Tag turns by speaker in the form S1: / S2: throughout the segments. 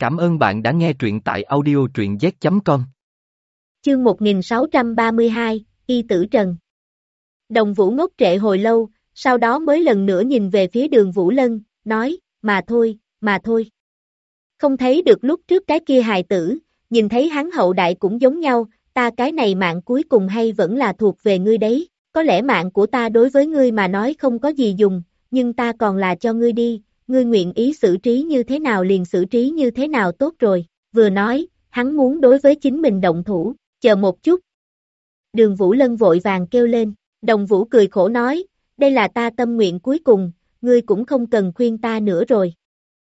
S1: Cảm ơn bạn đã nghe truyện tại audio truyện z.com.
S2: Chương 1632, Y Tử Trần. Đồng Vũ ngốc trệ hồi lâu, sau đó mới lần nữa nhìn về phía Đường Vũ Lân, nói, mà thôi. Không thấy được lúc trước cái kia hài tử, nhìn thấy hắn hậu đại cũng giống nhau, ta cái này mạng cuối cùng hay vẫn là thuộc về ngươi đấy, có lẽ mạng của ta đối với ngươi mà nói không có gì dùng, nhưng ta còn là cho ngươi đi, ngươi nguyện ý xử trí như thế nào liền xử trí như thế nào tốt rồi, vừa nói, hắn muốn đối với chính mình động thủ, chờ một chút. Đường Vũ Lân vội vàng kêu lên, Đồng Vũ cười khổ nói, đây là ta tâm nguyện cuối cùng, ngươi cũng không cần khuyên ta nữa rồi.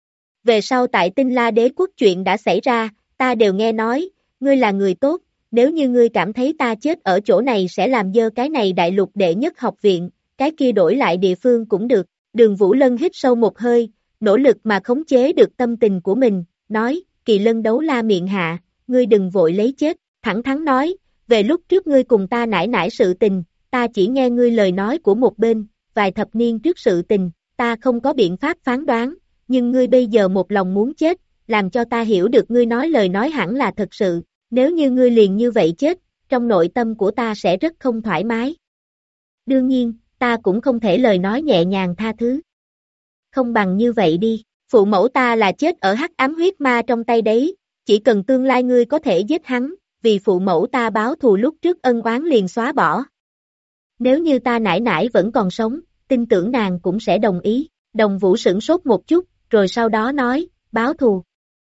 S2: Về sau tại Tinh La Đế quốc chuyện đã xảy ra, ta đều nghe nói, ngươi là người tốt, nếu như ngươi cảm thấy ta chết ở chỗ này sẽ làm dơ cái này đại lục đệ nhất học viện, cái kia đổi lại địa phương cũng được. Đường Vũ Lân hít sâu một hơi, nỗ lực mà khống chế được tâm tình của mình, nói, Kỳ Lân Đấu La miệng hạ, ngươi đừng vội lấy chết, thẳng thắn nói, về lúc trước ngươi cùng ta nải nải sự tình, ta chỉ nghe ngươi lời nói của một bên, vài thập niên trước sự tình, ta không có biện pháp phán đoán, nhưng ngươi bây giờ một lòng muốn chết, làm cho ta hiểu được ngươi nói lời nói hẳn là thật sự, nếu như ngươi liền như vậy chết, trong nội tâm của ta sẽ rất không thoải mái. Đương nhiên, ta cũng không thể lời nói nhẹ nhàng tha thứ. Không bằng như vậy đi, phụ mẫu ta là chết ở hắc ám huyết ma trong tay đấy, chỉ cần tương lai ngươi có thể giết hắn, vì phụ mẫu ta báo thù lúc trước ân oán liền xóa bỏ. Nếu như ta nải nải vẫn còn sống, tin tưởng nàng cũng sẽ đồng ý. Đồng Vũ sửng sốt một chút, rồi sau đó nói, báo thù.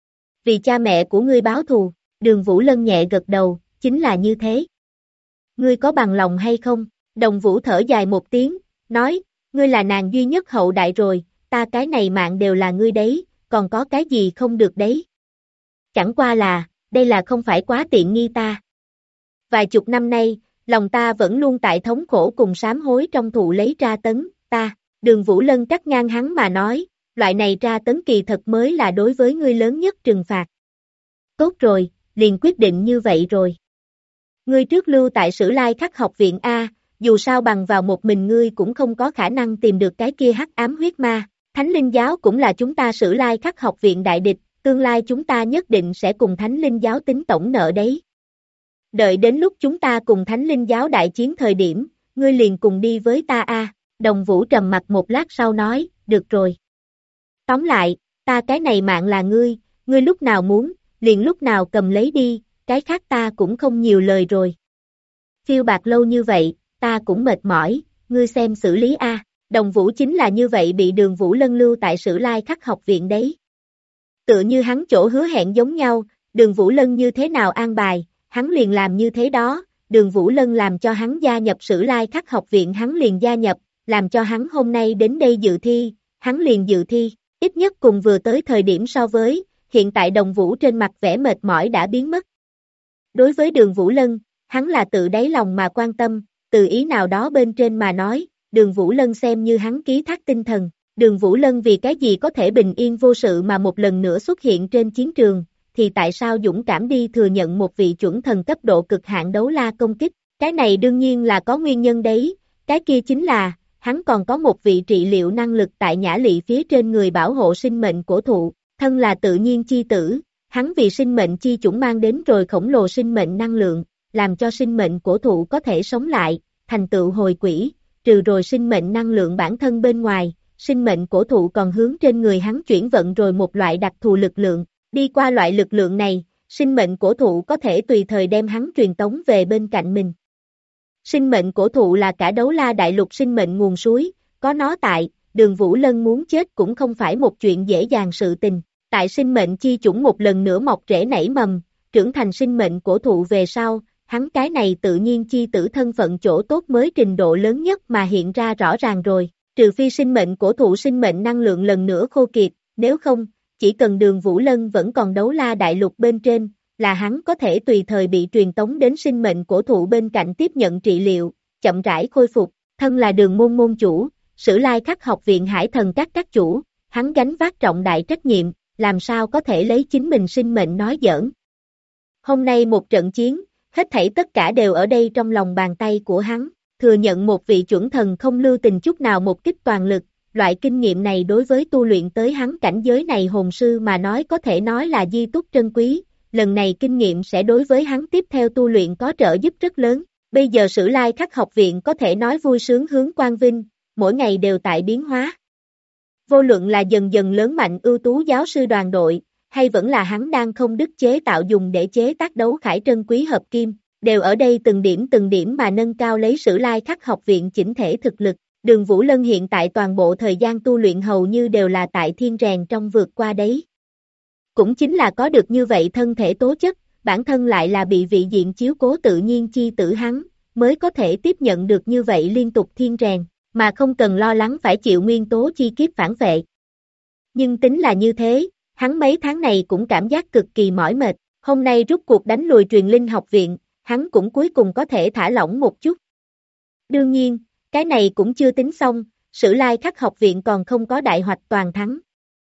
S2: Vì cha mẹ của ngươi báo thù, Đường Vũ Lân nhẹ gật đầu, chính là như thế. Ngươi có bằng lòng hay không? Đồng Vũ thở dài một tiếng, nói, ngươi là nàng duy nhất hậu đại rồi, ta cái này mạng đều là ngươi đấy, còn có cái gì không được đấy. Chẳng qua là, đây là không phải quá tiện nghi ta. Vài chục năm nay, lòng ta vẫn luôn tại thống khổ cùng sám hối trong thụ lấy tra tấn, ta. Đường Vũ Lân cắt ngang hắn mà nói, loại này tra tấn kỳ thật mới là đối với ngươi lớn nhất trừng phạt. Tốt rồi, liền quyết định như vậy rồi. Ngươi trước lưu tại Sử Lai Khắc học viện A, dù sao bằng vào một mình ngươi cũng không có khả năng tìm được cái kia hắc ám huyết ma. Thánh Linh Giáo cũng là chúng ta Sử Lai Khắc học viện đại địch, tương lai chúng ta nhất định sẽ cùng Thánh Linh Giáo tính tổng nợ đấy. Đợi đến lúc chúng ta cùng Thánh Linh Giáo đại chiến thời điểm, ngươi liền cùng đi với ta A. Đồng Vũ trầm mặt một lát sau nói, được rồi. Tóm lại, ta cái này mạng là ngươi lúc nào muốn, liền lúc nào cầm lấy đi, cái khác ta cũng không nhiều lời rồi. Phiêu bạc lâu như vậy, ta cũng mệt mỏi, ngươi xem xử lý A. Đồng Vũ chính là như vậy bị Đường Vũ Lân lưu tại Sử Lai Khắc học viện đấy. Tựa như hắn chỗ hứa hẹn giống nhau, Đường Vũ Lân như thế nào an bài, hắn liền làm như thế đó, Đường Vũ Lân làm cho hắn gia nhập Sử Lai Khắc học viện hắn liền gia nhập, làm cho hắn hôm nay đến đây dự thi, hắn liền dự thi, ít nhất cùng vừa tới thời điểm so với, hiện tại Đồng Vũ trên mặt vẻ mệt mỏi đã biến mất. Đối với Đường Vũ Lân, hắn là tự đáy lòng mà quan tâm, từ ý nào đó bên trên mà nói, Đường Vũ Lân xem như hắn ký thác tinh thần, Đường Vũ Lân vì cái gì có thể bình yên vô sự mà một lần nữa xuất hiện trên chiến trường, thì tại sao dũng cảm đi thừa nhận một vị chuẩn thần cấp độ cực hạn đấu la công kích, cái này đương nhiên là có nguyên nhân đấy, cái kia chính là, hắn còn có một vị trị liệu năng lực tại nhã lị phía trên người bảo hộ sinh mệnh cổ thụ, thân là tự nhiên chi tử, hắn vì sinh mệnh chi chủng mang đến rồi khổng lồ sinh mệnh năng lượng, làm cho sinh mệnh cổ thụ có thể sống lại, thành tựu hồi quỷ, trừ rồi sinh mệnh năng lượng bản thân bên ngoài, sinh mệnh cổ thụ còn hướng trên người hắn chuyển vận rồi một loại đặc thù lực lượng, đi qua loại lực lượng này, sinh mệnh cổ thụ có thể tùy thời đem hắn truyền tống về bên cạnh mình. Sinh mệnh cổ thụ là cả đấu la đại lục sinh mệnh nguồn suối, có nó tại, Đường Vũ Lân muốn chết cũng không phải một chuyện dễ dàng sự tình. Tại sinh mệnh chi chủng một lần nữa mọc rễ nảy mầm, trưởng thành sinh mệnh cổ thụ về sau, hắn cái này tự nhiên chi tử thân phận chỗ tốt mới trình độ lớn nhất mà hiện ra rõ ràng rồi. Trừ phi sinh mệnh cổ thụ sinh mệnh năng lượng lần nữa khô kiệt, nếu không, chỉ cần Đường Vũ Lân vẫn còn đấu la đại lục bên trên, là hắn có thể tùy thời bị truyền tống đến sinh mệnh cổ thụ bên cạnh tiếp nhận trị liệu, chậm rãi khôi phục, thân là Đường môn môn chủ, Sử Lai Khắc học viện Hải Thần các chủ, hắn gánh vác trọng đại trách nhiệm, làm sao có thể lấy chính mình sinh mệnh nói giỡn. Hôm nay một trận chiến, hết thảy tất cả đều ở đây trong lòng bàn tay của hắn, thừa nhận một vị chuẩn thần không lưu tình chút nào một kích toàn lực, loại kinh nghiệm này đối với tu luyện tới hắn cảnh giới này hồn sư mà nói có thể nói là di túc trân quý, lần này kinh nghiệm sẽ đối với hắn tiếp theo tu luyện có trợ giúp rất lớn. Bây giờ Sử Lai Khắc học viện có thể nói vui sướng hướng quang vinh, mỗi ngày đều tại biến hóa. Vô luận là dần dần lớn mạnh ưu tú giáo sư đoàn đội, hay vẫn là hắn đang không đứt chế tạo dùng để chế tác đấu khải trân quý hợp kim, đều ở đây từng điểm mà nâng cao lấy Sử Lai Khắc học viện chỉnh thể thực lực. Đường Vũ Lân hiện tại toàn bộ thời gian tu luyện hầu như đều là tại thiên rèn trong vượt qua đấy. Cũng chính là có được như vậy thân thể tố chất, bản thân lại là bị vị diện chiếu cố tự nhiên chi tử hắn, mới có thể tiếp nhận được như vậy liên tục thiên rèn, mà không cần lo lắng phải chịu nguyên tố chi kiếp phản vệ. Nhưng tính là như thế, hắn mấy tháng này cũng cảm giác cực kỳ mỏi mệt, hôm nay rút cuộc đánh lùi Truyền Linh học viện, hắn cũng cuối cùng có thể thả lỏng một chút. Đương nhiên, cái này cũng chưa tính xong, Sử Lai Khắc học viện còn không có đại hoạch toàn thắng.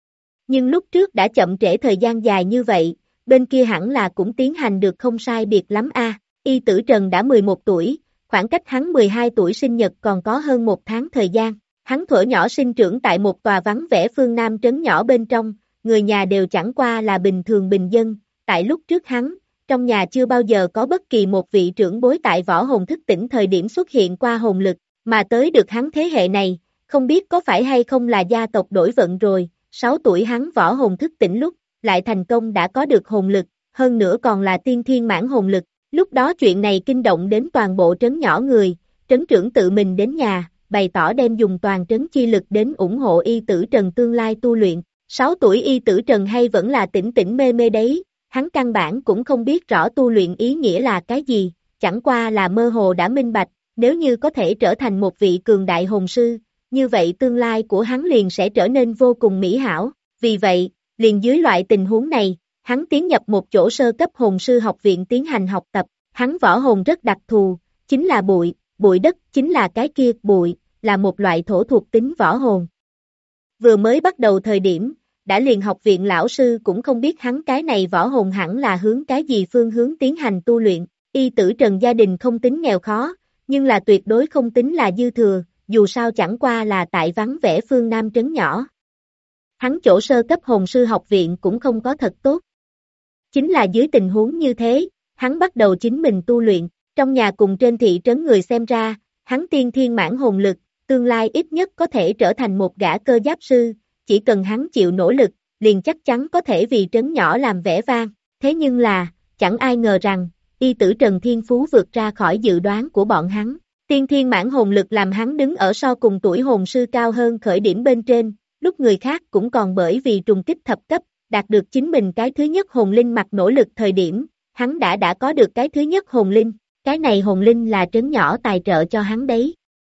S2: Nhưng lúc trước đã chậm trễ thời gian dài như vậy, bên kia hẳn là cũng tiến hành được không sai biệt lắm a. Y Tử Trần đã 11 tuổi, khoảng cách hắn 12 tuổi sinh nhật còn có hơn 1 tháng thời gian. Hắn thuở nhỏ sinh trưởng tại một tòa vắng vẻ phương Nam trấn nhỏ bên trong, người nhà đều chẳng qua là bình thường bình dân, tại lúc trước hắn, trong nhà chưa bao giờ có bất kỳ một vị trưởng bối tại võ hồn thức tỉnh thời điểm xuất hiện qua hồn lực, mà tới được hắn thế hệ này, không biết có phải hay không là gia tộc đổi vận rồi, 6 tuổi hắn võ hồn thức tỉnh lúc, lại thành công đã có được hồn lực, hơn nữa còn là tiên thiên mãn hồn lực, lúc đó chuyện này kinh động đến toàn bộ trấn nhỏ người, trấn trưởng tự mình đến nhà, bày tỏ đem dùng toàn trấn chi lực đến ủng hộ Y Tử Trần tương lai tu luyện, 6 tuổi Y Tử Trần hay vẫn là tỉnh tỉnh mê mê đấy, hắn căn bản cũng không biết rõ tu luyện ý nghĩa là cái gì, chẳng qua là mơ hồ đã minh bạch, nếu như có thể trở thành một vị cường đại hồn sư, như vậy tương lai của hắn liền sẽ trở nên vô cùng mỹ hảo, vì vậy, liền dưới loại tình huống này, hắn tiến nhập một chỗ sơ cấp hồn sư học viện tiến hành học tập, hắn võ hồn rất đặc thù, chính là bụi, bụi đất chính là cái kia, bụi, là một loại thổ thuộc tính võ hồn. Vừa mới bắt đầu thời điểm, đã liền học viện lão sư cũng không biết hắn cái này võ hồn hẳn là hướng cái gì phương hướng tiến hành tu luyện, Y Tử Trần gia đình không tính nghèo khó, nhưng là tuyệt đối không tính là dư thừa, dù sao chẳng qua là tại vắng vẻ phương Nam trấn nhỏ. Hắn chỗ sơ cấp hồn sư học viện cũng không có thật tốt. Chính là dưới tình huống như thế, hắn bắt đầu chính mình tu luyện, trong nhà cùng trên thị trấn người xem ra, hắn tiên thiên mãn hồn lực, tương lai ít nhất có thể trở thành một gã cơ giáp sư, chỉ cần hắn chịu nỗ lực, liền chắc chắn có thể vì trấn nhỏ làm vẻ vang, thế nhưng là, chẳng ai ngờ rằng, Y Tử Trần thiên phú vượt ra khỏi dự đoán của bọn hắn. Tiên thiên mãn hồn lực làm hắn đứng ở so cùng tuổi hồn sư cao hơn khởi điểm bên trên, lúc người khác cũng còn bởi vì trùng kích thập cấp, đạt được chính mình cái thứ nhất hồn linh mặc nỗ lực thời điểm, hắn đã có được cái thứ nhất hồn linh, cái này hồn linh là trấn nhỏ tài trợ cho hắn đấy.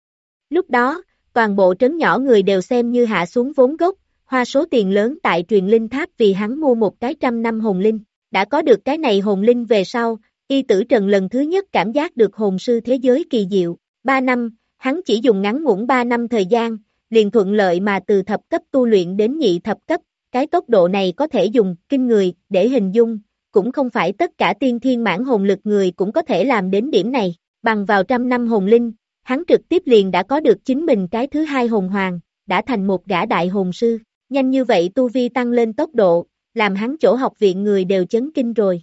S2: Lúc đó, toàn bộ trấn nhỏ người đều xem như hạ xuống vốn gốc, hoa số tiền lớn tại Truyền Linh Tháp vì hắn mua một cái 100 năm hồn linh, đã có được cái này hồn linh về sau, Y Tử Trần lần thứ nhất cảm giác được hồn sư thế giới kỳ diệu. 3 năm, hắn chỉ dùng ngắn ngủn 3 năm thời gian, liền thuận lợi mà từ thập cấp tu luyện đến nhị thập cấp, cái tốc độ này có thể dùng kinh người để hình dung, cũng không phải tất cả tiên thiên mãn hồn lực người cũng có thể làm đến điểm này, bằng vào 100 năm hồn linh, hắn trực tiếp liền đã có được chính mình cái thứ hai hồn hoàng, đã thành một gã đại hồn sư, nhanh như vậy tu vi tăng lên tốc độ, làm hắn chỗ học viện người đều chấn kinh rồi.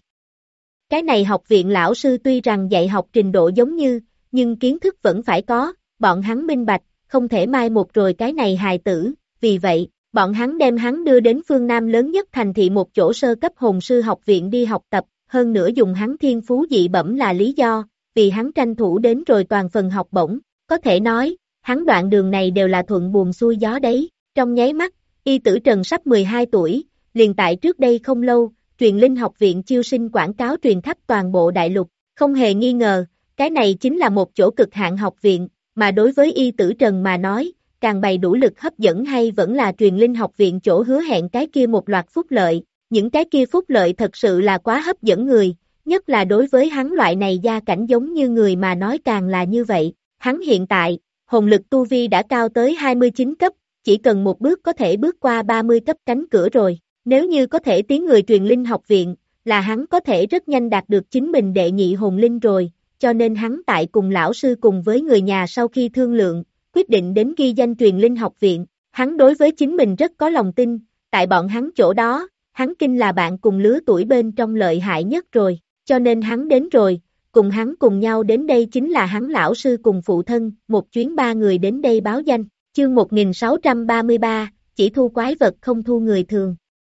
S2: Cái này học viện lão sư tuy rằng dạy học trình độ giống như, nhưng kiến thức vẫn phải có, bọn hắn minh bạch, không thể mai một rồi cái này hài tử, vì vậy, bọn hắn đem hắn đưa đến phương Nam lớn nhất thành thị một chỗ sơ cấp hồn sư học viện đi học tập, hơn nữa dùng hắn thiên phú dị bẩm là lý do, vì hắn tranh thủ đến rồi toàn phần học bổng, có thể nói, hắn đoạn đường này đều là thuận buồm xuôi gió đấy, trong nháy mắt, Y Tử Trần sắp 12 tuổi, liền tại trước đây không lâu, Truyền Linh học viện chiêu sinh quảng cáo truyền khắp toàn bộ đại lục, không hề nghi ngờ, cái này chính là một chỗ cực hạn học viện, mà đối với Y Tử Trần mà nói, càng bày đủ lực hấp dẫn hay vẫn là Truyền Linh học viện chỗ hứa hẹn cái kia một loạt phúc lợi, những cái kia phúc lợi thật sự là quá hấp dẫn người, nhất là đối với hắn loại này gia cảnh giống như người mà nói càng là như vậy, hắn hiện tại, hồn lực tu vi đã cao tới 29 cấp, chỉ cần một bước có thể bước qua 30 cấp cánh cửa rồi, nếu như có thể tiến người Truyền Linh học viện, là hắn có thể rất nhanh đạt được chính mình đệ nhị hồn linh rồi, cho nên hắn tại cùng lão sư cùng với người nhà sau khi thương lượng, quyết định đến ghi danh Truyền Linh học viện, Hắn đối với chính mình rất có lòng tin, tại bọn hắn chỗ đó, hắn Kinh là bạn cùng lứa tuổi bên trong lợi hại nhất rồi, cho nên hắn đến rồi, cùng hắn cùng nhau đến đây chính là hắn lão sư cùng phụ thân, một chuyến ba người đến đây báo danh, chương 1633, chỉ thu quái vật không thu người thường.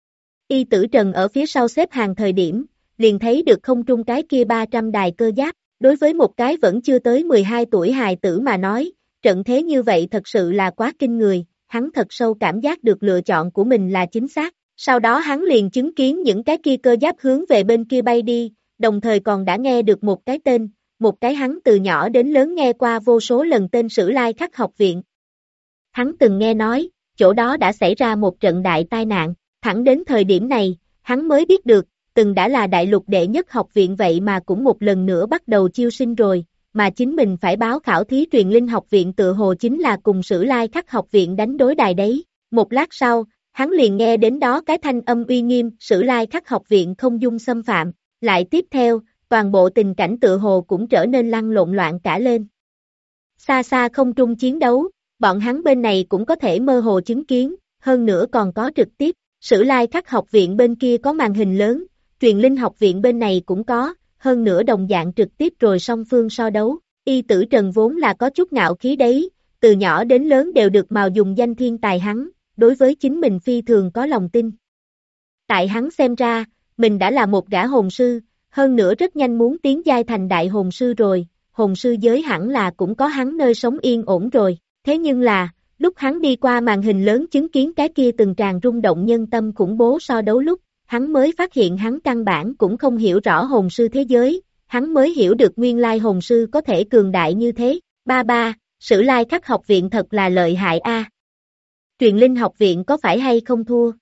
S2: Y Tử Trần ở phía sau xếp hàng thời điểm, liền thấy được không trung cái kia 300 đài cơ giáp, đối với một cái vẫn chưa tới 12 tuổi hài tử mà nói, trận thế như vậy thật sự là quá kinh người, hắn thật sâu cảm giác được lựa chọn của mình là chính xác, sau đó hắn liền chứng kiến những cái kia cơ giáp hướng về bên kia bay đi, đồng thời còn đã nghe được một cái tên, một cái hắn từ nhỏ đến lớn nghe qua vô số lần tên Sử Lai Khắc học viện. Hắn từng nghe nói, chỗ đó đã xảy ra một trận đại tai nạn, thẳng đến thời điểm này, hắn mới biết được, từng đã là đại lục đệ nhất học viện vậy mà cũng một lần nữa bắt đầu chiêu sinh rồi, mà chính mình phải báo khảo thí truyền linh học viện tự hồ chính là cùng Sử Lai Khắc học viện đánh đối đài đấy. Một lát sau, hắn liền nghe đến đó cái thanh âm uy nghiêm, Sử Lai Khắc học viện không dung xâm phạm, lại tiếp theo, toàn bộ tình cảnh tự hồ cũng trở nên lăn lộn loạn cả lên. Xa xa không trung chiến đấu, bọn hắn bên này cũng có thể mơ hồ chứng kiến, hơn nữa còn có trực tiếp, Sử Lai Khắc học viện bên kia có màn hình lớn, truyền linh học viện bên này cũng có, hơn nữa đồng dạng trực tiếp rồi song phương so đấu, Y Tử Trần vốn là có chút ngạo khí đấy, từ nhỏ đến lớn đều được mào dùng danh thiên tài hắn, đối với chính mình phi thường có lòng tin. Tại hắn xem ra, mình đã là một gã hồn sư, hơn nữa rất nhanh muốn tiến giai thành đại hồn sư rồi, hồn sư giới hẳn là cũng có hắn nơi sống yên ổn rồi, thế nhưng là, lúc hắn đi qua màn hình lớn chứng kiến cái kia từng tràn rung động nhân tâm khủng bố so đấu lúc, hắn mới phát hiện hắn căn bản cũng không hiểu rõ hồn sư thế giới, hắn mới hiểu được nguyên lai hồn sư có thể cường đại như thế. Ba, Sử Lai Khắc học viện thật là lợi hại a. Truyền linh học viện có phải hay không thua?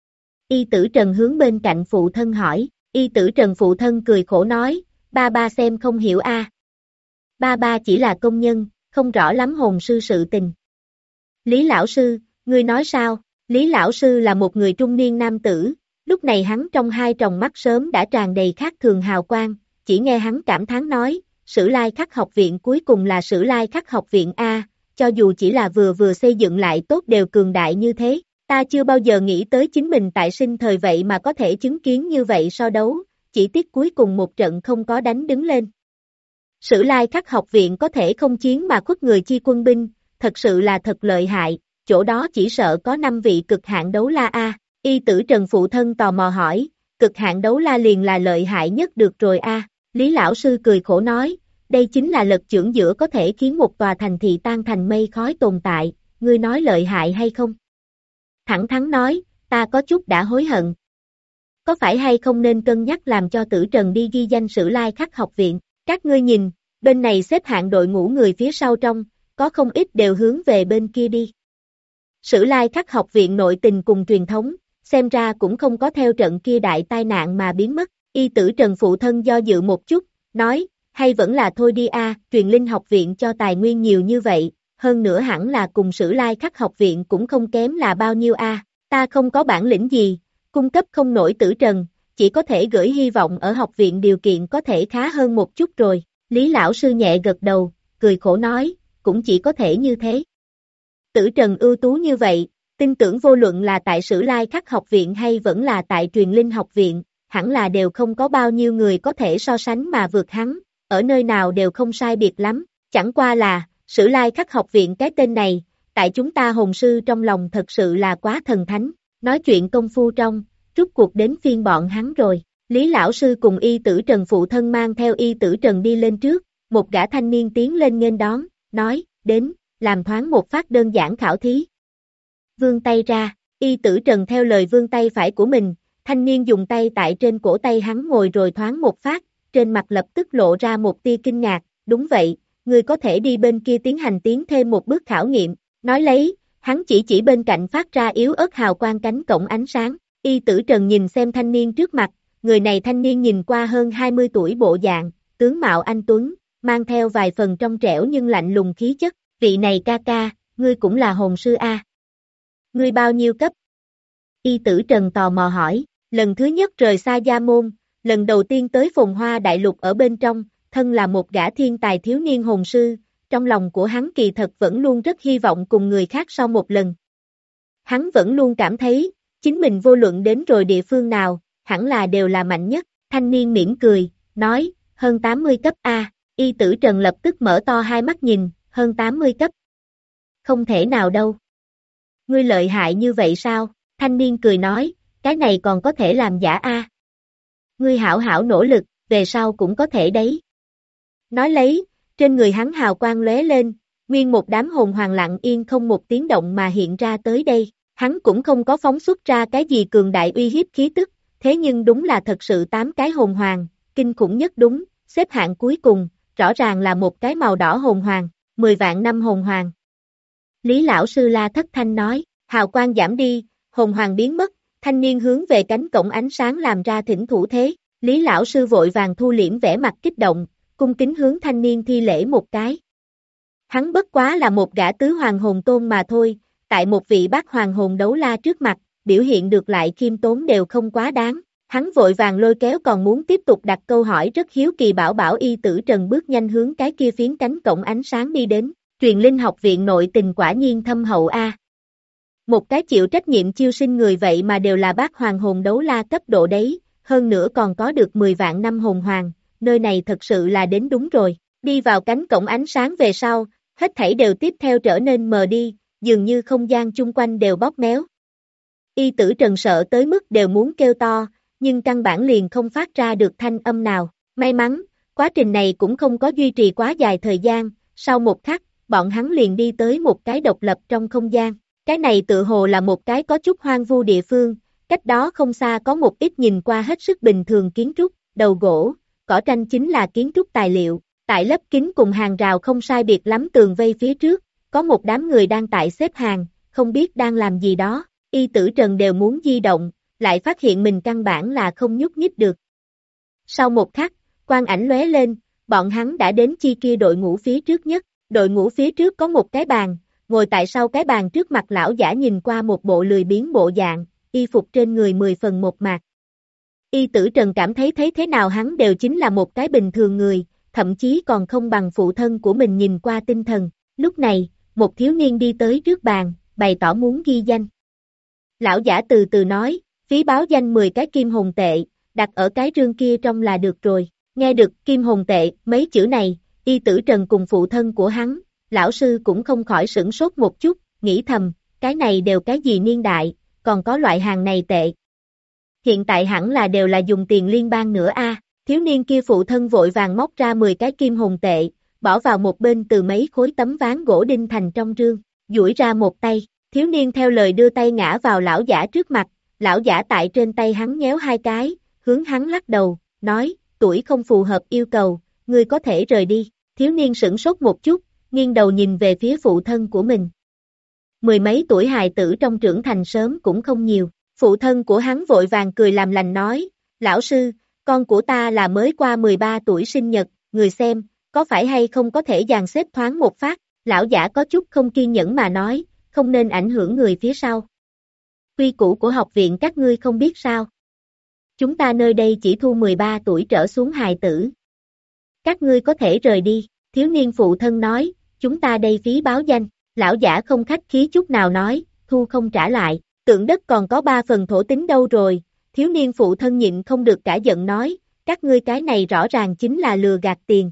S2: Y Tử Trần hướng bên cạnh phụ thân hỏi, Y Tử Trần phụ thân cười khổ nói, ba xem không hiểu a. Ba chỉ là công nhân, không rõ lắm hồn sư sự tình. Lý lão sư, ngươi nói sao? Lý lão sư là một người trung niên nam tử, lúc này hắn trong hai tròng mắt sớm đã tràn đầy khác thường hào quang, chỉ nghe hắn cảm thán nói, Sử Lai Khắc học viện cuối cùng là Sử Lai Khắc học viện A, cho dù chỉ là vừa xây dựng lại tốt đều cường đại như thế, ta chưa bao giờ nghĩ tới chính mình tại sinh thời vậy mà có thể chứng kiến như vậy so đấu, chỉ tiếc cuối cùng một trận không có đánh đứng lên. Sử Lai Khắc học viện có thể không chiến mà khuất người chi quân binh, thật sự là thật lợi hại, chỗ đó chỉ sợ có 5 vị cực hạn đấu la A. Y Tử Trần phụ thân tò mò hỏi, cực hạn đấu la liền là lợi hại nhất được rồi a. Lý lão sư cười khổ nói, đây chính là lực chưởng giữa có thể khiến một tòa thành thị tan thành mây khói tồn tại, ngươi nói lợi hại hay không? Thẳng thắn nói, ta có chút đã hối hận. Có phải hay không nên cân nhắc làm cho Tử Trần đi ghi danh Sử Lai Khắc học viện, các ngươi nhìn, bên này xếp hạng đội ngũ người phía sau trong, có không ít đều hướng về bên kia đi. Sử Lai Khắc học viện nội tình cùng truyền thống, xem ra cũng không có theo trận kia đại tai nạn mà biến mất, Y Tử Trần phụ thân do dự một chút, nói, hay vẫn là thôi đi a, truyền linh học viện cho tài nguyên nhiều như vậy, hơn nữa hẳn là cùng Sử Lai Khắc học viện cũng không kém là bao nhiêu a, ta không có bản lĩnh gì, cung cấp không nổi Tử Trần, chỉ có thể gửi hy vọng ở học viện điều kiện có thể khá hơn một chút rồi, Lý lão sư nhẹ gật đầu, cười khổ nói, cũng chỉ có thể như thế. Tử Trần ưu tú như vậy, tin tưởng vô luận là tại Sử Lai Khắc học viện hay vẫn là tại truyền linh học viện, hẳn là đều không có bao nhiêu người có thể so sánh mà vượt hắn, ở nơi nào đều không sai biệt lắm, chẳng qua là, Sử Lai Khắc học viện cái tên này, tại chúng ta hồn sư trong lòng thật sự là quá thần thánh, nói chuyện công phu trong, rút cuộc đến phiên bọn hắn rồi, Lý lão sư cùng Y Tử Trần phụ thân mang theo Y Tử Trần đi lên trước, một gã thanh niên tiến lên nghênh đón, nói, đến, làm thoáng một phát đơn giản khảo thí. Vươn tay ra, Y Tử Trần theo lời vươn tay phải của mình, thanh niên dùng tay tại trên cổ tay hắn ngồi rồi thoáng một phát, trên mặt lập tức lộ ra một tia kinh ngạc, đúng vậy, người có thể đi bên kia tiến thêm một bước khảo nghiệm, nói lấy, hắn chỉ bên cạnh phát ra yếu ớt hào quang cánh cổng ánh sáng, Y Tử Trần nhìn xem thanh niên trước mặt, người này thanh niên nhìn qua hơn 20 tuổi bộ dạng, tướng mạo anh tuấn, mang theo vài phần trong trẻo nhưng lạnh lùng khí chất, vị này ca ca, ngươi cũng là hồn sư a. Ngươi bao nhiêu cấp? Y Tử Trần tò mò hỏi, lần thứ nhất rời xa gia môn, lần đầu tiên tới Phồn Hoa Đại Lục ở bên trong, thân là một gã thiên tài thiếu niên hồn sư, trong lòng của hắn kỳ thật vẫn luôn rất hy vọng cùng người khác sau một lần. hắn vẫn luôn cảm thấy, chính mình vô luận đến rồi địa phương nào, hẳn là đều là mạnh nhất, thanh niên mỉm cười, nói, hơn 80 cấp A, y tử Trần lập tức mở to hai mắt nhìn, hơn 80 cấp. Không thể nào đâu. Ngươi lợi hại như vậy sao? Thanh niên cười nói, cái này còn có thể làm giả A. Ngươi hảo hảo nỗ lực, về sau cũng có thể đấy. Nói lấy, trên người hắn hào quang lóe lên, nguyên một đám hồn hoàng lặng yên không một tiếng động mà hiện ra tới đây. Hắn cũng không có phóng xuất ra cái gì cường đại uy hiếp khí tức, thế nhưng đúng là thật sự 8 cái hồn hoàng, kinh khủng nhất đúng, xếp hạng cuối cùng, rõ ràng là một cái màu đỏ hồn hoàng, 10 vạn năm hồn hoàng. Lý lão sư la thất thanh nói, hào quang giảm đi, hồn hoàng biến mất, thanh niên hướng về cánh cổng ánh sáng làm ra thỉnh thủ thế, Lý lão sư vội vàng thu liễm vẻ mặt kích động, cung kính hướng thanh niên thi lễ một cái. Hắn bất quá là một gã tứ hoàng hồn tôn mà thôi, tại một vị bát hoàng hồn đấu la trước mặt, biểu hiện được lại khiêm tốn đều không quá đáng. Hắn vội vàng lôi kéo còn muốn tiếp tục đặt câu hỏi rất hiếu kỳ bảo bảo y tử Trần bước nhanh hướng cái kia phiến cánh cổng ánh sáng đi đến, truyền linh học viện nội tình quả nhiên thâm hậu a. Một cái chịu trách nhiệm chiêu sinh người vậy mà đều là bát hoàng hồn đấu la cấp độ đấy, hơn nữa còn có được 10 vạn năm hồn hoàng, nơi này thật sự là đến đúng rồi. Đi vào cánh cổng ánh sáng về sau, hết thảy đều tiếp theo trở nên mờ đi, dường như không gian chung quanh đều bóp méo. Y tử Trần sợ tới mức đều muốn kêu to, nhưng căn bản liền không phát ra được thanh âm nào. May mắn, quá trình này cũng không có duy trì quá dài thời gian, sau một khắc, bọn hắn liền đi tới một cái độc lập trong không gian. Cái này tự hồ là một cái có chút hoang vu địa phương, cách đó không xa có một ít nhìn qua hết sức bình thường kiến trúc, đầu gỗ, cỏ tranh chính là kiến trúc tài liệu. Tại lớp kính cùng hàng rào không sai biệt lắm tường vây phía trước, có một đám người đang tại xếp hàng, không biết đang làm gì đó, y tử Trần đều muốn di động, lại phát hiện mình căn bản là không nhúc nhích được. Sau một khắc, quang ảnh lóe lên, bọn hắn đã đến chi kia đội ngũ phía trước nhất, đội ngũ phía trước có một cái bàn, ngồi tại sau cái bàn trước mặt lão giả nhìn qua một bộ lười biếng bộ dạng, y phục trên người 10 phần một mạc. Y tử Trần cảm thấy thế nào hắn đều chính là một cái bình thường người, thậm chí còn không bằng phụ thân của mình nhìn qua tinh thần. Lúc này, một thiếu niên đi tới trước bàn, bày tỏ muốn ghi danh. Lão giả từ từ nói, phí báo danh 10 cái kim hồn tệ, đặt ở cái rương kia trong là được rồi. Nghe được kim hồn tệ, mấy chữ này, y tử Trần cùng phụ thân của hắn, lão sư cũng không khỏi sửng sốt một chút, nghĩ thầm, cái này đều cái gì niên đại, còn có loại hàng này tệ. Hiện tại hẳn là đều là dùng tiền liên bang nữa a. Thiếu niên kia phụ thân vội vàng móc ra 10 cái kim hồn tệ, bỏ vào một bên từ mấy khối tấm ván gỗ đinh thành trong rương, duỗi ra một tay, thiếu niên theo lời đưa tay ngã vào lão giả trước mặt, lão giả tại trên tay hắn nhéo hai cái, hướng hắn lắc đầu, nói, tuổi không phù hợp yêu cầu, ngươi có thể rời đi, thiếu niên sửng sốt một chút, nghiêng đầu nhìn về phía phụ thân của mình. Mười mấy tuổi hài tử trong trưởng thành sớm cũng không nhiều, phụ thân của hắn vội vàng cười làm lành nói, lão sư, con của ta là mới qua 13 tuổi sinh nhật, người xem, có phải hay không có thể dàn xếp thoáng một phát, lão giả có chút không kiên nhẫn mà nói, không nên ảnh hưởng người phía sau. Quy củ của học viện các ngươi không biết sao. Chúng ta nơi đây chỉ thu 13 tuổi trở xuống hài tử. Các ngươi có thể rời đi, thiếu niên phụ thân nói, chúng ta đây phí báo danh, lão giả không khách khí chút nào nói, thu không trả lại, tượng đất còn có 3 phần thổ tính đâu rồi. Thiếu niên phụ thân nhịn không được cả giận nói, các ngươi cái này rõ ràng chính là lừa gạt tiền.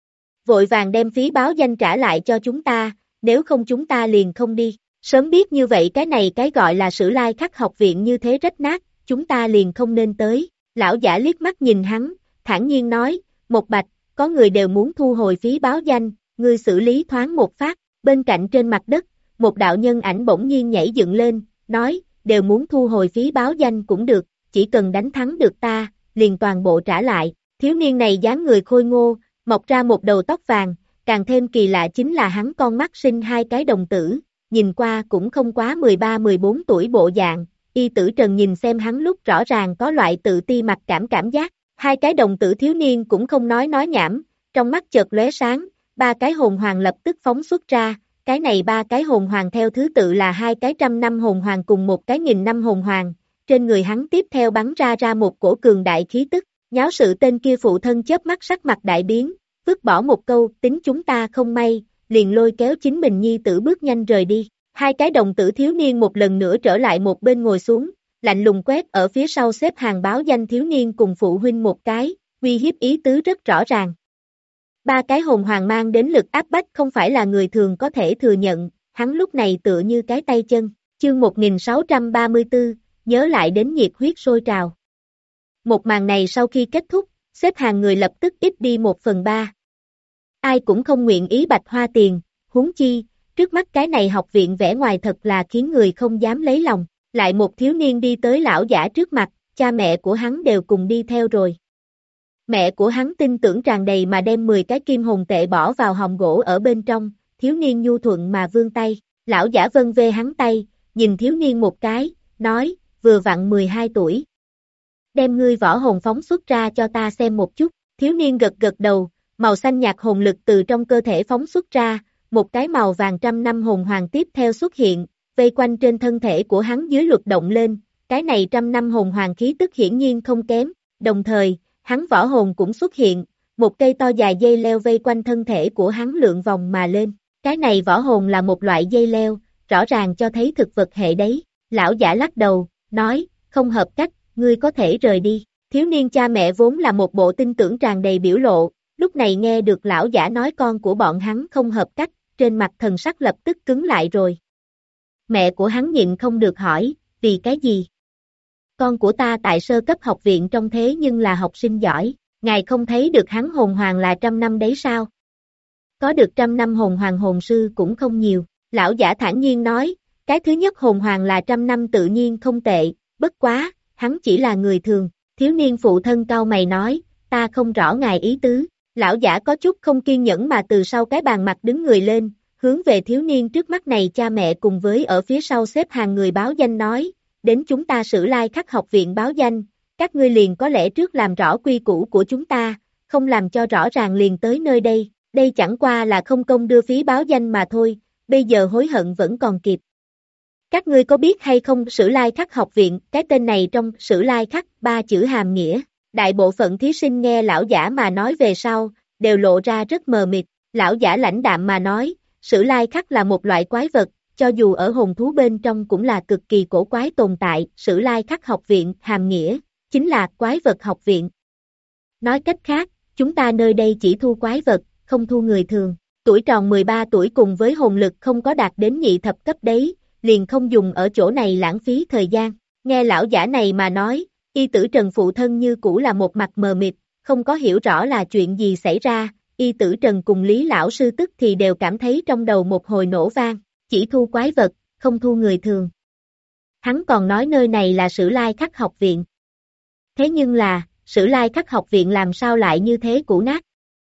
S2: Vội vàng đem phí báo danh trả lại cho chúng ta, nếu không chúng ta liền không đi. Sớm biết như vậy cái này cái gọi là Sử Lai Khắc học viện như thế rách nát, chúng ta liền không nên tới. Lão giả liếc mắt nhìn hắn, thản nhiên nói, một bạch, có người đều muốn thu hồi phí báo danh, ngươi xử lý thoáng một phát. Bên cạnh trên mặt đất, một đạo nhân ảnh bỗng nhiên nhảy dựng lên, nói, đều muốn thu hồi phí báo danh cũng được. Chỉ cần đánh thắng được ta, liền toàn bộ trả lại. Thiếu niên này dáng người khôi ngô, mọc ra một đầu tóc vàng, càng thêm kỳ lạ chính là hắn con mắt sinh hai cái đồng tử, nhìn qua cũng không quá 13-14 tuổi bộ dạng. Y tử Trần nhìn xem hắn lúc rõ ràng có loại tự ti mặc cảm giác. Hai cái đồng tử thiếu niên cũng không nói nhảm, trong mắt chợt lóe sáng, 3 cái hồn hoàng lập tức phóng xuất ra. Cái này 3 cái hồn hoàng theo thứ tự là 2 cái 100 năm hồn hoàng cùng 1 cái 1000 năm hồn hoàng. Trên người hắn tiếp theo bắn ra một cổ cường đại khí tức, nháo sự tên kia phụ thân chớp mắt sắc mặt đại biến, vứt bỏ một câu, tính chúng ta không may, liền lôi kéo chính mình nhi tử bước nhanh rời đi. Hai cái đồng tử thiếu niên một lần nữa trở lại một bên ngồi xuống, lạnh lùng quét ở phía sau xếp hàng báo danh thiếu niên cùng phụ huynh một cái, uy hiếp ý tứ rất rõ ràng. Ba cái hồn hoàng mang đến lực áp bách không phải là người thường có thể thừa nhận, hắn lúc này tựa như cái tay chân. Chương 1634, nhớ lại đến nhiệt huyết sôi trào. Một màn này sau khi kết thúc, xếp hàng người lập tức ít đi 1/3. Ai cũng không nguyện ý bạch hoa tiền, huống chi, trước mắt cái này học viện vẻ ngoài thật là khiến người không dám lấy lòng. Lại một thiếu niên đi tới lão giả trước mặt, cha mẹ của hắn đều cùng đi theo rồi. Mẹ của hắn tin tưởng tràn đầy mà đem 10 cái kim hồn tệ bỏ vào hòm gỗ ở bên trong, thiếu niên nhu thuận mà vươn tay, lão giả vân vê hắn tay, nhìn thiếu niên một cái, nói, vừa vặn 12 tuổi. Đem ngươi võ hồn phóng xuất ra cho ta xem một chút, thiếu niên gật gật đầu, màu xanh nhạt hồn lực từ trong cơ thể phóng xuất ra, một cái màu vàng trăm năm hồn hoàng tiếp theo xuất hiện, vây quanh trên thân thể của hắn dưới luật động lên, cái này trăm năm hồn hoàng khí tức hiển nhiên không kém, đồng thời, hắn võ hồn cũng xuất hiện, một cây to dài dây leo vây quanh thân thể của hắn lượn vòng mà lên, cái này võ hồn là một loại dây leo, rõ ràng cho thấy thực vật hệ đấy, lão giả lắc đầu, nói, không hợp cách, ngươi có thể rời đi, thiếu niên cha mẹ vốn là một bộ tin tưởng tràn đầy biểu lộ, lúc này nghe được lão giả nói con của bọn hắn không hợp cách, trên mặt thần sắc lập tức cứng lại rồi. Mẹ của hắn nhịn không được hỏi, vì cái gì? Con của ta tại sơ cấp học viện trong thế nhưng là học sinh giỏi, ngài không thấy được hắn hồn hoàng là 100 năm đấy sao? Có được 100 năm hồn hoàng hồn sư cũng không nhiều, lão giả thản nhiên nói, cái thứ nhất hồn hoàng là 100 năm tự nhiên không tệ, bất quá, hắn chỉ là người thường, thiếu niên phụ thân cau mày nói, ta không rõ ngài ý tứ, lão giả có chút không kiên nhẫn mà từ sau cái bàn mặt đứng người lên, hướng về thiếu niên trước mắt này cha mẹ cùng với ở phía sau xếp hàng người báo danh nói, đến chúng ta Sử Lai Khắc học viện báo danh, các ngươi liền có lẽ trước làm rõ quy củ của chúng ta, không làm cho rõ ràng liền tới nơi đây, đây chẳng qua là không công đưa phí báo danh mà thôi, bây giờ hối hận vẫn còn kịp. Các ngươi có biết hay không Sử Lai Khắc học viện, cái tên này trong Sử Lai Khắc 3 chữ hàm nghĩa, đại bộ phận thí sinh nghe lão giả mà nói về sau, đều lộ ra rất mờ mịt, lão giả lãnh đạm mà nói, Sử Lai Khắc là một loại quái vật, cho dù ở hồn thú bên trong cũng là cực kỳ cổ quái tồn tại, Sử Lai Khắc học viện, hàm nghĩa, chính là quái vật học viện. Nói cách khác, chúng ta nơi đây chỉ thu quái vật, không thu người thường, tuổi tròn 13 tuổi cùng với hồn lực không có đạt đến nhị thập cấp đấy, liền không dùng ở chỗ này lãng phí thời gian. Nghe lão giả này mà nói, y tử Trần phụ thân như cũ là một mặt mờ mịt, không có hiểu rõ là chuyện gì xảy ra, y tử Trần cùng Lý lão sư tức thì đều cảm thấy trong đầu một hồi nổ vang, chỉ thu quái vật, không thu người thường. Hắn còn nói nơi này là Sử Lai Khắc học viện. Thế nhưng là, Sử Lai Khắc học viện làm sao lại như thế cũ nát?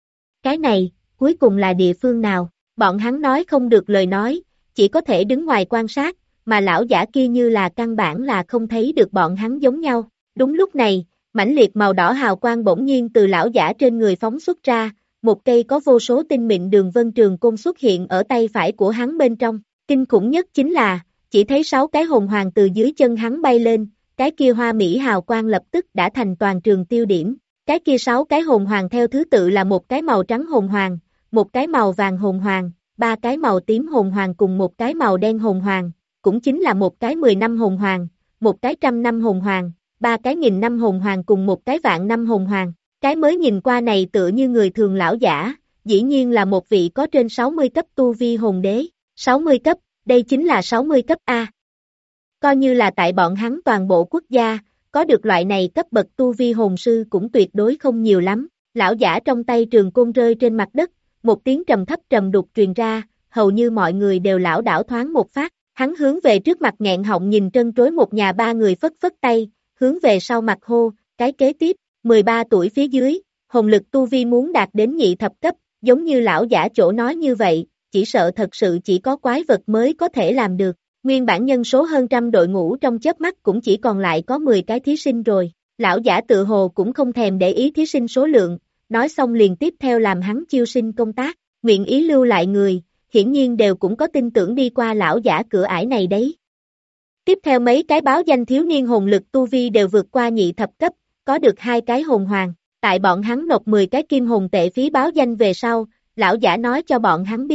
S2: Cái này, cuối cùng là địa phương nào? Bọn hắn nói không được lời nói, chỉ có thể đứng ngoài quan sát, mà lão giả kia như là căn bản là không thấy được bọn hắn giống nhau. Đúng lúc này, mãnh liệt màu đỏ hào quang bỗng nhiên từ lão giả trên người phóng xuất ra, một cây có vô số tinh mịn đường vân trường côn xuất hiện ở tay phải của hắn bên trong. Kinh khủng nhất chính là, chỉ thấy 6 cái hồn hoàng từ dưới chân hắn bay lên, cái kia hoa mỹ hào quang lập tức đã thành toàn trường tiêu điểm. Cái kia 6 cái hồn hoàng theo thứ tự là một cái màu trắng hồn hoàng, một cái màu vàng hồn hoàng, 3 cái màu tím hồn hoàng cùng một cái màu đen hồn hoàng, cũng chính là một cái 10 năm hồn hoàng, một cái 100 năm hồn hoàng, 3 cái 1000 năm hồn hoàng cùng một cái vạn năm hồn hoàng. Cái mới nhìn qua này tựa như người thường lão giả, dĩ nhiên là một vị có trên 60 cấp tu vi hồn đế, 60 cấp, đây chính là 60 cấp A. Coi như là tại bọn hắn toàn bộ quốc gia, có được loại này cấp bậc tu vi hồn sư cũng tuyệt đối không nhiều lắm. Lão giả trong tay trường côn rơi trên mặt đất, một tiếng trầm thấp trầm đục truyền ra, hầu như mọi người đều lảo đảo thoáng một phát. Hắn hướng về trước mặt nghẹn họng nhìn trân trối một nhà ba người phất phất tay, hướng về sau mặt hô, cái kế tiếp, 13 tuổi phía dưới, hồn lực tu vi muốn đạt đến nhị thập cấp, giống như lão giả chỗ nói như vậy, chỉ sợ thật sự chỉ có quái vật mới có thể làm được. Nguyên bản nhân số hơn trăm đội ngũ trong chớp mắt cũng chỉ còn lại có 10 cái thí sinh rồi. Lão giả tự hồ cũng không thèm để ý thí sinh số lượng, nói xong liền tiếp theo làm hắn chiêu sinh công tác, nguyện ý lưu lại người, hiển nhiên đều cũng có tin tưởng đi qua lão giả cửa ải này đấy. Tiếp theo mấy cái báo danh thiếu niên hồn lực tu vi đều vượt qua nhị thập cấp, có được 2 cái hồn hoàng, tại bọn hắn nộp 10 cái kim hồn tệ phí báo danh về sau, lão giả nói cho bọn hắn biết,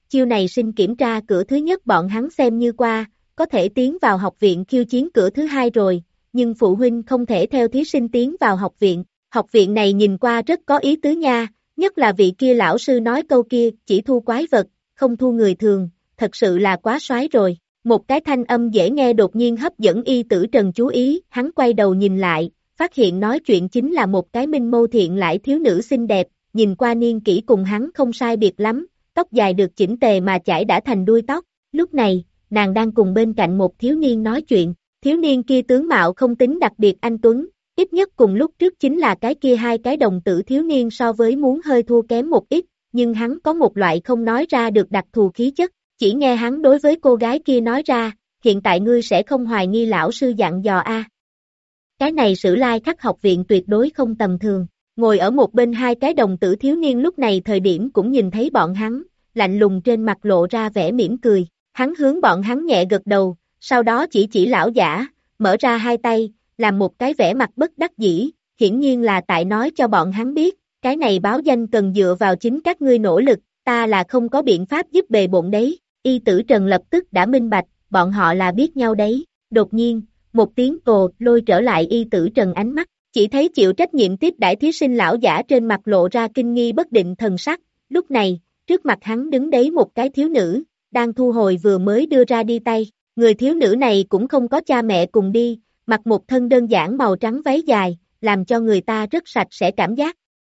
S2: chiêu này sinh kiểm tra cửa thứ nhất bọn hắn xem như qua, có thể tiến vào học viện khiêu chiến cửa thứ hai rồi, nhưng phụ huynh không thể theo thí sinh tiến vào học viện này nhìn qua rất có ý tứ nha, nhất là vị kia lão sư nói câu kia, chỉ thu quái vật, không thu người thường, thật sự là quá soái rồi. Một cái thanh âm dễ nghe đột nhiên hấp dẫn Y Tử Trần chú ý, hắn quay đầu nhìn lại, phát hiện nói chuyện chính là một cái minh mâu thiện lãi thiếu nữ xinh đẹp, nhìn qua niên kỷ cùng hắn không sai biệt lắm, tóc dài được chỉnh tề mà chải đã thành đuôi tóc, lúc này, nàng đang cùng bên cạnh một thiếu niên nói chuyện, thiếu niên kia tướng mạo không tính đặc biệt anh tuấn, ít nhất cùng lúc trước chính là cái kia hai cái đồng tử thiếu niên so với muốn hơi thua kém một ít, nhưng hắn có một loại không nói ra được đặc thù khí chất, chỉ nghe hắn đối với cô gái kia nói ra, hiện tại ngươi sẽ không hoài nghi lão sư dặn dò a. Cái này Sử Lai Khắc học viện tuyệt đối không tầm thường, ngồi ở một bên hai cái đồng tử thiếu niên lúc này thời điểm cũng nhìn thấy bọn hắn, lạnh lùng trên mặt lộ ra vẻ mỉm cười, hắn hướng bọn hắn nhẹ gật đầu, sau đó chỉ lão giả, mở ra hai tay, làm một cái vẻ mặt bất đắc dĩ, hiển nhiên là tại nói cho bọn hắn biết, cái này báo danh cần dựa vào chính các ngươi nỗ lực, ta là không có biện pháp giúp bề bộn đấy. Y Tử Trần lập tức đã minh bạch, bọn họ là biết nhau đấy, đột nhiên, một tiếng ồ lôi trở lại Y Tử Trần ánh mắt, chỉ thấy chịu trách nhiệm tiếp đãi thí sinh lão giả trên mặt lộ ra kinh nghi bất định thần sắc, lúc này, trước mặt hắn đứng đấy một cái thiếu nữ, đang thu hồi vừa mới đưa ra đi tay, người thiếu nữ này cũng không có cha mẹ cùng đi, mặc một thân đơn giản màu trắng váy dài, làm cho người ta rất sạch sẽ cảm giác.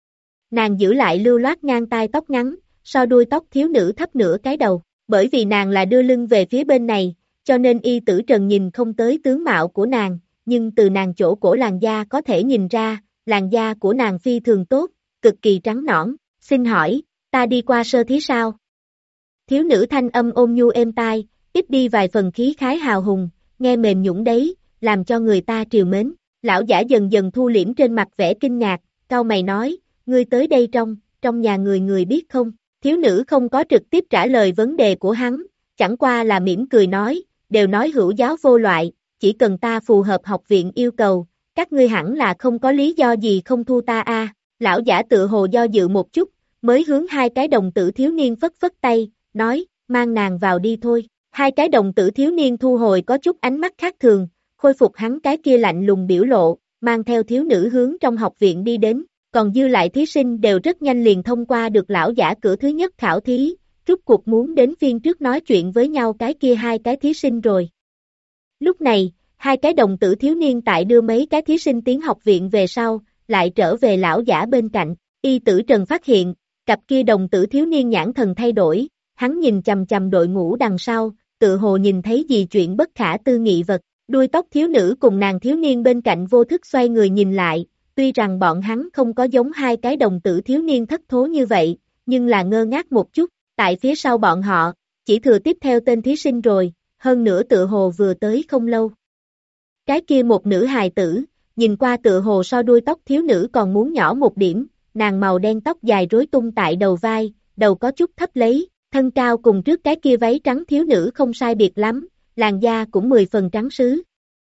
S2: Nàng giữ lại lưu loát ngang tai tóc ngắn, so đuôi tóc thiếu nữ thấp nửa cái đầu. Bởi vì nàng là đưa lưng về phía bên này, cho nên Y Tử Trần nhìn không tới tướng mạo của nàng, nhưng từ nàng chỗ cổ làn da có thể nhìn ra, làn da của nàng phi thường tốt, cực kỳ trắng nõn, xin hỏi, ta đi qua sơ thí sao? Thiếu nữ thanh âm ôn nhu êm tai, ít đi vài phần khí khái hào hùng, nghe mềm nhũn đấy, làm cho người ta trìu mến, lão giả dần dần thu liễm trên mặt vẻ kinh ngạc, cau mày nói, ngươi tới đây trong nhà người biết không? Thiếu nữ không có trực tiếp trả lời vấn đề của hắn, chẳng qua là mỉm cười nói, đều nói hữu giáo vô loại, chỉ cần ta phù hợp học viện yêu cầu, các ngươi hẳn là không có lý do gì không thu ta a. Lão giả tự hồ do dự một chút, mới hướng hai cái đồng tử thiếu niên phất phất tay, nói, mang nàng vào đi thôi. Hai cái đồng tử thiếu niên thu hồi có chút ánh mắt khác thường, khôi phục hắn cái kia lạnh lùng biểu lộ, mang theo thiếu nữ hướng trong học viện đi đến. Còn dư lại thí sinh đều rất nhanh liền thông qua được lão giả cửa thứ nhất khảo thí, rút cuộc muốn đến phiên trước nói chuyện với nhau cái kia hai cái thí sinh rồi. Lúc này, hai cái đồng tử thiếu niên tại đưa mấy cái thí sinh tiến học viện về sau, lại trở về lão giả bên cạnh, Y Tử Trần phát hiện, cặp kia đồng tử thiếu niên nhãn thần thay đổi, hắn nhìn chằm chằm đội ngũ đằng sau, tự hồ nhìn thấy gì chuyện bất khả tư nghị vật, đuôi tóc thiếu nữ cùng nàng thiếu niên bên cạnh vô thức xoay người nhìn lại. Tuy rằng bọn hắn không có giống hai cái đồng tử thiếu niên thất thố như vậy, nhưng là ngơ ngác một chút, tại phía sau bọn họ, chỉ thừa tiếp theo tên thí sinh rồi, hơn nữa tự hồ vừa tới không lâu. Cái kia một nữ hài tử, nhìn qua tự hồ so đuôi tóc thiếu nữ còn muốn nhỏ một điểm, nàng màu đen tóc dài rối tung tại đầu vai, đầu có chút thấp lấy, thân cao cùng trước cái kia váy trắng thiếu nữ không sai biệt lắm, làn da cũng 10 phần trắng sứ.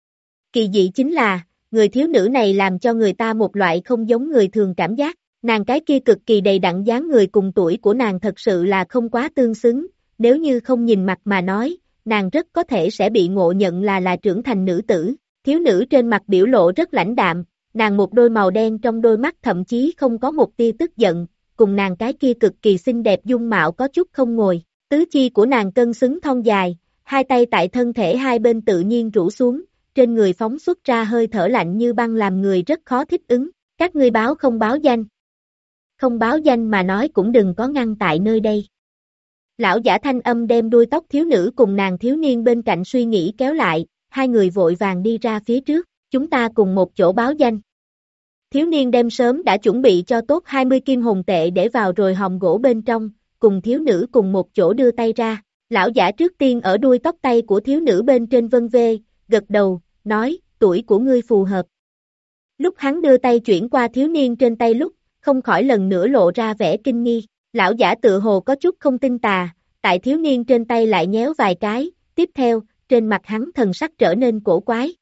S2: Kỳ dị chính là, người thiếu nữ này làm cho người ta một loại không giống người thường cảm giác, nàng cái kia cực kỳ đầy đặn dáng người cùng tuổi của nàng thật sự là không quá tương xứng, nếu như không nhìn mặt mà nói, nàng rất có thể sẽ bị ngộ nhận là trưởng thành nữ tử, thiếu nữ trên mặt biểu lộ rất lãnh đạm, nàng một đôi màu đen trong đôi mắt thậm chí không có một tia tức giận, cùng nàng cái kia cực kỳ xinh đẹp dung mạo có chút không ngồi, tứ chi của nàng cân xứng thon dài, hai tay tại thân thể hai bên tự nhiên rũ xuống, trên người phóng xuất ra hơi thở lạnh như băng làm người rất khó thích ứng, các ngươi báo không báo danh. Không báo danh mà nói cũng đừng có ngăn tại nơi đây. Lão giả thanh âm đem đuôi tóc thiếu nữ cùng nàng thiếu niên bên cạnh suy nghĩ kéo lại, hai người vội vàng đi ra phía trước, chúng ta cùng một chỗ báo danh. Thiếu niên đem sớm đã chuẩn bị cho tốt 20 kim hồn tệ để vào rồi hòm gỗ bên trong, cùng thiếu nữ cùng một chỗ đưa tay ra, lão giả trước tiên ở đuôi tóc tay của thiếu nữ bên trên vân vê, gật đầu, nói, tuổi của ngươi phù hợp. Lúc hắn đưa tay chuyển qua thiếu niên trên tay lúc, không khỏi lần nữa lộ ra vẻ kinh nghi, lão giả tự hồ có chút không tin tà, tại thiếu niên trên tay lại nhéo vài cái, tiếp theo, trên mặt hắn thần sắc trở nên cổ quái.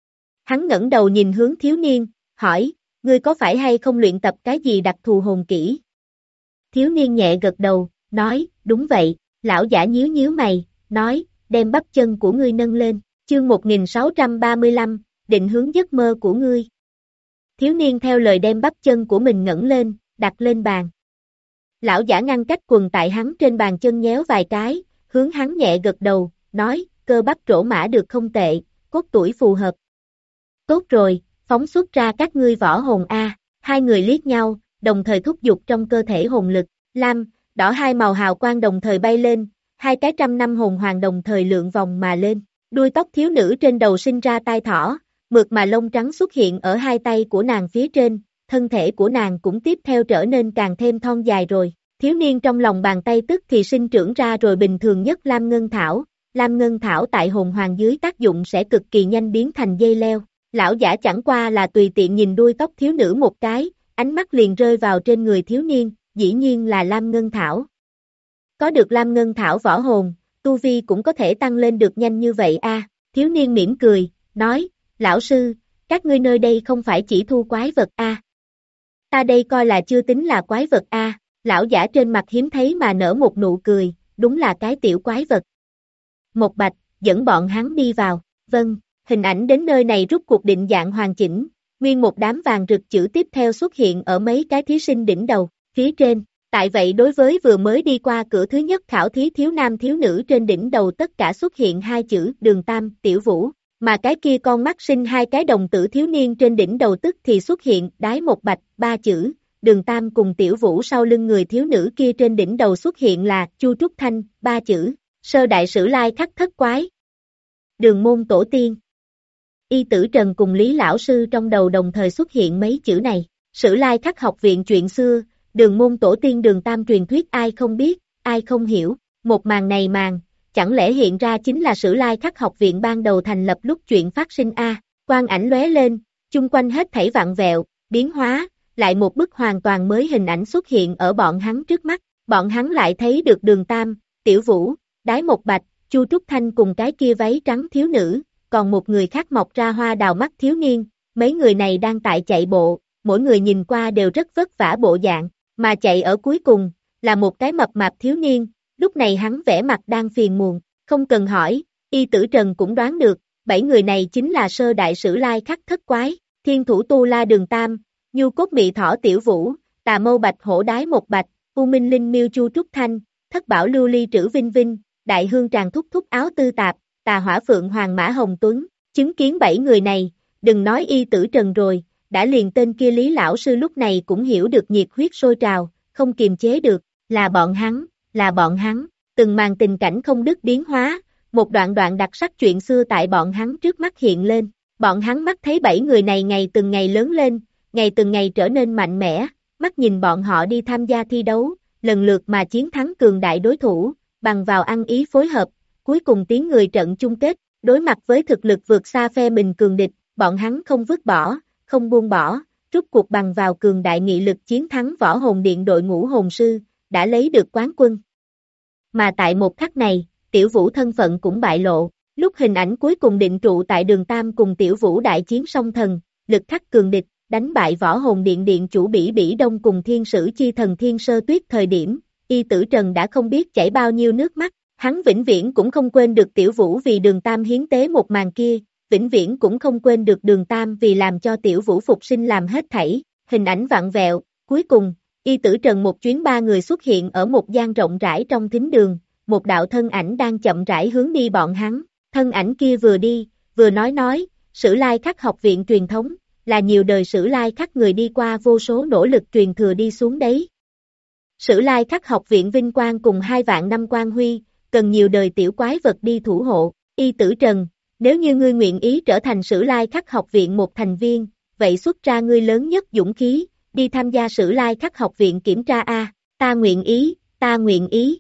S2: Hắn ngẩng đầu nhìn hướng thiếu niên, hỏi, ngươi có phải hay không luyện tập cái gì đặc thù hồn kỹ? Thiếu niên nhẹ gật đầu, nói, đúng vậy, Lão giả nhíu nhíu mày, nói, đem bắp chân của ngươi nâng lên, chương 1635, định hướng giấc mơ của ngươi. Thiếu niên theo lời đem bắp chân của mình ngẩng lên, đặt lên bàn. Lão giả ngăn cách quần tại hắn trên bàn chân nhéo vài cái, hướng hắn nhẹ gật đầu, nói, cơ bắp trổ mã được không tệ, cốt tuổi phù hợp. Tốt rồi, phóng xuất ra các ngươi võ hồn A, hai người liếc nhau, đồng thời thúc giục trong cơ thể hồn lực, lam, đỏ hai màu hào quang đồng thời bay lên, hai cái 100 năm hồn hoàng đồng thời lượn vòng mà lên, đuôi tóc thiếu nữ trên đầu sinh ra tai thỏ, mượt mà lông trắng xuất hiện ở hai tay của nàng phía trên, thân thể của nàng cũng tiếp theo trở nên càng thêm thon dài rồi, thiếu niên trong lòng bàn tay tức thì sinh trưởng ra rồi bình thường nhất Lam Ngân Thảo tại hồn hoàng dưới tác dụng sẽ cực kỳ nhanh biến thành dây leo, lão giả chẳng qua là tùy tiện nhìn đuôi tóc thiếu nữ một cái, ánh mắt liền rơi vào trên người thiếu niên, dĩ nhiên là Lam Ngân Thảo. Có được Lam Ngân Thảo võ hồn, tu vi cũng có thể tăng lên được nhanh như vậy a. Thiếu niên mỉm cười, nói, lão sư, các ngươi nơi đây không phải chỉ thu quái vật a. Ta đây coi là chưa tính là quái vật a. Lão giả trên mặt hiếm thấy mà nở một nụ cười, đúng là cái tiểu quái vật. Một Bạch, dẫn bọn hắn đi vào, vâng, hình ảnh đến nơi này rút cuộc định dạng hoàn chỉnh, nguyên một đám vàng rực chữ tiếp theo xuất hiện ở mấy cái thí sinh đỉnh đầu, phía trên. Tại vậy đối với vừa mới đi qua cửa thứ nhất khảo thí thiếu nam thiếu nữ trên đỉnh đầu tất cả xuất hiện hai chữ Đường Tam, Tiểu Vũ, mà cái kia con mắt sinh hai cái đồng tử thiếu niên trên đỉnh đầu tức thì xuất hiện đái một bạch, ba chữ, Đường Tam cùng Tiểu Vũ sau lưng người thiếu nữ kia trên đỉnh đầu xuất hiện là Chu Trúc Thanh, ba chữ, Sơ Đại Sử Lai Khắc Thất Quái. Đường Môn Tổ Tiên. Y Tử Trần cùng Lý Lão Sư trong đầu đồng thời xuất hiện mấy chữ này, Sử Lai Khắc học viện chuyện xưa. Đường Môn Tổ Tiên Đường Tam truyền thuyết ai không biết, ai không hiểu, một màn này chẳng lẽ hiện ra chính là Sử Lai Khắc học viện ban đầu thành lập lúc chuyện phát sinh a. Quang ảnh lóe lên, chung quanh hết thảy vặn vẹo, biến hóa, lại một bức hoàn toàn mới hình ảnh xuất hiện ở bọn hắn trước mắt, bọn hắn lại thấy được Đường Tam, Tiểu Vũ, Đái Một Bạch, Chu Trúc Thanh cùng cái kia váy trắng thiếu nữ, còn một người khác mọc ra hoa đào mắt thiếu niên, mấy người này đang tại chạy bộ, mỗi người nhìn qua đều rất vất vả bộ dạng. Mà chạy ở cuối cùng, là một cái mập mạp thiếu niên, lúc này hắn vẻ mặt đang phiền muộn, không cần hỏi, Y Tử Trần cũng đoán được, 7 người này chính là Sơ Đại Sử Lai Khắc Thất Quái, Thiên Thủ Tu La Đường Tam, Nhu Cốt Mị Thỏ Tiểu Vũ, Tà Mâu Bạch Hổ Đái Một Bạch, U Minh Linh Miêu Chu Trúc Thanh, Thất Bảo Lưu Ly Trữ Vinh Vinh, Đại Hương Tràng Thúc Thúc Áo Tư Tạp, Tà Hỏa Phượng Hoàng Mã Hồng Tuấn, chứng kiến 7 người này, đừng nói Y Tử Trần rồi. Đã liền tên kia Lý Lão Sư lúc này cũng hiểu được nhiệt huyết sôi trào, không kiềm chế được, là bọn hắn, từng màn tình cảnh không đứt biến hóa, một đoạn đặc sắc chuyện xưa tại bọn hắn trước mắt hiện lên, bọn hắn mắt thấy 7 người này ngày từng ngày lớn lên, ngày từng ngày trở nên mạnh mẽ, mắt nhìn bọn họ đi tham gia thi đấu, lần lượt mà chiến thắng cường đại đối thủ, bằng vào ăn ý phối hợp, cuối cùng tiến người trận chung kết, đối mặt với thực lực vượt xa phe mình cường địch, bọn hắn không vứt bỏ, không buông bỏ, rút cuộc bằng vào cường đại nghị lực chiến thắng võ hồn điện đội ngũ hồn sư, đã lấy được quán quân. Mà tại một khắc này, Tiểu Vũ thân phận cũng bại lộ, lúc hình ảnh cuối cùng định trụ tại Đường Tam cùng Tiểu Vũ đại chiến song thần, lực khắc cường địch, đánh bại võ hồn điện điện chủ Bỉ Bỉ Đông cùng thiên sử chi thần Thiên Sơ Tuyết thời điểm, Y Tử Trần đã không biết chảy bao nhiêu nước mắt, hắn vĩnh viễn cũng không quên được Tiểu Vũ vì Đường Tam hiến tế một màn kia. Vĩnh viễn cũng không quên được Đường Tam vì làm cho Tiểu Vũ phục sinh làm hết thảy, hình ảnh vặn vẹo, cuối cùng, Y Tử Trần một chuyến 3 người xuất hiện ở một gian rộng rãi trong thính đường, một đạo thân ảnh đang chậm rãi hướng đi bọn hắn, thân ảnh kia vừa đi, vừa nói, Sử Lai Khắc học viện truyền thống, là nhiều đời Sử Lai Khắc người đi qua vô số nỗ lực truyền thừa đi xuống đấy. Sử Lai Khắc học viện vinh quang cùng 2 vạn năm quang huy, cần nhiều đời tiểu quái vật đi thủ hộ, Y Tử Trần. Nếu như ngươi nguyện ý trở thành Sử Lai Khắc học viện một thành viên, vậy xuất ra ngươi lớn nhất dũng khí, đi tham gia Sử Lai Khắc học viện kiểm tra a, ta nguyện ý.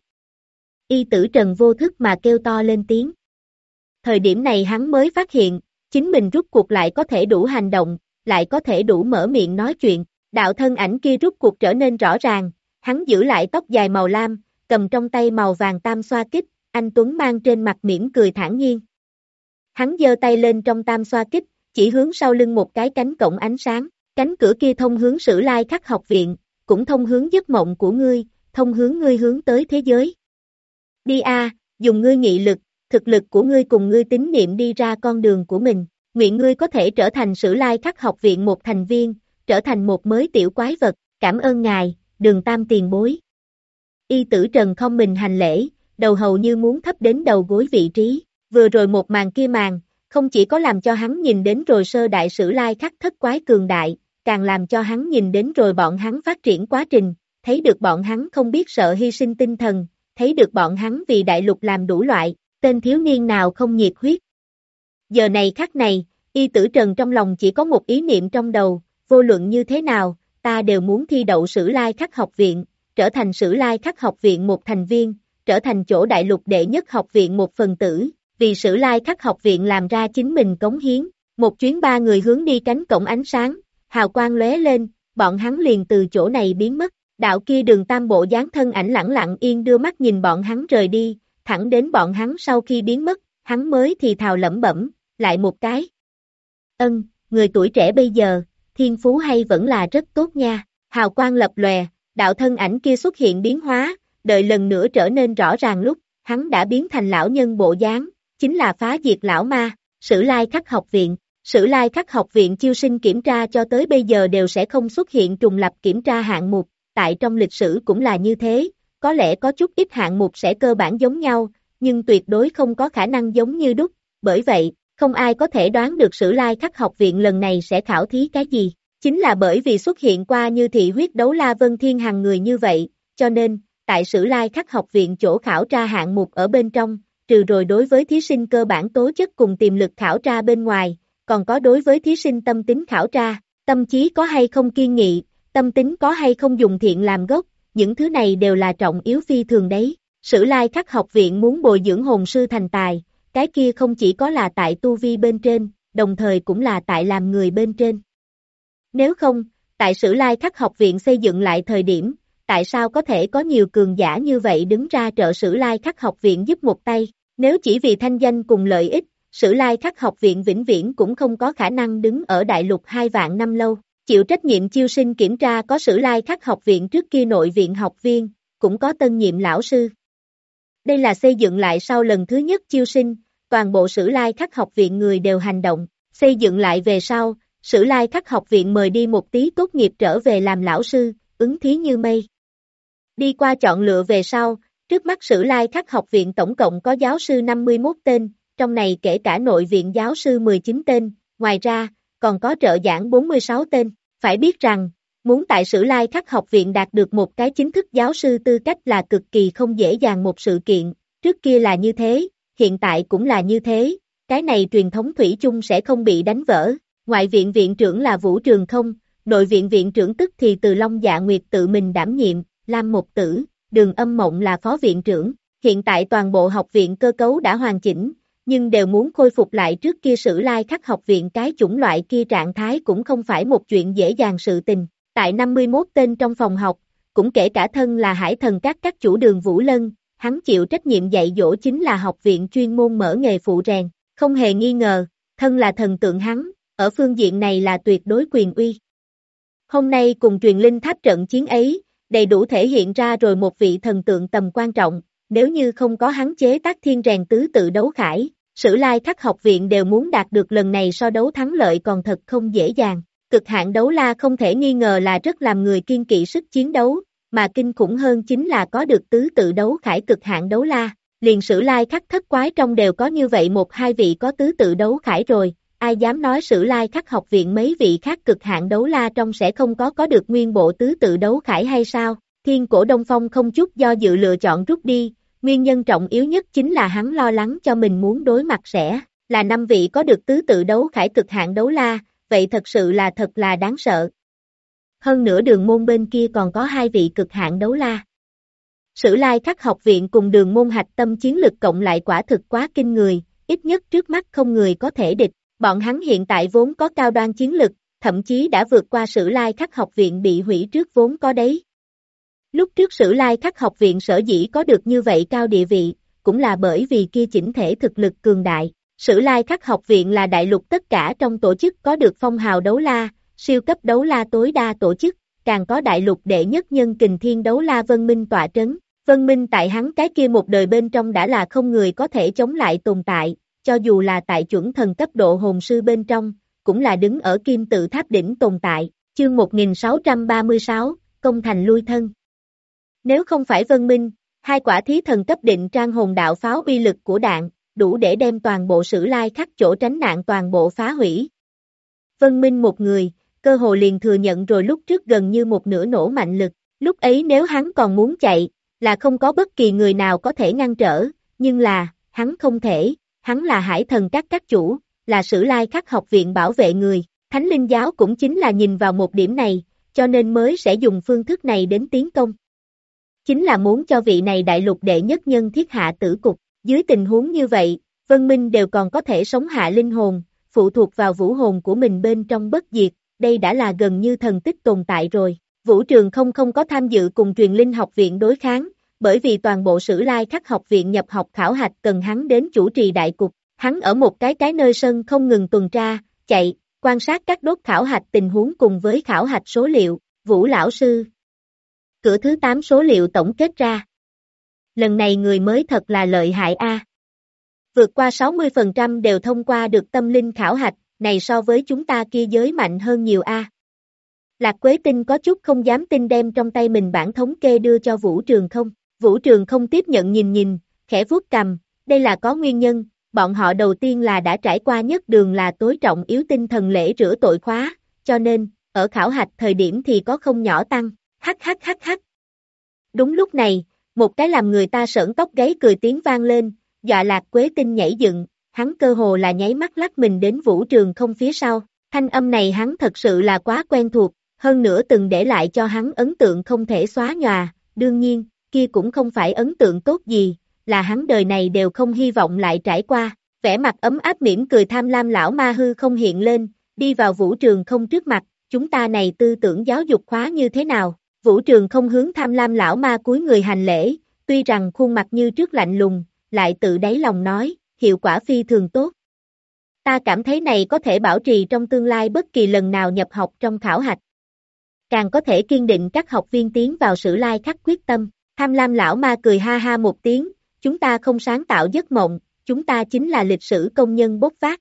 S2: Y Tử Trần vô thức mà kêu to lên tiếng. Thời điểm này hắn mới phát hiện, chính mình rút cuộc lại có thể đủ hành động, lại có thể đủ mở miệng nói chuyện, đạo thân ảnh kia rút cuộc trở nên rõ ràng, hắn giữ lại tóc dài màu lam, cầm trong tay màu vàng tam xoa kích, anh Tuấn mang trên mặt mỉm cười thản nhiên. Hắn giơ tay lên trong tam xoa kích, chỉ hướng sau lưng một cái cánh cổng ánh sáng, cánh cửa kia thông hướng Sử Lai Khắc học viện, cũng thông hướng giấc mộng của ngươi, thông hướng ngươi hướng tới thế giới. Đi a, dùng ngươi nghị lực, thực lực của ngươi cùng ngươi tín niệm đi ra con đường của mình, nguyện ngươi có thể trở thành Sử Lai Khắc học viện một thành viên, trở thành một mới tiểu quái vật, cảm ơn ngài, Đường Tam tiền bối. Y Tử Trần không mình hành lễ, đầu hầu như muốn thấp đến đầu gối vị trí, vừa rồi một màn kia màn, không chỉ có làm cho hắn nhìn đến rồi sơ đại Sử Lai Khắc thất quái cường đại, càng làm cho hắn nhìn đến rồi bọn hắn phát triển quá trình, thấy được bọn hắn không biết sợ hy sinh tinh thần, thấy được bọn hắn vì đại lục làm đủ loại, tên thiếu niên nào không nhiệt huyết. Giờ này khắc này, Y Tử Trần trong lòng chỉ có một ý niệm trong đầu, vô luận như thế nào, ta đều muốn thi đậu Sử Lai Khắc học viện, trở thành Sử Lai Khắc học viện một thành viên, trở thành chỗ đại lục đệ nhất học viện một phần tử, vì Sử Lai Khắc học viện làm ra chính mình cống hiến. Một chuyến ba người hướng đi cánh cổng ánh sáng, hào quang lóe lên, bọn hắn liền từ chỗ này biến mất. Đạo kia Đường Tam bộ dáng thân ảnh lẳng lặng yên đưa mắt nhìn bọn hắn rời đi, thẳng đến bọn hắn sau khi biến mất, hắn mới thì thào lẩm bẩm, lại một cái. Người tuổi trẻ bây giờ, thiên phú hay vẫn là rất tốt nha, hào quang lập lòe, đạo thân ảnh kia xuất hiện biến hóa, đợi lần nữa trở nên rõ ràng lúc, hắn đã biến thành lão nhân bộ dáng, chính là phá diệt lão ma, Sử Lai Khắc học viện. Sử Lai Khắc học viện chiêu sinh kiểm tra cho tới bây giờ đều sẽ không xuất hiện trùng lập kiểm tra hạng mục, tại trong lịch sử cũng là như thế, có lẽ có chút ít hạng mục sẽ cơ bản giống nhau, nhưng tuyệt đối không có khả năng giống như đúc, bởi vậy, không ai có thể đoán được Sử Lai Khắc học viện lần này sẽ khảo thí cái gì, chính là bởi vì xuất hiện qua như thị huyết đấu la Vân Thiên Hằng người như vậy, cho nên, tại Sử Lai Khắc học viện chỗ khảo tra hạng mục ở bên trong, trừ rồi đối với thí sinh cơ bản tố chất cùng tiềm lực khảo tra bên ngoài, còn có đối với thí sinh tâm tính khảo tra, tâm trí có hay không kiên nghị, tâm tính có hay không dùng thiện làm gốc, những thứ này đều là trọng yếu phi thường đấy. Sử Lai Khắc học viện muốn bồi dưỡng hồn sư thành tài, cái kia không chỉ có là tại tu vi bên trên, đồng thời cũng là tại làm người bên trên. Nếu không, tại Sử Lai Khắc học viện xây dựng lại thời điểm, tại sao có thể có nhiều cường giả như vậy đứng ra trợ Sử Lai Khắc học viện giúp một tay, nếu chỉ vì thanh danh cùng lợi ích, Sử Lai Khắc học viện vĩnh viễn cũng không có khả năng đứng ở đại lục 2 vạn năm lâu. Chịu trách nhiệm chiêu sinh kiểm tra có Sử Lai Khắc học viện trước kia nội viện học viên, cũng có tân nhiệm lão sư. Đây là xây dựng lại sau lần thứ nhất chiêu sinh, toàn bộ Sử Lai Khắc học viện người đều hành động, xây dựng lại về sau, Sử Lai Khắc học viện mời đi một tí tốt nghiệp trở về làm lão sư, ứng thí như mây. Đi qua chọn lựa về sau, trước mắt Sử Lai Khắc học viện tổng cộng có giáo sư 51 tên, trong này kể cả nội viện giáo sư 19 tên, ngoài ra, còn có trợ giảng 46 tên. Phải biết rằng, muốn tại Sử Lai Khắc học viện đạt được một cái chính thức giáo sư tư cách là cực kỳ không dễ dàng một sự kiện, trước kia là như thế, hiện tại cũng là như thế, cái này truyền thống thủy chung sẽ không bị đánh vỡ. Ngoại viện viện trưởng là Vũ Trường Không, nội viện viện trưởng tức thì từ Long Dạ Nguyệt tự mình đảm nhiệm, Lam Một Tử, Đường Âm Mộng là phó viện trưởng, hiện tại toàn bộ học viện cơ cấu đã hoàn chỉnh, nhưng đều muốn khôi phục lại trước kia Sử Lai Khắc học viện cái chủng loại kia trạng thái cũng không phải một chuyện dễ dàng sự tình. Tại 51 tên trong phòng học, cũng kể cả thân là Hải Thần các chủ Đường Vũ Lân, hắn chịu trách nhiệm dạy dỗ chính là học viện chuyên môn mở nghề phụ rèn, không hề nghi ngờ, thân là thần tượng hắn, ở phương diện này là tuyệt đối quyền uy. Hôm nay cùng truyền linh tháp trận chiến ấy, đầy đủ thể hiện ra rồi một vị thần tượng tầm quan trọng, nếu như không có hắn chế tác thiên rèn tứ tự đấu khải, Sử Lai Khắc học viện đều muốn đạt được lần này so đấu thắng lợi còn thật không dễ dàng. Cực hạn đấu la không thể nghi ngờ là rất làm người kiên kỵ sức chiến đấu, mà kinh khủng hơn chính là có được tứ tự đấu khải cực hạn đấu la, liền Sử Lai Khắc thất quái trong đều có như vậy một hai vị có tứ tự đấu khải rồi, ai dám nói Sử Lai Khắc học viện mấy vị khác cực hạn đấu la trong sẽ không có được nguyên bộ tứ tự đấu khải hay sao? Thiên Cổ Đông Phong không chút do dự lựa chọn rút đi, nguyên nhân trọng yếu nhất chính là hắn lo lắng cho mình muốn đối mặt sẽ là 5 vị có được tứ tự đấu khải cực hạn đấu la, vậy thật sự là thật là đáng sợ. Hơn nữa Đường môn bên kia còn có 2 vị cực hạn đấu la. Sử Lai Khắc học viện cùng Đường môn hạch tâm chiến lực cộng lại quả thực quá kinh người, ít nhất trước mắt không người có thể địch, bọn hắn hiện tại vốn có cao đoan chiến lực, thậm chí đã vượt qua Sử Lai Khắc học viện bị hủy trước vốn có đấy. Lúc trước Sử Lai Khắc học viện sở dĩ có được như vậy cao địa vị, cũng là bởi vì kia chỉnh thể thực lực cường đại. Sử Lai Khắc học viện là đại lục tất cả trong tổ chức có được phong hào đấu la, siêu cấp đấu la tối đa tổ chức, càng có đại lục đệ nhất nhân kình thiên đấu la Vân Minh tọa trấn. Vân Minh tại hắn cái kia một đời bên trong đã là không người có thể chống lại tồn tại, cho dù là tại chuẩn thần cấp độ hồn sư bên trong, cũng là đứng ở kim tự tháp đỉnh tồn tại, chương 1636, công thành lui thân. Nếu không phải Vân Minh, hai quả thí thần cấp định trang hồn đạo pháo uy lực của đạn, đủ để đem toàn bộ Sử Lai Khắc chỗ tránh nạn toàn bộ phá hủy. Vân Minh một người, cơ hồ liền thừa nhận rồi lúc trước gần như một nửa nổ mạnh lực, lúc ấy nếu hắn còn muốn chạy, là không có bất kỳ người nào có thể ngăn trở, nhưng là, hắn không thể, hắn là hải thần các chủ, là Sử Lai Khắc học viện bảo vệ người, Thánh Linh Giáo cũng chính là nhìn vào một điểm này, cho nên mới sẽ dùng phương thức này đến tiến công. Chính là muốn cho vị này đại lục đệ nhất nhân thiết hạ tử cục, dưới tình huống như vậy, Vân Minh đều còn có thể sống hạ linh hồn, phụ thuộc vào vũ hồn của mình bên trong bất diệt, đây đã là gần như thần tích tồn tại rồi. Vũ Trường không có tham dự cùng truyền linh học viện đối kháng, bởi vì toàn bộ Sử Lai Khắc học viện nhập học khảo hạch cần hắn đến chủ trì đại cục, hắn ở một cái nơi sân không ngừng tuần tra, chạy, quan sát các đốt khảo hạch tình huống cùng với khảo hạch số liệu, Vũ lão sư. Cửa thứ 8 số liệu tổng kết ra. Lần này người mới thật là lợi hại a. Vượt qua 60% đều thông qua được tâm linh khảo hạch, này so với chúng ta kia giới mạnh hơn nhiều a. Lạc Quế Tinh có chút không dám tin đem trong tay mình bản thống kê đưa cho Vũ Trường không. Vũ Trường không tiếp nhận nhìn, khẽ vuốt cằm, đây là có nguyên nhân, bọn họ đầu tiên là đã trải qua nhất đường là tối trọng yếu tinh thần lễ rửa tội khóa, cho nên, ở khảo hạch thời điểm thì có không nhỏ tăng, hắc. Đúng lúc này, một cái làm người ta sởn tóc gáy cười tiếng vang lên, dọa Lạc Quế Tinh nhảy dựng, hắn cơ hồ là nháy mắt lắc mình đến Vũ Trường không phía sau, thanh âm này hắn thật sự là quá quen thuộc, hơn nữa từng để lại cho hắn ấn tượng không thể xóa nhòa, đương nhiên, kia cũng không phải ấn tượng tốt gì, là hắn đời này đều không hy vọng lại trải qua, vẻ mặt ấm áp mỉm cười tham lam lão ma hư không hiện lên, đi vào Vũ Trường không trước mặt, chúng ta này tư tưởng giáo dục khóa như thế nào, Vũ Trường không hướng tham lam lão ma cúi người hành lễ, tuy rằng khuôn mặt như trước lạnh lùng, lại tự đáy lòng nói, hiệu quả phi thường tốt. Ta cảm thấy này có thể bảo trì trong tương lai bất kỳ lần nào nhập học trong khảo hạch. Càng có thể kiên định các học viên tiến vào Sử Lai Khắc quyết tâm, tham lam lão ma cười ha ha một tiếng, chúng ta không sáng tạo giấc mộng, chúng ta chính là lịch sử công nhân bốc phát.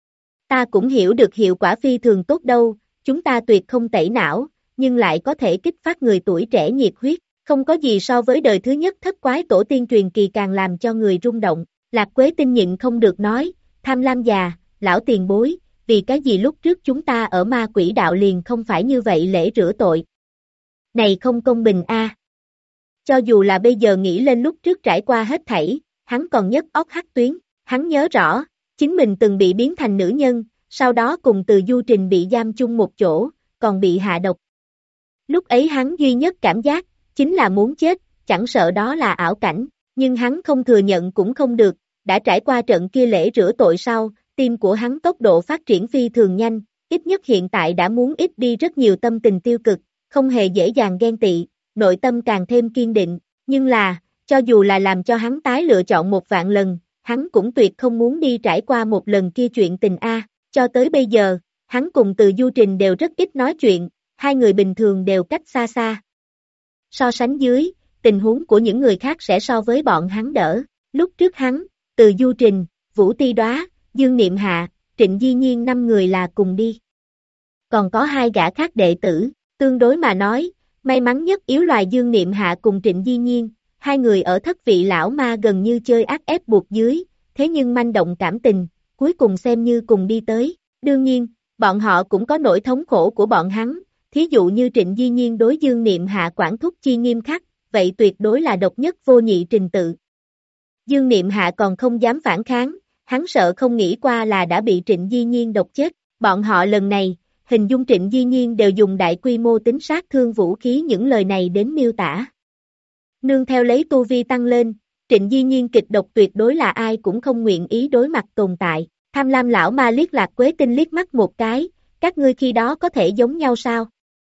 S2: Ta cũng hiểu được hiệu quả phi thường tốt đâu, chúng ta tuyệt không tẩy não, nhưng lại có thể kích phát người tuổi trẻ nhiệt huyết, không có gì so với đời thứ nhất thất quái tổ tiên truyền kỳ càng làm cho người rung động. Lạc Quế Tinh nhịn không được nói, tham lam già, lão tiền bối, vì cái gì lúc trước chúng ta ở ma quỷ đạo liền không phải như vậy lễ rửa tội. Này không công bình a. Cho dù là bây giờ nghĩ lên lúc trước trải qua hết thảy, hắn còn nhấc óc hắc tuyến, hắn nhớ rõ, chính mình từng bị biến thành nữ nhân, sau đó cùng Từ Du Trình bị giam chung một chỗ, còn bị hạ độc. Lúc ấy hắn duy nhất cảm giác, chính là muốn chết, chẳng sợ đó là ảo cảnh, nhưng hắn không thừa nhận cũng không được, đã trải qua trận kia lễ rửa tội sau, tim của hắn tốc độ phát triển phi thường nhanh, ít nhất hiện tại đã muốn ít đi rất nhiều tâm tình tiêu cực, không hề dễ dàng ghen tị, nội tâm càng thêm kiên định, nhưng là, cho dù là làm cho hắn tái lựa chọn 1.000.000 lần, hắn cũng tuyệt không muốn đi trải qua một lần kia chuyện tình a. Cho tới bây giờ, hắn cùng Từ Du Trình đều rất ít nói chuyện, hai người bình thường đều cách xa xa. So sánh dưới, tình huống của những người khác sẽ so với bọn hắn đỡ, lúc trước hắn, Từ Du Trình, Vũ Ti Đóa, Dương Niệm Hạ, Trịnh Di Nhiên 5 người là cùng đi. Còn có 2 gã khác đệ tử, tương đối mà nói, may mắn nhất yếu loài Dương Niệm Hạ cùng Trịnh Di Nhiên, 2 người ở thất vị lão ma gần như chơi ác ép buộc dưới, thế nhưng manh động cảm tình, cuối cùng xem như cùng đi tới. Đương nhiên, bọn họ cũng có nỗi thống khổ của bọn hắn, thí dụ như Trịnh Di Nhiên đối Dương Niệm Hạ quản thúc chi nghiêm khắc, vậy tuyệt đối là độc nhất vô nhị trình tự. Dương Niệm Hạ còn không dám phản kháng, hắn sợ không nghĩ qua là đã bị Trịnh Di Nhiên độc chết, bọn họ lần này, hình dung Trịnh Di Nhiên đều dùng đại quy mô tính sát thương vũ khí những lời này đến miêu tả. Nương theo lấy tu vi tăng lên, Trịnh Di Nhiên kịch độc tuyệt đối là ai cũng không nguyện ý đối mặt tồn tại. Tham lam lão ma liếc Lạc Quế Tinh liếc mắt một cái, các ngươi khi đó có thể giống nhau sao?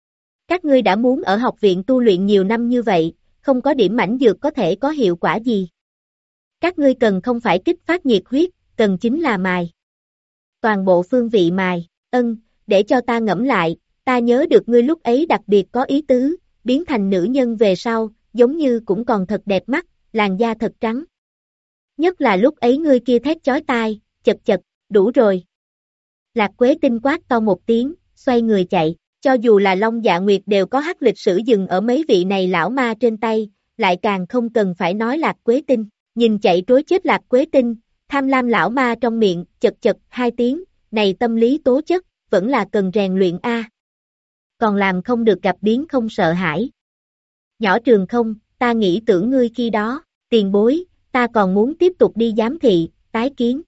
S2: Các ngươi đã muốn ở học viện tu luyện nhiều năm như vậy, không có điểm mảnh dược có thể có hiệu quả gì. Các ngươi cần không phải kích phát nhiệt huyết, cần chính là mài. Toàn bộ phương vị mài, để cho ta ngẫm lại, ta nhớ được ngươi lúc ấy đặc biệt có ý tứ, biến thành nữ nhân về sau, giống như cũng còn thật đẹp mắt, làn da thật trắng. Nhất là lúc ấy ngươi kia thét chói tai, chật chật, đủ rồi. Lạc Quế Tinh quát to một tiếng, xoay người chạy, cho dù là Long Dạ Nguyệt đều có hắc lịch sử dừng ở mấy vị này lão ma trên tay, lại càng không cần phải nói Lạc Quế Tinh, nhìn chạy trối chết Lạc Quế Tinh, tham lam lão ma trong miệng, chật chật 2 tiếng, này tâm lý tố chất, vẫn là cần rèn luyện a. Còn làm không được gặp biến không sợ hãi. Nhỏ Trường Không, ta nghĩ tưởng ngươi khi đó, tiền bối, ta còn muốn tiếp tục đi giám thị, tái kiến.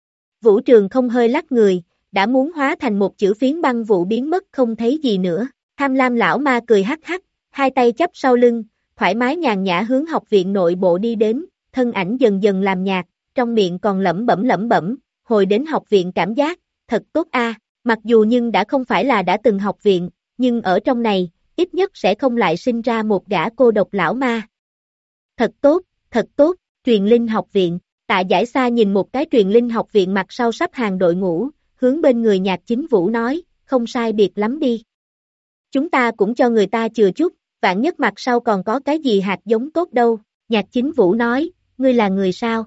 S2: Vũ Trường Không hơi lắc người, đã muốn hóa thành một chữ phiến băng vụ biến mất không thấy gì nữa. Tham lam lão ma cười hắc hắc, hai tay chắp sau lưng, thoải mái nhàn nhã hướng học viện nội bộ đi đến, thân ảnh dần dần làm nhạt, trong miệng còn lẩm bẩm, hồi đến học viện cảm giác, thật tốt a. Mặc dù nhưng đã không phải là đã từng học viện, nhưng ở trong này, ít nhất sẽ không lại sinh ra một gã cô độc lão ma. Thật tốt, truyền linh học viện, Tạ Giải Sa nhìn một cái truyền linh học viện mặt sau sắp hàng đội ngũ, hướng bên người Nhạc Chính Vũ nói, không sai biệt lắm đi. Chúng ta cũng cho người ta chừa chút, vạn nhất mặt sau còn có cái gì hạt giống tốt đâu, Nhạc Chính Vũ nói, ngươi là người sao?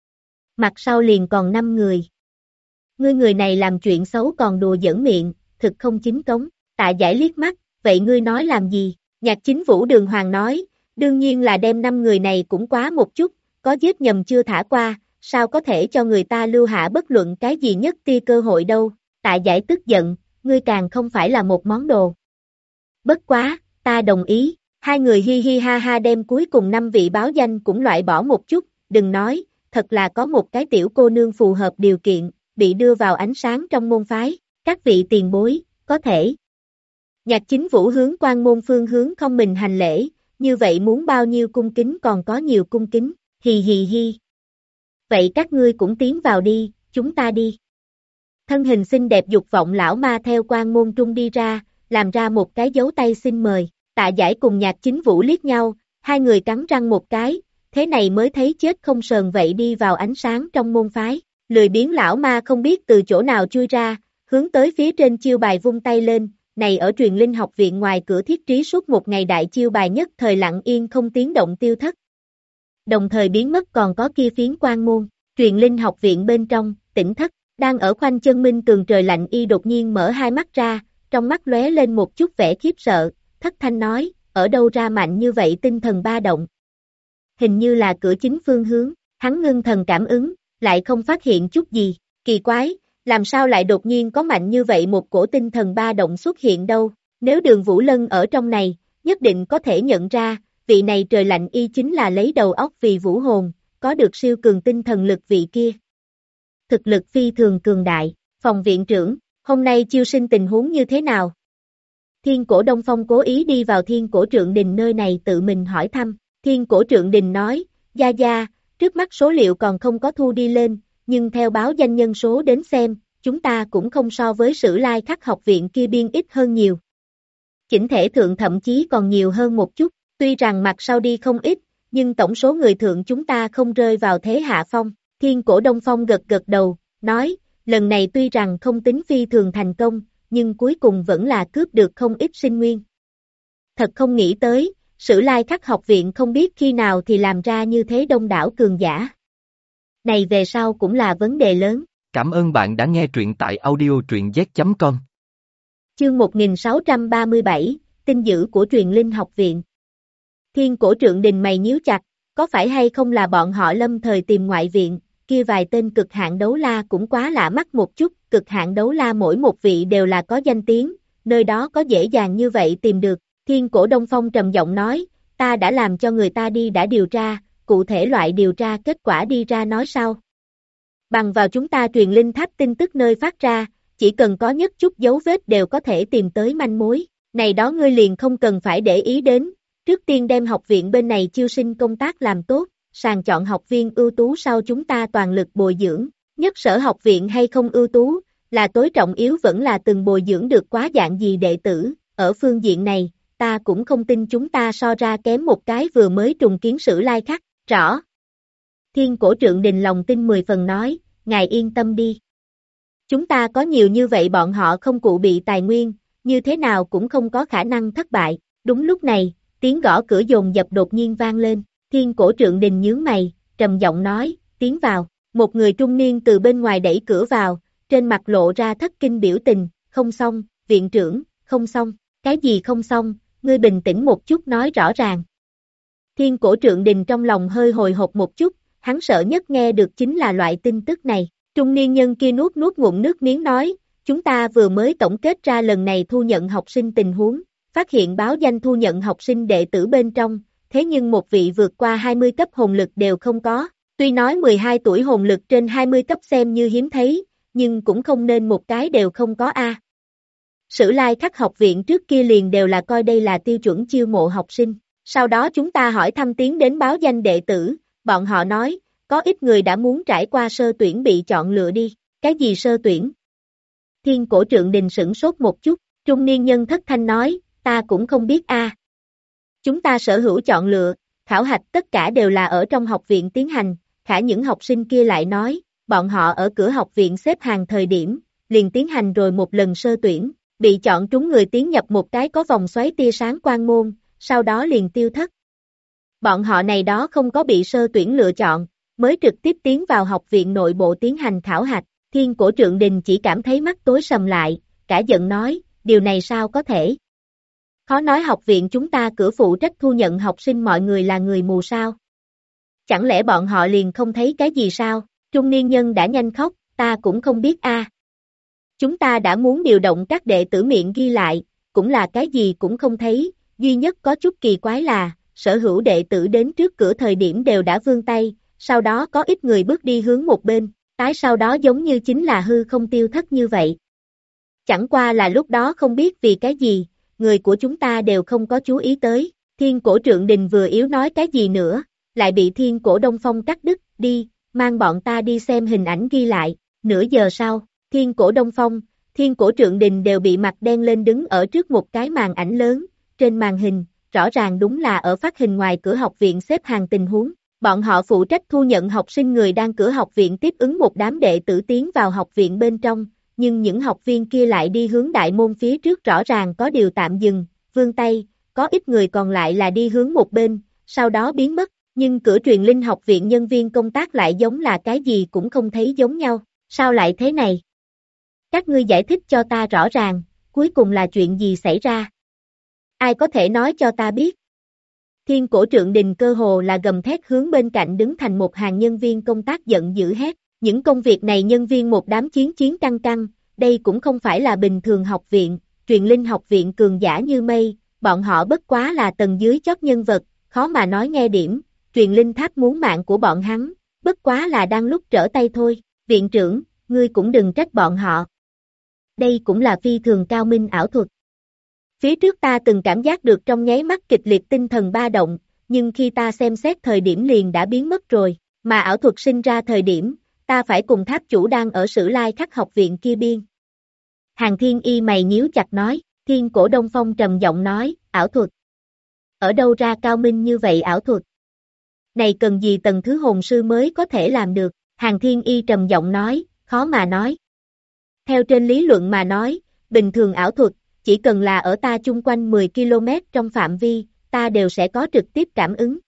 S2: Mặt sau liền còn 5 người. Ngươi người này làm chuyện xấu còn đùa giỡn miệng, thực không chính cống, Tạ Giải liếc mắt, vậy ngươi nói làm gì? Nhạc Chính Vũ đường hoàng nói, đương nhiên là đem 5 người này cũng quá một chút, có giết nhầm chưa thả qua, sao có thể cho người ta lưu hạ bất luận cái gì nhất tia cơ hội đâu, Tạ Giải tức giận, ngươi càng không phải là một món đồ. Bất quá, ta đồng ý, hai người hi hi ha ha đem cuối cùng 5 vị báo danh cũng loại bỏ một chút, đừng nói, thật là có một cái tiểu cô nương phù hợp điều kiện, bị đưa vào ánh sáng trong môn phái, các vị tiền bối, có thể. Nhạc Chính Vũ hướng quan môn phương hướng không mình hành lễ, như vậy muốn bao nhiêu cung kính còn có nhiều cung kính, hì hì hi. Vậy các ngươi cũng tiến vào đi, chúng ta đi. Thân hình xinh đẹp dục vọng lão ma theo quan môn trung đi ra, làm ra một cái dấu tay xin mời, Tạ Giải cùng Nhạc Chính Vũ liếc nhau, hai người cắn răng một cái, thế này mới thấy chết không sờn vậy đi vào ánh sáng trong môn phái, lười biếng lão ma không biết từ chỗ nào chui ra, hướng tới phía trên chiêu bài vung tay lên, này ở truyền linh học viện ngoài cửa thiết trí suốt một ngày đại chiêu bài nhất thời lặng yên không tiếng động tiêu thất. Đồng thời biến mất còn có kia phiến quan môn, truyền linh học viện bên trong, Tỉnh Thất, đang ở khoanh chân minh tường trời lạnh y đột nhiên mở hai mắt ra, trong mắt lóe lên một chút vẻ khiếp sợ, thất thanh nói, ở đâu ra mạnh như vậy tinh thần ba động. Hình như là cửa chính phương hướng, hắn ngưng thần cảm ứng, lại không phát hiện chút gì, kỳ quái, làm sao lại đột nhiên có mạnh như vậy một cổ tinh thần ba động xuất hiện đâu, nếu Đường Vũ Lân ở trong này, nhất định có thể nhận ra, vị này trời lạnh y chính là lấy đầu óc vì vũ hồn, có được siêu cường tinh thần lực vị kia. Thực lực phi thường cường đại, phòng viện trưởng, hôm nay chiêu sinh tình huống như thế nào? Thiên Cổ Đông Phong cố ý đi vào Thiên Cổ Trượng Đình nơi này tự mình hỏi thăm, Thiên Cổ Trượng Đình nói, gia, trước mắt số liệu còn không có thu đi lên, nhưng theo báo danh nhân số đến xem, chúng ta cũng không so với Sử Lai Khắc học viện kia biên ít hơn nhiều. Chỉnh thể thượng thậm chí còn nhiều hơn một chút, tuy rằng mặt sau đi không ít, nhưng tổng số người thượng chúng ta không rơi vào thế hạ phong. Thiên Cổ Đông Phong gật gật đầu, nói, lần này tuy rằng không tính phi thường thành công, nhưng cuối cùng vẫn là cướp được không ít sinh nguyên. Thật không nghĩ tới, Sử Lai Khắc học viện không biết khi nào thì làm ra như thế đông đảo cường giả. Này về sau cũng là vấn đề lớn.
S1: Cảm ơn bạn đã nghe truyện tại audio truyện z.com.
S2: Chương 1637, tin dữ của truyền linh học viện. Thiên Cổ Trượng Đình mày nhíu chặt, có phải hay không là bọn họ lâm thời tìm ngoại viện, kia vài tên cực hạn đấu la cũng quá lạ mắt một chút, cực hạn đấu la mỗi một vị đều là có danh tiếng, nơi đó có dễ dàng như vậy tìm được. Thiên Cổ Đông Phong trầm giọng nói, ta đã làm cho người ta đi đã điều tra, cụ thể loại điều tra kết quả đi ra nói sau. Bằng vào chúng ta truyền linh tháp tin tức nơi phát ra, chỉ cần có nhất chút dấu vết đều có thể tìm tới manh mối, này đó ngươi liền không cần phải để ý đến, trước tiên đem học viện bên này chiêu sinh công tác làm tốt, sàng chọn học viên ưu tú sau chúng ta toàn lực bồi dưỡng, nhất sở học viện hay không ưu tú, là tối trọng yếu vẫn là từng bồi dưỡng được quá dạng gì đệ tử, ở phương diện này, ta cũng không tin chúng ta so ra kém một cái vừa mới trùng kiến Sử Lai Khắc, rõ. Thiên Cổ Trượng Đình lòng tin 10 phần nói, ngài yên tâm đi. Chúng ta có nhiều như vậy bọn họ không cụ bị tài nguyên, như thế nào cũng không có khả năng thất bại. Đúng lúc này, tiếng gõ cửa dồn dập đột nhiên vang lên, Thiên Cổ Trượng Đình nhướng mày, trầm giọng nói, tiến vào, một người trung niên từ bên ngoài đẩy cửa vào, trên mặt lộ ra thất kinh biểu tình, không xong, viện trưởng, không xong, cái gì không xong, ngươi bình tĩnh một chút nói rõ ràng. Thiên Cổ Trượng Đình trong lòng hơi hồi hộp một chút, hắn sợ nhất nghe được chính là loại tin tức này, trung niên nhân kia nuốt ngụm nước miếng nói, chúng ta vừa mới tổng kết ra lần này thu nhận học sinh tình huống, phát hiện báo danh thu nhận học sinh đệ tử bên trong, thế nhưng một vị vượt qua 20 cấp hồn lực đều không có, tuy nói 12 tuổi hồn lực trên 20 cấp xem như hiếm thấy, nhưng cũng không nên một cái đều không có a. Sử Lai Khắc học viện trước kia liền đều là coi đây là tiêu chuẩn chiêu mộ học sinh, sau đó chúng ta hỏi thăm tiến đến báo danh đệ tử, bọn họ nói, có ít người đã muốn trải qua sơ tuyển bị chọn lựa đi, cái gì sơ tuyển? Thiên Cổ Trượng Đình sửng sốt một chút, trung niên nhân thất thanh nói, ta cũng không biết a. Chúng ta sở hữu chọn lựa, khảo hạch tất cả đều là ở trong học viện tiến hành, khả những học sinh kia lại nói, bọn họ ở cửa học viện xếp hàng thời điểm, liền tiến hành rồi một lần sơ tuyển, bị chọn trúng người tiến nhập một cái có vòng xoáy tia sáng quang môn, sau đó liền tiêu thất. Bọn họ này đó không có bị sơ tuyển lựa chọn, mới trực tiếp tiến vào học viện nội bộ tiến hành khảo hạch, Thiên Cổ Trượng Đình chỉ cảm thấy mắt tối sầm lại, cả giận nói, điều này sao có thể? Khó nói học viện chúng ta cửa phụ trách thu nhận học sinh mọi người là người mù sao? Chẳng lẽ bọn họ liền không thấy cái gì sao? Trung niên nhân đã nhanh khóc, ta cũng không biết a. Chúng ta đã muốn điều động các đệ tử miệng ghi lại, cũng là cái gì cũng không thấy, duy nhất có chút kỳ quái là, sở hữu đệ tử đến trước cửa thời điểm đều đã vươn tay, sau đó có ít người bước đi hướng một bên, tái sau đó giống như chính là hư không tiêu thất như vậy. Chẳng qua là lúc đó không biết vì cái gì, người của chúng ta đều không có chú ý tới, Thiên Cổ Trượng Đình vừa yếu nói cái gì nữa, lại bị Thiên Cổ Đông Phong cắt đứt, đi, mang bọn ta đi xem hình ảnh ghi lại, nửa giờ sau, Thiên Cổ Đông Phong, Thiên Cổ Trượng Đình đều bị mặt đen lên đứng ở trước một cái màn ảnh lớn, trên màn hình, rõ ràng đúng là ở phát hình ngoài cửa học viện xếp hàng tình huống, bọn họ phụ trách thu nhận học sinh người đang cửa học viện tiếp ứng một đám đệ tử tiến vào học viện bên trong, nhưng những học viên kia lại đi hướng đại môn phía trước rõ ràng có điều tạm dừng, vươn tay, có ít người còn lại là đi hướng một bên, sau đó biến mất, nhưng cửa truyền linh học viện nhân viên công tác lại giống là cái gì cũng không thấy giống nhau, sao lại thế này? Các ngươi giải thích cho ta rõ ràng, cuối cùng là chuyện gì xảy ra? Ai có thể nói cho ta biết? Thiên Cổ Trượng Đình cơ hồ là gầm thét hướng bên cạnh đứng thành một hàng nhân viên công tác giận dữ hét, những công việc này nhân viên một đám chiến căng căng, đây cũng không phải là bình thường học viện, truyền linh học viện cường giả như mây, bọn họ bất quá là tầng dưới chót nhân vật, khó mà nói nghe điểm, truyền linh tháp muốn mạng của bọn hắn, bất quá là đang lúc trở tay thôi, viện trưởng, ngươi cũng đừng trách bọn họ. Đây cũng là phi thường cao minh ảo thuật. Phía trước ta từng cảm giác được trong nháy mắt kịch liệt tinh thần ba động, nhưng khi ta xem xét thời điểm liền đã biến mất rồi, mà ảo thuật sinh ra thời điểm, ta phải cùng tháp chủ đang ở Sử Lai Khắc học viện kia biên. Hàng Thiên Y mày nhíu chặt nói, Thiên Cổ Đông Phong trầm giọng nói, ảo thuật. Ở đâu ra cao minh như vậy ảo thuật? Này cần gì tầng thứ hồn sư mới có thể làm được, Hàng Thiên Y trầm giọng nói, khó mà nói. Theo trên lý luận mà nói, bình thường ảo thuật, chỉ cần là ở ta chung quanh 10 km trong phạm vi, ta đều sẽ có trực tiếp cảm ứng.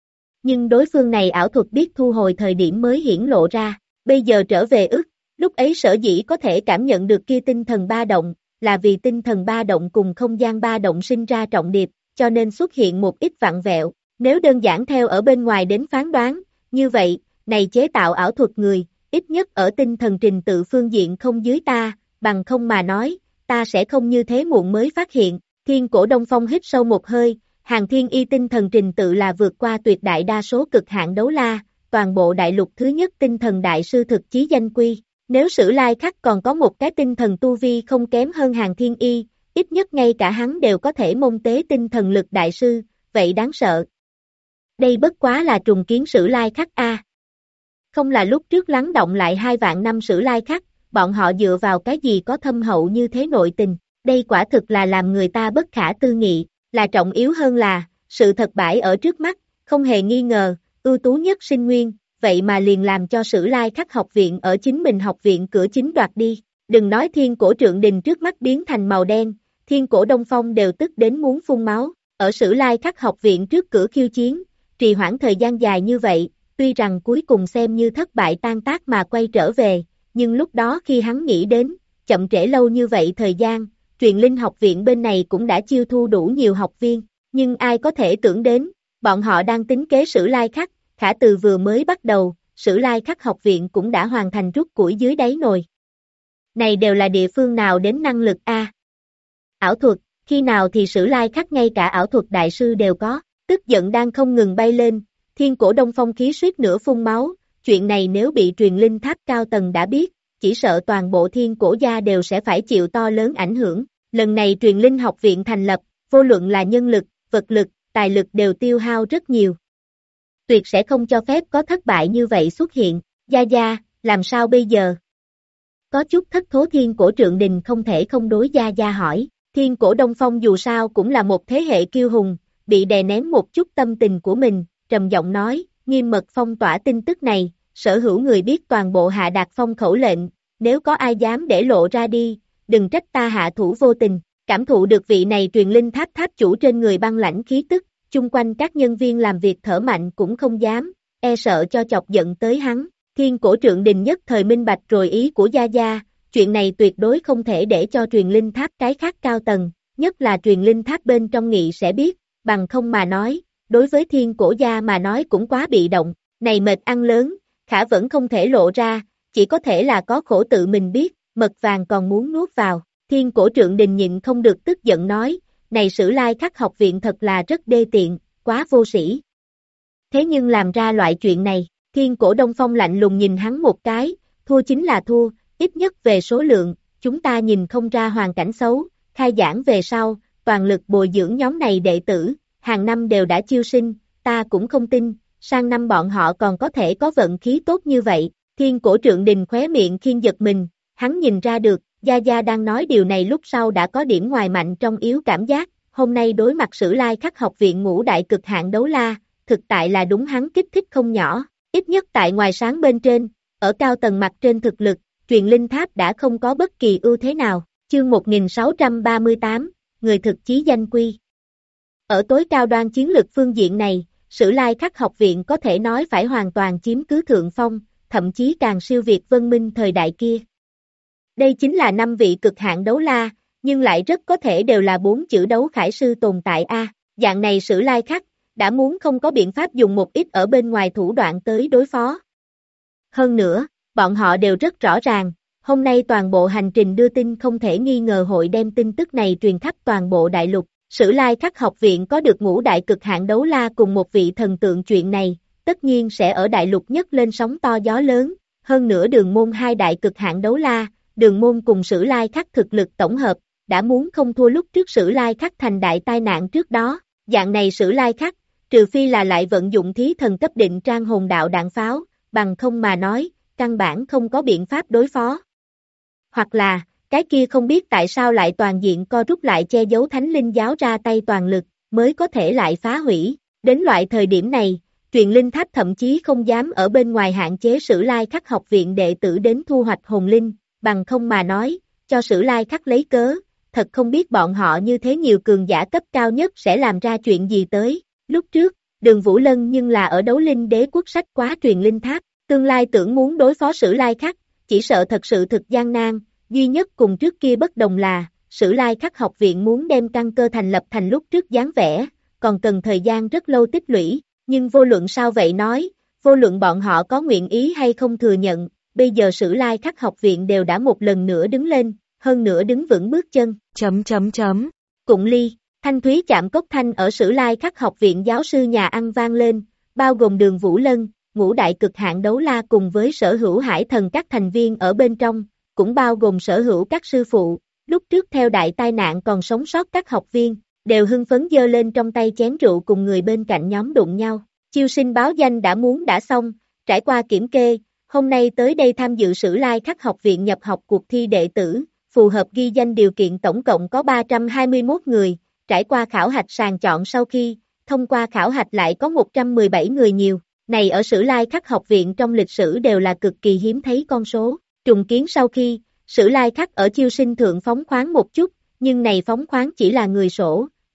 S2: Nhưng đối phương này ảo thuật biết thu hồi thời điểm mới hiển lộ ra, bây giờ trở về lúc ấy sở dĩ có thể cảm nhận được kia tinh thần ba động, là vì tinh thần ba động cùng không gian ba động sinh ra trọng điệp, cho nên xuất hiện một ít vặn vẹo, nếu đơn giản theo ở bên ngoài đến phán đoán, như vậy, này chế tạo ảo thuật người, ít nhất ở tinh thần trình tự phương diện không dưới ta, bằng không mà nói, ta sẽ không như thế muộn mới phát hiện, Thiên Cổ Đông Phong hít sâu một hơi, Hàng Thiên Y tinh thần trình tự là vượt qua tuyệt đại đa số cực hạn đấu la, toàn bộ đại lục thứ nhất tinh thần đại sư thực chí danh quy, nếu Sử Lai Khắc còn có một cái tinh thần tu vi không kém hơn Hàng Thiên Y, ít nhất ngay cả hắn đều có thể môn tế tinh thần lực đại sư, vậy đáng sợ. Đây bất quá là trùng kiến Sử Lai Khắc a. Không là lúc trước lắng động lại 2 vạn năm Sử Lai Khắc, bọn họ dựa vào cái gì có thâm hậu như thế nội tình, đây quả thực là làm người ta bất khả tư nghị, là trọng yếu hơn là, sự thật bãi ở trước mắt, không hề nghi ngờ, ưu tú nhất sinh nguyên, vậy mà liền làm cho Sử Lai Khắc học viện ở chính mình học viện cửa chính đoạt đi, đừng nói Thiên Cổ Trượng Đình trước mắt biến thành màu đen, Thiên Cổ Đông Phong đều tức đến muốn phun máu, ở Sử Lai Khắc học viện trước cửa khiêu chiến, trì hoãn thời gian dài như vậy, tuy rằng cuối cùng xem như thất bại tan tác mà quay trở về, nhưng lúc đó khi hắn nghĩ đến, chậm trễ lâu như vậy thời gian, truyền linh học viện bên này cũng đã chiêu thu đủ nhiều học viên, nhưng ai có thể tưởng đến, bọn họ đang tính kế Sử Lai Khắc, khả từ vừa mới bắt đầu, Sử Lai Khắc học viện cũng đã hoàn thành rút củi dưới đáy nồi. Này đều là địa phương nào đến năng lực a? Ảo thuật, khi nào thì Sử Lai Khắc ngay cả ảo thuật đại sư đều có, tức giận đang không ngừng bay lên, thiên cổ đông phong khí suýt nữa phun máu, chuyện này nếu bị truyền linh tháp cao tầng đã biết, chỉ sợ toàn bộ thiên cổ gia đều sẽ phải chịu to lớn ảnh hưởng, lần này truyền linh học viện thành lập, vô luận là nhân lực, vật lực, tài lực đều tiêu hao rất nhiều. Tuyệt sẽ không cho phép có thất bại như vậy xuất hiện, Gia, làm sao bây giờ? Có chút thất thố thiên cổ Trượng Đình không thể không đối Gia hỏi, thiên cổ Đông Phong dù sao cũng là một thế hệ kiêu hùng, bị đè nén một chút tâm tình của mình, trầm giọng nói, nghiêm mật phong tỏa tin tức này, sở hữu người biết toàn bộ hạ đạt phong khẩu lệnh, nếu có ai dám để lộ ra đi, đừng trách ta hạ thủ vô tình, cảm thụ được vị này truyền linh tháp tháp chủ trên người băng lãnh khí tức, chung quanh các nhân viên làm việc thở mạnh cũng không dám, e sợ cho chọc giận tới hắn, thiên cổ Trượng Đình nhất thời minh bạch rồi ý của Gia, chuyện này tuyệt đối không thể để cho truyền linh tháp cái khác cao tầng, nhất là truyền linh tháp bên trong nghị sẽ biết, bằng không mà nói, đối với thiên cổ gia mà nói cũng quá bị động, này mệt ăn lớn, khả vẫn không thể lộ ra, chỉ có thể là có khổ tự mình biết, mật vàng còn muốn nuốt vào, thiên cổ Trượng Đình nhịn không được tức giận nói, này Sử Lai Khắc học viện thật là rất đê tiện, quá vô sĩ. Thế nhưng làm ra loại chuyện này, thiên cổ Đông Phong lạnh lùng nhìn hắn một cái, thua chính là thua, ít nhất về số lượng, chúng ta nhìn không ra hoàn cảnh xấu, khai giảng về sau, toàn lực bồi dưỡng nhóm này đệ tử, hàng năm đều đã chiêu sinh, ta cũng không tin, sang năm bọn họ còn có thể có vận khí tốt như vậy, thiên cổ Trượng Đình khóe miệng khiên giật mình, hắn nhìn ra được, Gia đang nói điều này lúc sau đã có điểm ngoài mạnh trong yếu cảm giác, hôm nay đối mặt Sử Lai Khắc học viện ngũ đại cực hạn đấu la, thực tại là đúng hắn kích thích không nhỏ, ít nhất tại ngoài sáng bên trên, ở cao tầng mặt trên thực lực, truyền linh tháp đã không có bất kỳ ưu thế nào, chương 1638, người thực chí danh quy. Ở tối cao đoan chiến lực phương diện này, Sử Lai Khắc học viện có thể nói phải hoàn toàn chiếm cứ thượng phong, thậm chí càng siêu việt Vân Minh thời đại kia. Đây chính là 5 vị cực hạn đấu la, nhưng lại rất có thể đều là 4 chữ đấu khải sư tồn tại a. Dạng này Sử Lai Khắc, đã muốn không có biện pháp dùng một ít ở bên ngoài thủ đoạn tới đối phó. Hơn nữa, bọn họ đều rất rõ ràng, hôm nay toàn bộ hành trình đưa tin không thể nghi ngờ hội đem tin tức này truyền khắp toàn bộ đại lục. Sử Lai Khắc học viện có được ngũ đại cực hạn đấu la cùng một vị thần tượng chuyện này, tất nhiên sẽ ở đại lục nhất lên sóng to gió lớn, hơn nữa Đường Môn hai đại cực hạn đấu la, Đường Môn cùng Sử Lai Khắc thực lực tổng hợp, đã muốn không thua lúc trước Sử Lai Khắc thành đại tai nạn trước đó, dạng này Sử Lai Khắc, trừ phi là lại vận dụng thí thần cấp định trang hồn đạo đạn pháo, bằng không mà nói, căn bản không có biện pháp đối phó. Hoặc là, cái kia không biết tại sao lại toàn diện co rút lại che giấu Thánh Linh giáo ra tay toàn lực, mới có thể lại phá hủy. Đến loại thời điểm này, truyền linh tháp thậm chí không dám ở bên ngoài hạn chế Sử Lai Khắc học viện đệ tử đến thu hoạch hồn linh, bằng không mà nói, cho Sử Lai Khắc lấy cớ, thật không biết bọn họ như thế nhiều cường giả cấp cao nhất sẽ làm ra chuyện gì tới. Lúc trước, Đường Vũ Lân nhưng là ở đấu linh đế quốc sách quá truyền linh tháp, tương lai tưởng muốn đối phó Sử Lai Khắc, chỉ sợ thật sự thực gian nan, duy nhất cùng trước kia bất đồng là, Sử Lai Khắc học viện muốn đem căn cơ thành lập thành lúc trước dáng vẻ, còn cần thời gian rất lâu tích lũy, nhưng vô luận sao vậy nói, vô luận bọn họ có nguyện ý hay không thừa nhận, bây giờ Sử Lai Khắc học viện đều đã một lần nữa đứng lên, hơn nữa đứng vững bước chân. Cụng ly, thanh thúy chạm cốc thanh ở Sử Lai Khắc học viện giáo sư nhà ăn vang lên, bao gồm Đường Vũ Lân, ngũ đại cực hạn đấu la cùng với sở hữu hải thần các thành viên ở bên trong, cũng bao gồm sở hữu các sư phụ, lúc trước theo đại tai nạn còn sống sót các học viên, đều hưng phấn giơ lên trong tay chén rượu cùng người bên cạnh nhóm đụng nhau. Chiêu sinh báo danh đã xong, trải qua kiểm kê, hôm nay tới đây tham dự Sử Lai Khắc học viện nhập học cuộc thi đệ tử, phù hợp ghi danh điều kiện tổng cộng có 321 người, trải qua khảo hạch sàng chọn sau khi, thông qua khảo hạch lại có 117 người nhiều, này ở Sử Lai Khắc học viện trong lịch sử đều là cực kỳ hiếm thấy con số. Trùng kiến sau khi, Sử Lai Khắc ở chiêu sinh thượng phóng khoáng một chút, nhưng này phóng khoáng chỉ là người sổ,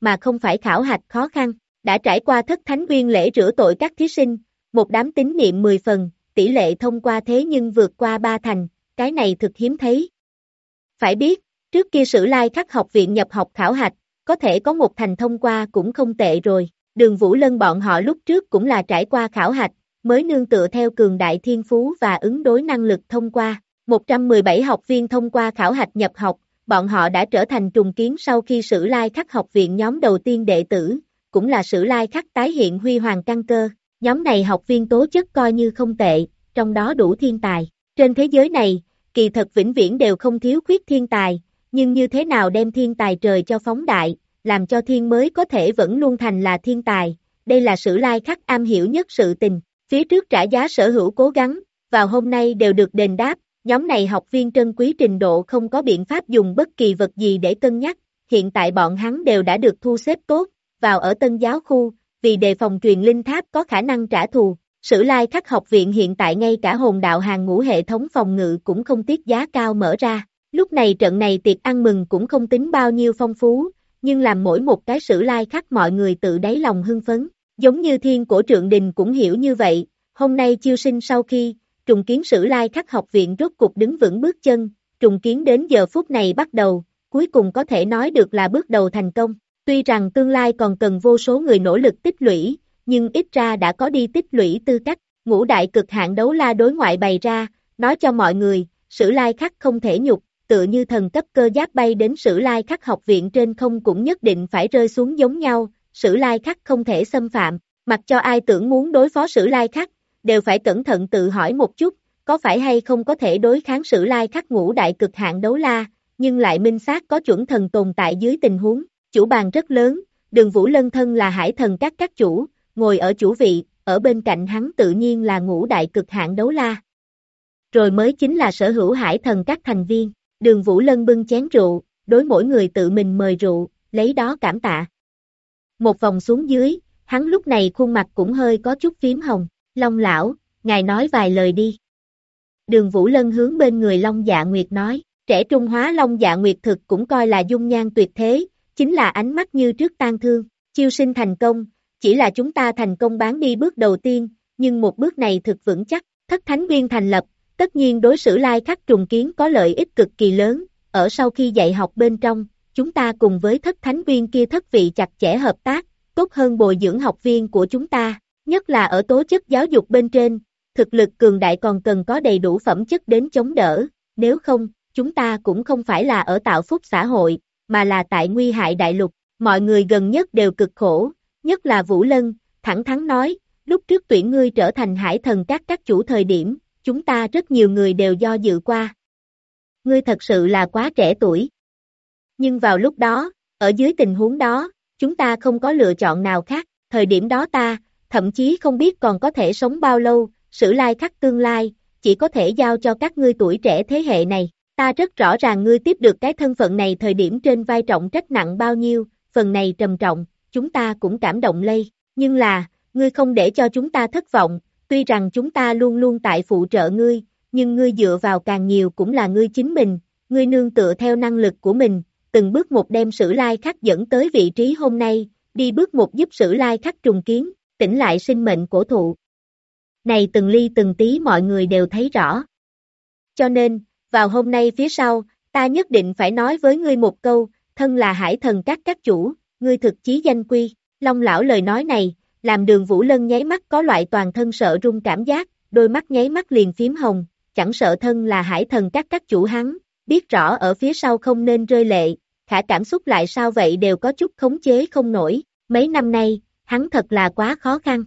S2: mà không phải khảo hạch khó khăn. Đã trải qua thất thánh uyên lễ rửa tội các thí sinh, một đám tín niệm 10 phần, tỷ lệ thông qua thế nhưng vượt qua 3 thành, cái này thực hiếm thấy. Phải biết, trước kia Sử Lai Khắc học viện nhập học khảo hạch, có thể có 1 thành thông qua cũng không tệ rồi. Đường Vũ Lân bọn họ lúc trước cũng là trải qua khảo hạch, mới nương tựa theo cường đại thiên phú và ứng đối năng lực thông qua. 117 học viên thông qua khảo hạch nhập học, bọn họ đã trở thành trùng kiến sau khi Sử Lai Khắc học viện nhóm đầu tiên đệ tử, cũng là Sử Lai Khắc tái hiện huy hoàng căn cơ. Nhóm này học viên tố chất coi như không tệ, trong đó đủ thiên tài. Trên thế giới này, kỳ thật vĩnh viễn đều không thiếu khuyết thiên tài, nhưng như thế nào đem thiên tài trời cho phóng đại, làm cho thiên mới có thể vẫn luôn thành là thiên tài, đây là Sử Lai Khắc am hiểu nhất sự tình. Phía trước trả giá sở hữu cố gắng, vào hôm nay đều được đền đáp, nhóm này học viên trân quý trình độ không có biện pháp dùng bất kỳ vật gì để cân nhắc, hiện tại bọn hắn đều đã được thu xếp tốt, vào ở Tân Giáo khu, vì đề phòng truyền linh tháp có khả năng trả thù. Sử Lai Khắc học viện hiện tại ngay cả hồn đạo hàng ngũ hệ thống phòng ngự cũng không tiếc giá cao mở ra, lúc này trận này tiệc ăn mừng cũng không tính bao nhiêu phong phú, nhưng làm mỗi một cái Sử Lai Khắc mọi người tự đáy lòng hưng phấn, giống như Thiên Cổ Trượng Đình cũng hiểu như vậy, hôm nay chiêu sinh sau khi, trùng kiến Sử Lai Khắc học viện rốt cục đứng vững bước chân, trùng kiến đến giờ phút này bắt đầu, cuối cùng có thể nói được là bước đầu thành công, tuy rằng tương lai còn cần vô số người nỗ lực tích lũy, nhưng ít ra đã có đi tích lũy tư cách, ngũ đại cực hạn đấu la đối ngoại bày ra, nói cho mọi người, Sử Lai Khắc không thể nhục, tựa như thần cấp cơ giáp bay đến Sử Lai Khắc học viện trên không cũng nhất định phải rơi xuống giống nhau, Sử Lai Khắc không thể xâm phạm, mặc cho ai tưởng muốn đối phó Sử Lai Khắc, đều phải cẩn thận tự hỏi một chút, có phải hay không có thể đối kháng Sử Lai Khắc ngũ đại cực hạn đấu la, nhưng lại minh xác có chuẩn thần tồn tại dưới tình huống, chủ bàn rất lớn, Đường Vũ Lân thân là hải thần các chủ, ngồi ở chủ vị, ở bên cạnh hắn tự nhiên là ngũ đại cực hạn đấu la. Rồi mới chính là sở hữu hải thần các thành viên, Đường Vũ Lân bưng chén rượu, đối mỗi người tự mình mời rượu, lấy đó cảm tạ. Một vòng xuống dưới, hắn lúc này khuôn mặt cũng hơi có chút phím hồng, Long lão, ngài nói vài lời đi. Đường Vũ Lân hướng bên người Long Dạ Nguyệt nói, trẻ trung hóa Long Dạ Nguyệt thực cũng coi là dung nhan tuyệt thế, chính là ánh mắt như trước tang thương, chiêu sinh thành công, chỉ là chúng ta thành công bán đi bước đầu tiên, nhưng một bước này thực vững chắc, thất thánh viên thành lập, tất nhiên đối Sử Lai Khắc trùng kiến có lợi ích cực kỳ lớn, ở sau khi dạy học bên trong, chúng ta cùng với thất thánh viên kia thất vị chặt chẽ hợp tác, tốt hơn bồi dưỡng học viên của chúng ta, nhất là ở tố chất giáo dục bên trên, thực lực cường đại còn cần có đầy đủ phẩm chất đến chống đỡ, nếu không, chúng ta cũng không phải là ở tạo phúc xã hội, mà là tại nguy hại đại lục, mọi người gần nhất đều cực khổ, nhất là Vũ Lân, thẳng thắn nói, lúc trước tuyển ngươi trở thành hải thần các chủ thời điểm, chúng ta rất nhiều người đều do dự qua. Ngươi thật sự là quá trẻ tuổi. Nhưng vào lúc đó, ở dưới tình huống đó, chúng ta không có lựa chọn nào khác, thời điểm đó ta, thậm chí không biết còn có thể sống bao lâu, Sử Lai Khắc tương lai, chỉ có thể giao cho các ngươi tuổi trẻ thế hệ này. Ta rất rõ ràng ngươi tiếp được cái thân phận này thời điểm trên vai trọng trách nặng bao nhiêu, phần này trầm trọng, chúng ta cũng cảm động lây, nhưng là, ngươi không để cho chúng ta thất vọng, tuy rằng chúng ta luôn luôn tại phụ trợ ngươi, nhưng ngươi dựa vào càng nhiều cũng là ngươi chính mình, ngươi nương tựa theo năng lực của mình, từng bước một đem Sử Lai Khắc dẫn tới vị trí hôm nay, đi bước một giúp Sử Lai Khắc trùng kiến, tỉnh lại sinh mệnh cổ thụ. Này từng ly từng tí mọi người đều thấy rõ. Cho nên, vào hôm nay phía sau, ta nhất định phải nói với ngươi một câu, thân là hải thần các chủ, ngươi thực chí danh quy, Long lão lời nói này, làm Đường Vũ Lân nháy mắt có loại toàn thân sợ run cảm giác, đôi mắt nháy mắt liền phím hồng, chẳng sợ thân là hải thần các chủ hắn, biết rõ ở phía sau không nên rơi lệ, khả cảm xúc lại sao vậy đều có chút khống chế không nổi, mấy năm nay, hắn thật là quá khó khăn.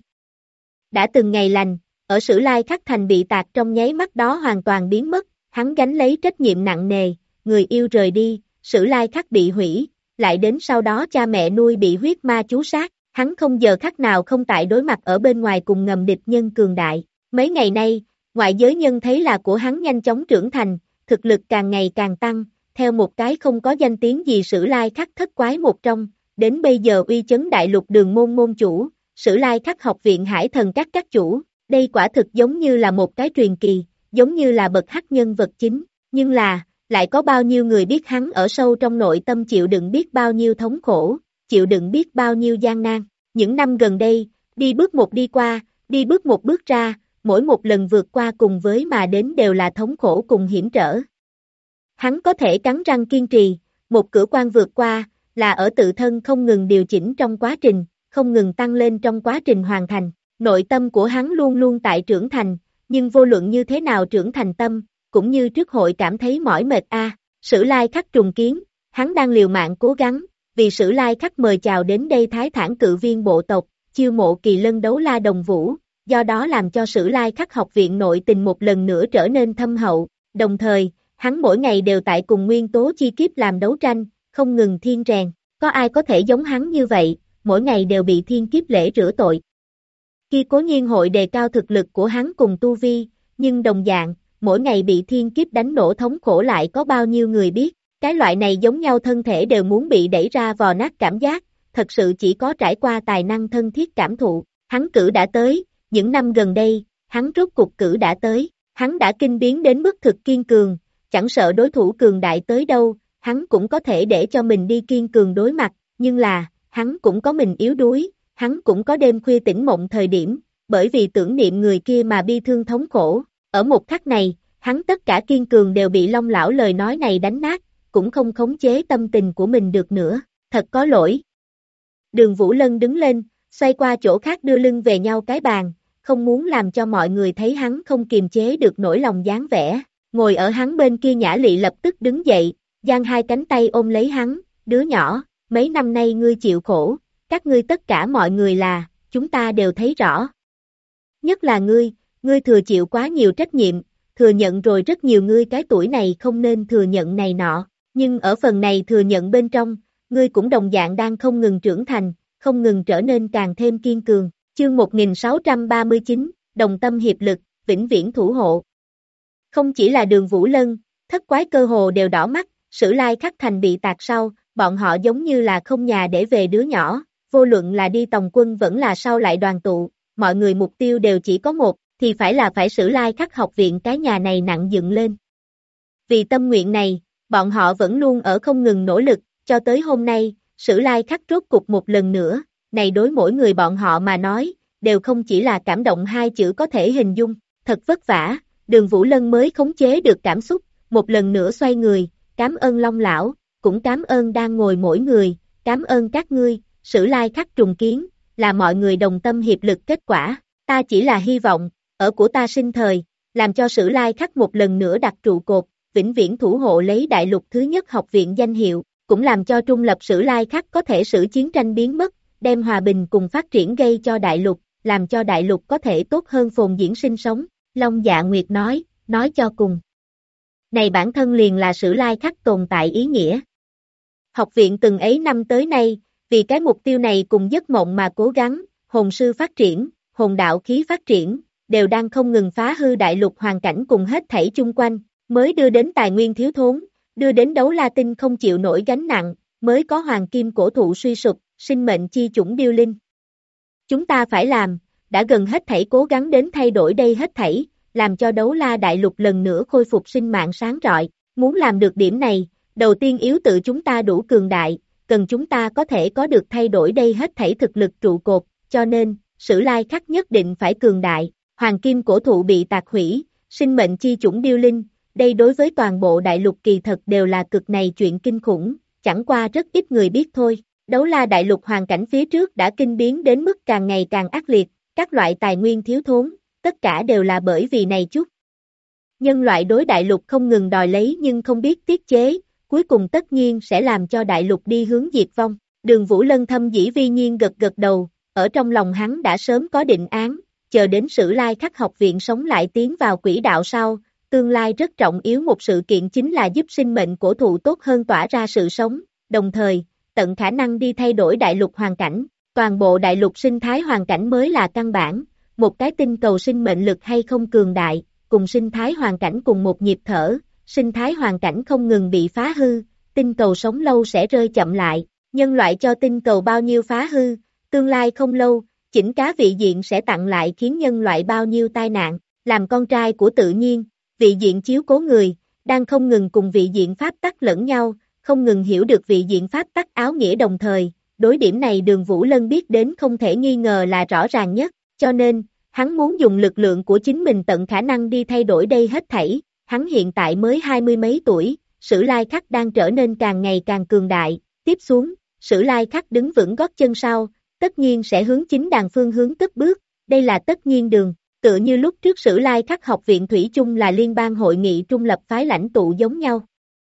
S2: Đã từng ngày lành, ở Sử Lai Khắc thành bị tạc trong nháy mắt đó hoàn toàn biến mất, hắn gánh lấy trách nhiệm nặng nề, người yêu rời đi, Sử Lai Khắc bị hủy, lại đến sau đó cha mẹ nuôi bị huyết ma chú sát, hắn không giờ khắc nào không tại đối mặt ở bên ngoài cùng ngầm địch nhân cường đại. Mấy ngày nay, ngoại giới nhân thấy là của hắn nhanh chóng trưởng thành, thực lực càng ngày càng tăng, theo một cái không có danh tiếng gì Sử Lai Khắc thất quái một trong, đến bây giờ uy chấn đại lục đường môn môn chủ, Sử Lai Khắc học viện hải thần các chủ, đây quả thực giống như là một cái truyền kỳ, giống như là bậc hắc nhân vật chính, nhưng là, lại có bao nhiêu người biết hắn ở sâu trong nội tâm chịu đựng biết bao nhiêu thống khổ, chịu đựng biết bao nhiêu gian nan. Những năm gần đây, đi bước một đi qua, đi bước một bước ra, mỗi một lần vượt qua cùng với mà đến đều là thống khổ cùng hiểm trở. Hắn có thể cắn răng kiên trì, một cửa quan vượt qua, là ở tự thân không ngừng điều chỉnh trong quá trình, không ngừng tăng lên trong quá trình hoàn thành. Nội tâm của hắn luôn luôn tại trưởng thành, nhưng vô luận như thế nào trưởng thành tâm, cũng như trước hội cảm thấy mỏi mệt Sử Lai Khắc trùng kiến, hắn đang liều mạng cố gắng, vì Sử Lai Khắc mời chào đến đây Thái Thản cự viên bộ tộc, chiêu mộ kỳ lân đấu la đồng vũ, do đó làm cho Sử Lai Khắc học viện nội tình một lần nữa trở nên thâm hậu, đồng thời, hắn mỗi ngày đều tại cùng nguyên tố chi kiếp làm đấu tranh, không ngừng thiên rèn, có ai có thể giống hắn như vậy, mỗi ngày đều bị thiên kiếp lễ rửa tội. Khi cố nhiên hội đề cao thực lực của hắn cùng tu vi, nhưng đồng dạng, mỗi ngày bị thiên kiếp đánh nổ thống khổ lại có bao nhiêu người biết, cái loại này giống nhau thân thể đều muốn bị đẩy ra vò nát cảm giác, thật sự chỉ có trải qua tài năng thân thiết cảm thụ, hắn cử đã tới, những năm gần đây, hắn rốt cục cử đã tới, hắn đã kinh biến đến mức thực kiên cường, chẳng sợ đối thủ cường đại tới đâu, hắn cũng có thể để cho mình đi kiên cường đối mặt, nhưng là, hắn cũng có mình yếu đuối, hắn cũng có đêm khuya tỉnh mộng thời điểm, bởi vì tưởng niệm người kia mà bi thương thống khổ, ở một khắc này, hắn tất cả kiên cường đều bị Long lão lời nói này đánh nát, cũng không khống chế tâm tình của mình được nữa, thật có lỗi. Đường Vũ Lân đứng lên, xoay qua chỗ khác đưa lưng về nhau cái bàn, không muốn làm cho mọi người thấy hắn không kiềm chế được nỗi lòng dáng vẻ, ngồi ở hắn bên kia Nhã Lị lập tức đứng dậy, giang hai cánh tay ôm lấy hắn, đứa nhỏ, mấy năm nay ngươi chịu khổ, các ngươi tất cả mọi người là, chúng ta đều thấy rõ. Nhất là ngươi thừa chịu quá nhiều trách nhiệm, thừa nhận rồi rất nhiều ngươi cái tuổi này không nên thừa nhận này nọ, nhưng ở phần này thừa nhận bên trong, ngươi cũng đồng dạng đang không ngừng trưởng thành, không ngừng trở nên càng thêm kiên cường. Chương 1639, đồng tâm hiệp lực, vĩnh viễn thủ hộ. Không chỉ là Đường Vũ Lân, thất quái cơ hồ đều đỏ mắt, Sử Lai Khắc thành bị tạc sau, bọn họ giống như là không nhà để về đứa nhỏ, vô luận là đi tòng quân vẫn là sau lại đoàn tụ, mọi người mục tiêu đều chỉ có một, thì phải Sử Lai Khắc học viện cái nhà này nặng dựng lên. Vì tâm nguyện này, bọn họ vẫn luôn ở không ngừng nỗ lực, cho tới hôm nay, Sử Lai Khắc rốt cục một lần nữa, này đối mỗi người bọn họ mà nói, đều không chỉ là cảm động hai chữ có thể hình dung, thật vất vả, Đường Vũ Lân mới khống chế được cảm xúc, một lần nữa xoay người, cảm ơn Long lão, cũng cảm ơn đang ngồi mỗi người, cảm ơn các ngươi, Sử Lai Khắc trùng kiến, là mọi người đồng tâm hiệp lực kết quả, ta chỉ là hy vọng, ở của ta sinh thời, làm cho Sử Lai Khắc một lần nữa đặt trụ cột, vĩnh viễn thủ hộ lấy đại lục thứ nhất học viện danh hiệu, cũng làm cho trung lập Sử Lai Khắc có thể xử chiến tranh biến mất, đem hòa bình cùng phát triển gây cho đại lục, làm cho đại lục có thể tốt hơn phồn diễn sinh sống, Long Dạ Nguyệt nói cho cùng. Này bản thân liền là Sử Lai Khắc tồn tại ý nghĩa. Học viện từng ấy năm tới nay, vì cái mục tiêu này cùng giấc mộng mà cố gắng, hồn sư phát triển, hồn đạo khí phát triển, đều đang không ngừng phá hư đại lục hoàn cảnh cùng hết thảy chung quanh, mới đưa đến tài nguyên thiếu thốn, đưa đến đấu la tinh không chịu nổi gánh nặng, mới có hoàng kim cổ thụ suy sụp, sinh mệnh chi chủng điêu linh. Chúng ta phải làm, đã gần hết thảy cố gắng đến thay đổi đây hết thảy, làm cho đấu la đại lục lần nữa khôi phục sinh mạng sáng rọi, muốn làm được điểm này, đầu tiên yếu tự chúng ta đủ cường đại, cần chúng ta có thể có được thay đổi đây hết thảy thực lực trụ cột, cho nên, Sử Lai Khắc nhất định phải cường đại, hoàng kim cổ thụ bị tạc hủy, sinh mệnh chi chủng điêu linh, đây đối với toàn bộ đại lục kỳ thật đều là cực này chuyện kinh khủng, chẳng qua rất ít người biết thôi. Đấu la đại lục hoàn cảnh phía trước đã kinh biến đến mức càng ngày càng ác liệt, các loại tài nguyên thiếu thốn, tất cả đều là bởi vì này chút. Nhân loại đối đại lục không ngừng đòi lấy nhưng không biết tiết chế, cuối cùng tất nhiên sẽ làm cho đại lục đi hướng diệt vong. Đường Vũ Lân thâm dĩ vi nhiên gật gật đầu, ở trong lòng hắn đã sớm có định án, chờ đến Sử Lai Khắc học viện sống lại tiến vào quỹ đạo sau, tương lai rất trọng yếu một sự kiện chính là giúp sinh mệnh cổ thụ tốt hơn tỏa ra sự sống, đồng thời, tận khả năng đi thay đổi đại lục hoàn cảnh, toàn bộ đại lục sinh thái hoàn cảnh mới là căn bản, một cái tinh cầu sinh mệnh lực hay không cường đại, cùng sinh thái hoàn cảnh cùng một nhịp thở, sinh thái hoàn cảnh không ngừng bị phá hư, tinh cầu sống lâu sẽ rơi chậm lại, nhân loại cho tinh cầu bao nhiêu phá hư, tương lai không lâu, chỉnh cá vị diện sẽ tặng lại khiến nhân loại bao nhiêu tai nạn, làm con trai của tự nhiên, vị diện chiếu cố người, đang không ngừng cùng vị diện pháp tắc lẫn nhau, không ngừng hiểu được vị diện pháp tắc áo nghĩa đồng thời, đối điểm này Đường Vũ Lân biết đến không thể nghi ngờ là rõ ràng nhất, cho nên, hắn muốn dùng lực lượng của chính mình tận khả năng đi thay đổi đây hết thảy, hắn hiện tại mới 20 mấy tuổi, Sử Lai Khắc đang trở nên càng ngày càng cường đại, tiếp xuống, Sử Lai Khắc đứng vững gót chân sau, tất nhiên sẽ hướng chính đàn phương hướng cất bước, đây là tất nhiên đường, tựa như lúc trước Sử Lai Khắc học viện thủy chung là liên bang hội nghị trung lập phái lãnh tụ giống nhau.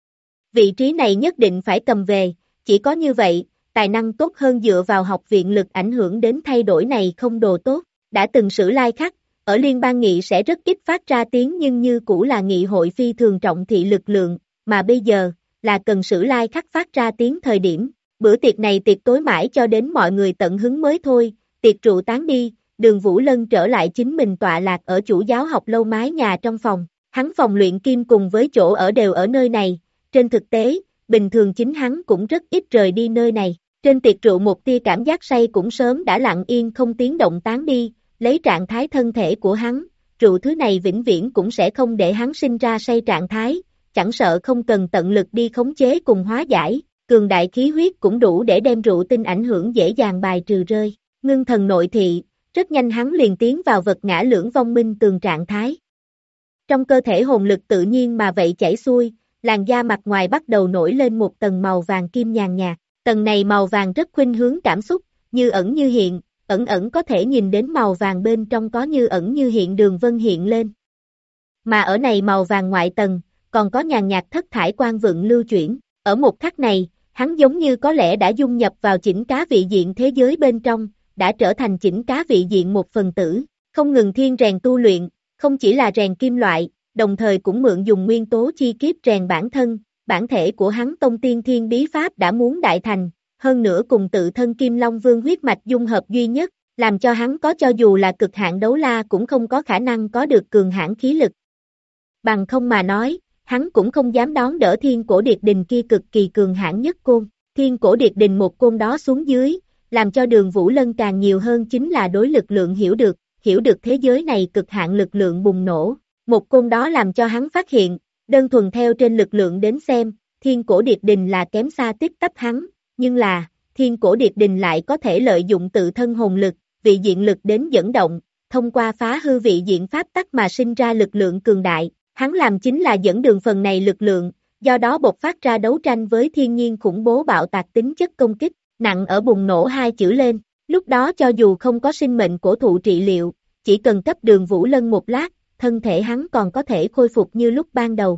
S2: Vị trí này nhất định phải cầm về, chỉ có như vậy, tài năng tốt hơn dựa vào học viện lực ảnh hưởng đến thay đổi này không đồ tốt, đã từng Sử Lai Khắc, ở liên bang nghị sẽ rất ít phát ra tiếng nhưng như cũ là nghị hội phi thường trọng thị lực lượng, mà bây giờ, là cần Sử Lai Khắc phát ra tiếng thời điểm, bữa tiệc này tiệc tối mãi cho đến mọi người tận hứng mới thôi, tiệc rượu tán đi, Đường Vũ Lân trở lại chính mình tọa lạc ở chủ giáo học lâu mái nhà trong phòng, hắn phòng luyện kim cùng với chỗ ở đều ở nơi này, trên thực tế, bình thường chính hắn cũng rất ít rời đi nơi này, trên tiệc rượu một tia cảm giác say cũng sớm đã lặng yên không tiếng động tán đi, lấy trạng thái thân thể của hắn, rượu thứ này vĩnh viễn cũng sẽ không để hắn sinh ra say trạng thái, chẳng sợ không cần tận lực đi khống chế cùng hóa giải, cường đại khí huyết cũng đủ để đem rượu tinh ảnh hưởng dễ dàng bài trừ rơi, ngưng thần nội thị, rất nhanh hắn liền tiến vào vật ngã lưỡng vong minh tường trạng thái. Trong cơ thể hồn lực tự nhiên mà vậy chảy xuôi, làn da mặt ngoài bắt đầu nổi lên một tầng màu vàng kim nhàn nhạt, tầng này màu vàng rất khuynh hướng cảm xúc, như ẩn như hiện, ẩn ẩn có thể nhìn đến màu vàng bên trong có như ẩn như hiện đường vân hiện lên. Mà ở này màu vàng ngoại tầng, còn có nhàn nhạt thất thải quang vượng lưu chuyển, ở một khắc này, hắn giống như có lẽ đã dung nhập vào chỉnh cá vị diện thế giới bên trong, đã trở thành chỉnh cá vị diện một phần tử, không ngừng thiên rèn tu luyện, không chỉ là rèn kim loại, đồng thời cũng mượn dùng nguyên tố chi kiếp rèn bản thân, bản thể của hắn tông tiên thiên bí pháp đã muốn đại thành, hơn nữa cùng tự thân Kim Long Vương huyết mạch dung hợp duy nhất, làm cho hắn có cho dù là cực hạn đấu la cũng không có khả năng có được cường hãn khí lực. Bằng không mà nói, hắn cũng không dám đón đỡ thiên cổ điệt đình kia cực kỳ cường hãn nhất côn, thiên cổ điệt đình một côn đó xuống dưới, làm cho Đường Vũ Lân càng nhiều hơn chính là đối lực lượng hiểu được thế giới này cực hạn lực lượng bùng nổ, một côn đó làm cho hắn phát hiện, đơn thuần theo trên lực lượng đến xem, thiên cổ điệt đình là kém xa tích tắp hắn, nhưng là, thiên cổ điệt đình lại có thể lợi dụng tự thân hồn lực, vị diện lực đến dẫn động, thông qua phá hư vị diện pháp tắc mà sinh ra lực lượng cường đại, hắn làm chính là dẫn đường phần này lực lượng, do đó bộc phát ra đấu tranh với thiên nhiên khủng bố bạo tạc tính chất công kích, nặng ở bùng nổ hai chữ lên, lúc đó cho dù không có sinh mệnh cổ thụ trị liệu, chỉ cần cấp Đường Vũ Lân một lát, thân thể hắn còn có thể khôi phục như lúc ban đầu.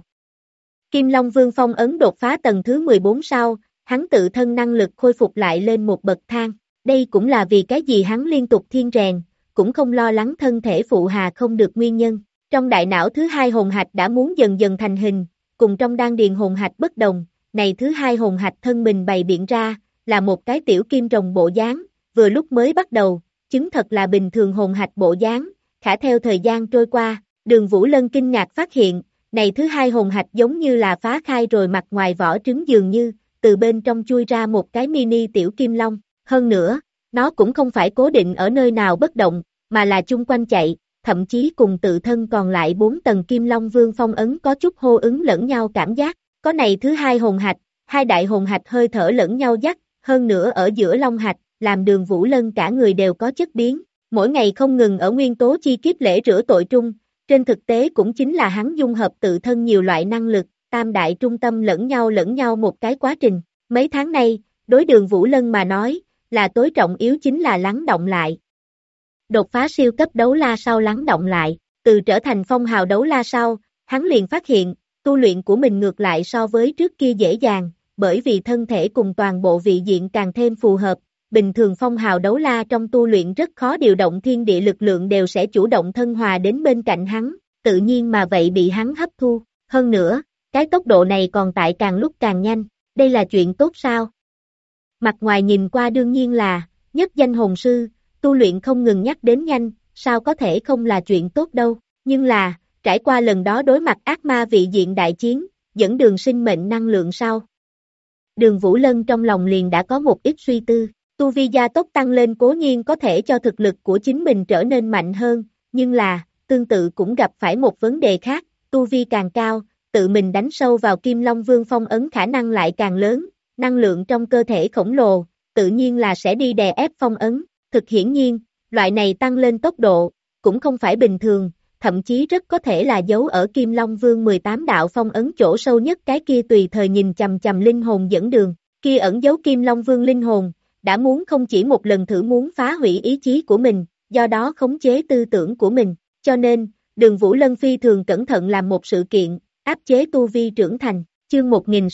S2: Kim Long Vương phong ấn đột phá tầng thứ 14 sau, hắn tự thân năng lực khôi phục lại lên một bậc thang, đây cũng là vì cái gì hắn liên tục thiên rèn, cũng không lo lắng thân thể phụ hà không được nguyên nhân. Trong đại não thứ hai hồn hạch đã muốn dần dần thành hình, cùng trong đan điền hồn hạch bất đồng, này thứ hai hồn hạch thân mình bày biện ra, là một cái tiểu kim rồng bộ dáng, vừa lúc mới bắt đầu, chứng thật là bình thường hồn hạch bộ dáng, khả theo thời gian trôi qua, Đường Vũ Lân kinh ngạc phát hiện, này thứ hai hồn hạch giống như là phá khai rồi mặt ngoài vỏ trứng dường như, từ bên trong chui ra một cái mini tiểu kim long, hơn nữa, nó cũng không phải cố định ở nơi nào bất động, mà là chung quanh chạy, thậm chí cùng tự thân còn lại 4 tầng Kim Long Vương phong ấn có chút hô ứng lẫn nhau cảm giác, có này thứ hai hồn hạch, hai đại hồn hạch hơi thở lẫn nhau dắt, hơn nữa ở giữa long hạch, làm Đường Vũ Lân cả người đều có chất biến, mỗi ngày không ngừng ở nguyên tố chi kiếp lễ rửa tội trung, trên thực tế cũng chính là hắn dung hợp tự thân nhiều loại năng lực, tam đại trung tâm lẫn nhau một cái quá trình, mấy tháng nay, đối Đường Vũ Lân mà nói, là tối trọng yếu chính là lắng động lại. Đột phá siêu cấp đấu la sau lắng động lại, từ trở thành phong hào đấu la sau, hắn liền phát hiện, tu luyện của mình ngược lại so với trước kia dễ dàng, bởi vì thân thể cùng toàn bộ vị diện càng thêm phù hợp, bình thường phong hào đấu la trong tu luyện rất khó điều động thiên địa lực lượng đều sẽ chủ động thân hòa đến bên cạnh hắn, tự nhiên mà vậy bị hắn hấp thu, hơn nữa, cái tốc độ này còn tại càng lúc càng nhanh, đây là chuyện tốt sao? Mặt ngoài nhìn qua đương nhiên là, nhất danh hồn sư, tu luyện không ngừng nhắc đến nhanh, sao có thể không là chuyện tốt đâu, nhưng là, trải qua lần đó đối mặt ác ma vị diện đại chiến, dẫn đường sinh mệnh năng lượng sau. Đường Vũ Lân trong lòng liền đã có một ít suy tư, tu vi gia tốc tăng lên cố nhiên có thể cho thực lực của chính mình trở nên mạnh hơn, nhưng là, tương tự cũng gặp phải một vấn đề khác, tu vi càng cao, tự mình đánh sâu vào Kim Long Vương phong ấn khả năng lại càng lớn, năng lượng trong cơ thể khổng lồ, tự nhiên là sẽ đi đè ép phong ấn, thực hiển nhiên, loại này tăng lên tốc độ, cũng không phải bình thường, thậm chí rất có thể là giấu ở Kim Long Vương 18 đạo phong ấn chỗ sâu nhất cái kia tùy thời nhìn chằm chằm linh hồn dẫn đường, kia ẩn giấu Kim Long Vương linh hồn, đã muốn không chỉ một lần thử muốn phá hủy ý chí của mình, do đó khống chế tư tưởng của mình, cho nên, Đường Vũ Lân phi thường cẩn thận làm một sự kiện, áp chế tu vi trưởng thành, chương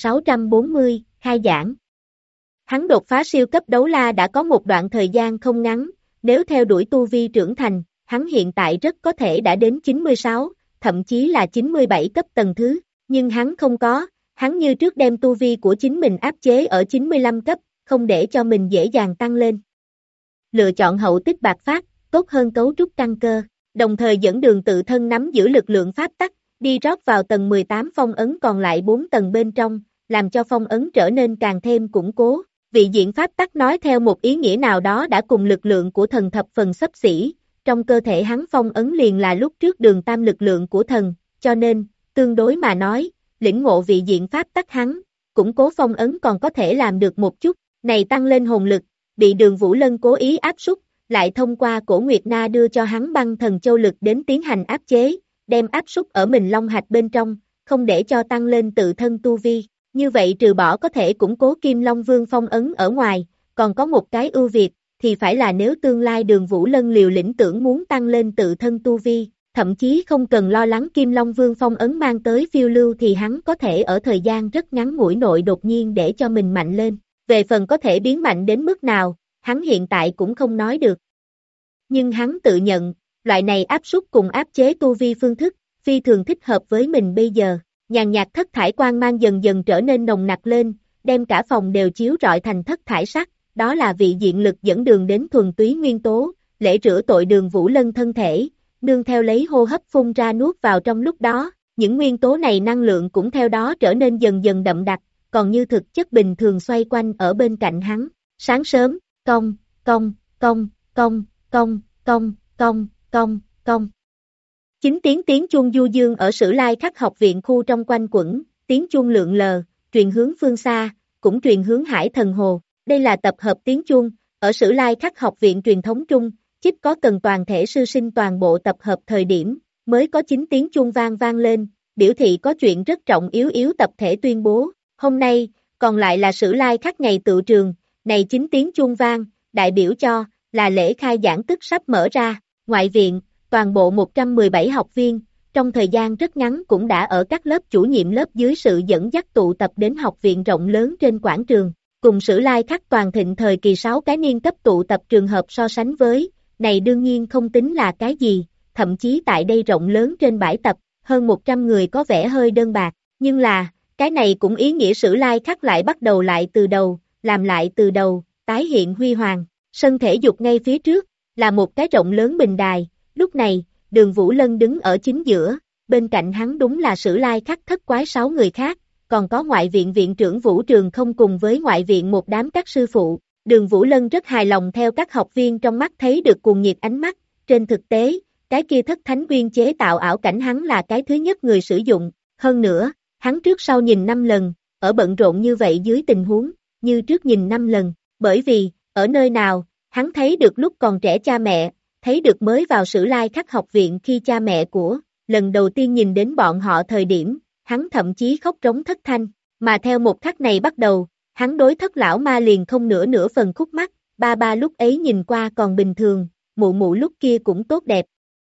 S2: 1640, khai giảng. Hắn đột phá siêu cấp đấu la đã có một đoạn thời gian không ngắn, nếu theo đuổi tu vi trưởng thành, hắn hiện tại rất có thể đã đến 96, thậm chí là 97 cấp tầng thứ, nhưng hắn không có, hắn như trước đem tu vi của chính mình áp chế ở 95 cấp, không để cho mình dễ dàng tăng lên. Lựa chọn hậu tích bạc phát, tốt hơn cấu trúc căn cơ, đồng thời dẫn đường tự thân nắm giữ lực lượng pháp tắc, đi rót vào tầng 18 phong ấn còn lại 4 tầng bên trong, làm cho phong ấn trở nên càng thêm củng cố. Vị diện pháp tắc nói theo một ý nghĩa nào đó đã cùng lực lượng của thần thập phần xấp xỉ, trong cơ thể hắn phong ấn liền là lúc trước đường tam lực lượng của thần, cho nên, tương đối mà nói, lĩnh ngộ vị diện pháp tắc hắn, củng cố phong ấn còn có thể làm được một chút, này tăng lên hồn lực, bị Đường Vũ Lân cố ý áp súc, lại thông qua Cổ Nguyệt Na đưa cho hắn băng thần châu lực đến tiến hành áp chế, đem áp súc ở mình long hạch bên trong, không để cho tăng lên tự thân tu vi. Như vậy trừ bỏ có thể củng cố Kim Long Vương phong ấn ở ngoài, còn có một cái ưu việt, thì phải là nếu tương lai Đường Vũ Lân liều lĩnh tưởng muốn tăng lên tự thân tu vi, thậm chí không cần lo lắng Kim Long Vương phong ấn mang tới phiêu lưu thì hắn có thể ở thời gian rất ngắn ngủi nội đột nhiên để cho mình mạnh lên. Về phần có thể biến mạnh đến mức nào, hắn hiện tại cũng không nói được. Nhưng hắn tự nhận, loại này áp suất cùng áp chế tu vi phương thức, phi thường thích hợp với mình bây giờ. Nhàn nhạt thất thải quang mang dần dần trở nên nồng nặc lên, đem cả phòng đều chiếu rọi thành thất thải sắc, đó là vị diện lực dẫn đường đến thuần túy nguyên tố, lễ rửa tội Đường Vũ Lân thân thể, nương theo lấy hô hấp phun ra nuốt vào trong lúc đó, những nguyên tố này năng lượng cũng theo đó trở nên dần dần đậm đặc, còn như thực chất bình thường xoay quanh ở bên cạnh hắn. Sáng sớm, cong, cong, cong, cong, cong, cong, cong, cong, cong. 9 tiếng chuông du dương ở Sử Lai Khắc học viện khu trong quanh quẩn, tiếng chuông lượn lờ, truyền hướng phương xa, cũng truyền hướng Hải Thần Hồ. Đây là tập hợp tiếng chuông, ở Sử Lai Khắc học viện truyền thống trung, chip có cần toàn thể sư sinh toàn bộ tập hợp thời điểm, mới có 9 tiếng chuông vang lên, biểu thị có chuyện rất trọng yếu tập thể tuyên bố. Hôm nay, còn lại là Sử Lai Khắc ngày tựu trường, này 9 tiếng chuông vang, đại biểu cho, là lễ khai giảng tức sắp mở ra, ngoại viện. Toàn bộ 117 học viên, trong thời gian rất ngắn cũng đã ở các lớp chủ nhiệm lớp dưới sự dẫn dắt tụ tập đến học viện rộng lớn trên quảng trường, cùng Sử Lai Khắc toàn thịnh thời kỳ 6 cái niên cấp tụ tập trường hợp so sánh với, này đương nhiên không tính là cái gì, thậm chí tại đây rộng lớn trên bãi tập, hơn 100 người có vẻ hơi đơn bạc, nhưng là, cái này cũng ý nghĩa Sử Lai Khắc lại bắt đầu lại từ đầu, làm lại từ đầu, tái hiện huy hoàng, sân thể dục ngay phía trước, là một cái rộng lớn bình đài. Lúc này, Đường Vũ Lân đứng ở chính giữa, bên cạnh hắn đúng là Sử Lai Khắc thất quái 6 người khác, còn có ngoại viện viện trưởng Vũ Trường không cùng với ngoại viện một đám các sư phụ. Đường Vũ Lân rất hài lòng theo các học viên trong mắt thấy được cuồng nhiệt ánh mắt, trên thực tế, cái kia thất thánh nguyên chế tạo ảo cảnh hắn là cái thứ nhất người sử dụng, hơn nữa, hắn trước sau nhìn 5 lần, ở bận rộn như vậy dưới tình huống, như trước nhìn 5 lần, bởi vì, ở nơi nào, hắn thấy được lúc còn trẻ cha mẹ, thấy được mới vào Sử Lai Khắc học viện khi cha mẹ của, lần đầu tiên nhìn đến bọn họ thời điểm, hắn thậm chí khóc trống thất thanh, mà theo một khắc này bắt đầu, hắn đối Thất lão ma liền không nửa phần khúc mắc, ba lúc ấy nhìn qua còn bình thường, mụ lúc kia cũng tốt đẹp.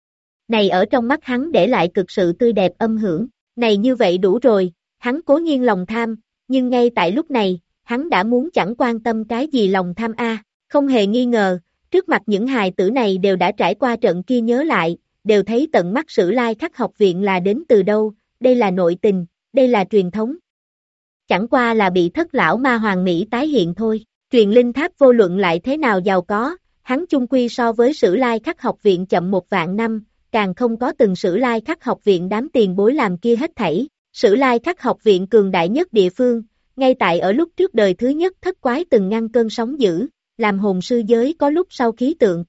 S2: Này ở trong mắt hắn để lại cực sự tươi đẹp âm hưởng, này như vậy đủ rồi, hắn cố nhiên lòng tham, nhưng ngay tại lúc này, hắn đã muốn chẳng quan tâm cái gì lòng tham không hề nghi ngờ. Trước mặt những hài tử này đều đã trải qua trận kia nhớ lại, đều thấy tận mắt Sử Lai Khắc học viện là đến từ đâu, đây là nội tình, đây là truyền thống. Chẳng qua là bị Thất lão ma hoàng mỹ tái hiện thôi, truyền linh tháp vô luận lại thế nào giàu có, hắn chung quy so với Sử Lai Khắc học viện chậm 1 vạn năm, càng không có từng Sử Lai Khắc học viện đám tiền bối làm kia hết thảy. Sử Lai Khắc học viện cường đại nhất địa phương, ngay tại ở lúc trước đời thứ nhất thất quái từng ngăn cơn sóng dữ, làm hồn sư giới có lúc sau khí tượng.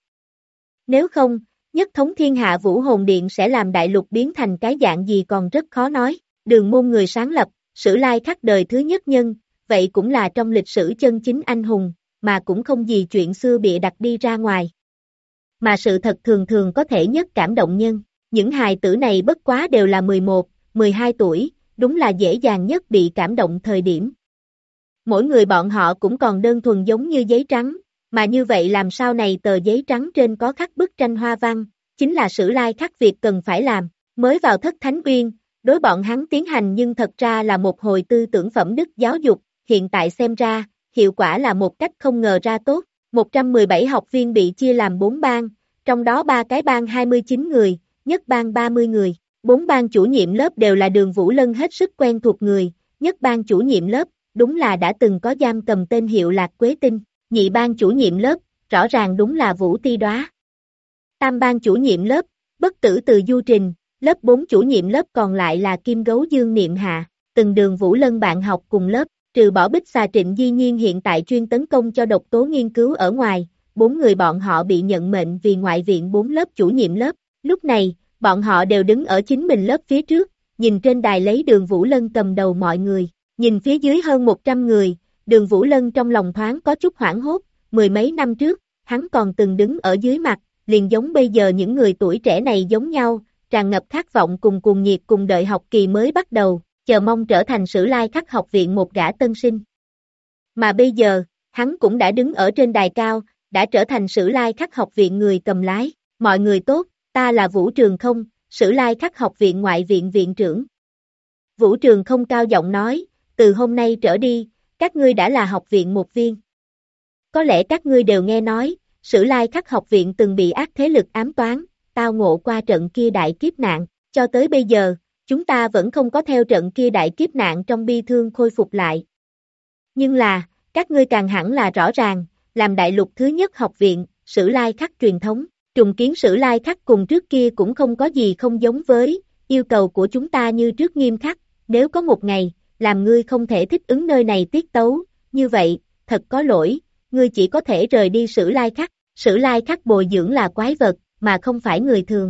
S2: Nếu không, nhất thống thiên hạ vũ hồn điện sẽ làm đại lục biến thành cái dạng gì còn rất khó nói. Đường môn người sáng lập, Sử Lai Khắc đời thứ nhất nhân, vậy cũng là trong lịch sử chân chính anh hùng, mà cũng không gì chuyện xưa bịa đặt đi ra ngoài. Mà sự thật thường thường có thể nhất cảm động nhân, những hài tử này bất quá đều là 11, 12 tuổi, đúng là dễ dàng nhất bị cảm động thời điểm. Mỗi người bọn họ cũng còn đơn thuần giống như giấy trắng, mà như vậy làm sao này tờ giấy trắng trên có khắc bức tranh hoa văn, chính là Sử Lai khắc việc cần phải làm, mới vào thất thánh uyên, đối bọn hắn tiến hành nhưng thật ra là một hồi tư tưởng phẩm đức giáo dục, hiện tại xem ra, hiệu quả là một cách không ngờ ra tốt, 117 học viên bị chia làm 4 ban, trong đó 3 cái ban 29 người, nhất ban 30 người, 4 ban chủ nhiệm lớp đều là Đường Vũ Lân hết sức quen thuộc người, nhất ban chủ nhiệm lớp, đúng là đã từng có giam cầm tên hiệu Lạc Quế Tinh, nhị ban chủ nhiệm lớp, rõ ràng đúng là Vũ Ti Đóa. Tam ban chủ nhiệm lớp, Bất Tử Từ Du Trình, lớp 4 chủ nhiệm lớp còn lại là Kim Gấu Dương Niệm Hạ, từng Đường Vũ Lân bạn học cùng lớp, trừ bỏ Bích Xà Trịnh Di Nhiên hiện tại chuyên tấn công cho độc tố nghiên cứu ở ngoài, 4 người bọn họ bị nhận mệnh vì ngoại viện 4 lớp chủ nhiệm lớp, lúc này, bọn họ đều đứng ở chính mình lớp phía trước, nhìn trên đài lấy Đường Vũ Lân cầm đầu mọi người, nhìn phía dưới hơn 100 người, Đường Vũ Lân trong lòng thoáng có chút hoảng hốt, mười mấy năm trước, hắn còn từng đứng ở dưới mặt, liền giống bây giờ những người tuổi trẻ này giống nhau, tràn ngập khát vọng cùng cuồng nhiệt cùng đợi học kỳ mới bắt đầu, chờ mong trở thành Sử Lai Khắc học viện một gã tân sinh. Mà bây giờ, hắn cũng đã đứng ở trên đài cao, đã trở thành Sử Lai Khắc học viện người cầm lái, mọi người tốt, ta là Vũ Trường Không, Sử Lai Khắc học viện ngoại viện viện trưởng. Vũ Trường Không cao giọng nói, từ hôm nay trở đi, các ngươi đã là học viện một viên. Có lẽ các ngươi đều nghe nói, Sử Lai Khắc học viện từng bị ác thế lực ám toán, tao ngộ qua trận kia đại kiếp nạn, cho tới bây giờ, chúng ta vẫn không có theo trận kia đại kiếp nạn trong bi thương khôi phục lại. Nhưng là, các ngươi càng hẳn là rõ ràng, làm đại lục thứ nhất học viện, Sử Lai Khắc truyền thống, trùng kiến Sử Lai Khắc cùng trước kia cũng không có gì không giống với, yêu cầu của chúng ta như trước nghiêm khắc, nếu có một ngày, làm ngươi không thể thích ứng nơi này tiết tấu, như vậy, thật có lỗi, ngươi chỉ có thể rời đi Sử Lai Khắc, Sử Lai Khắc bồi dưỡng là quái vật, mà không phải người thường.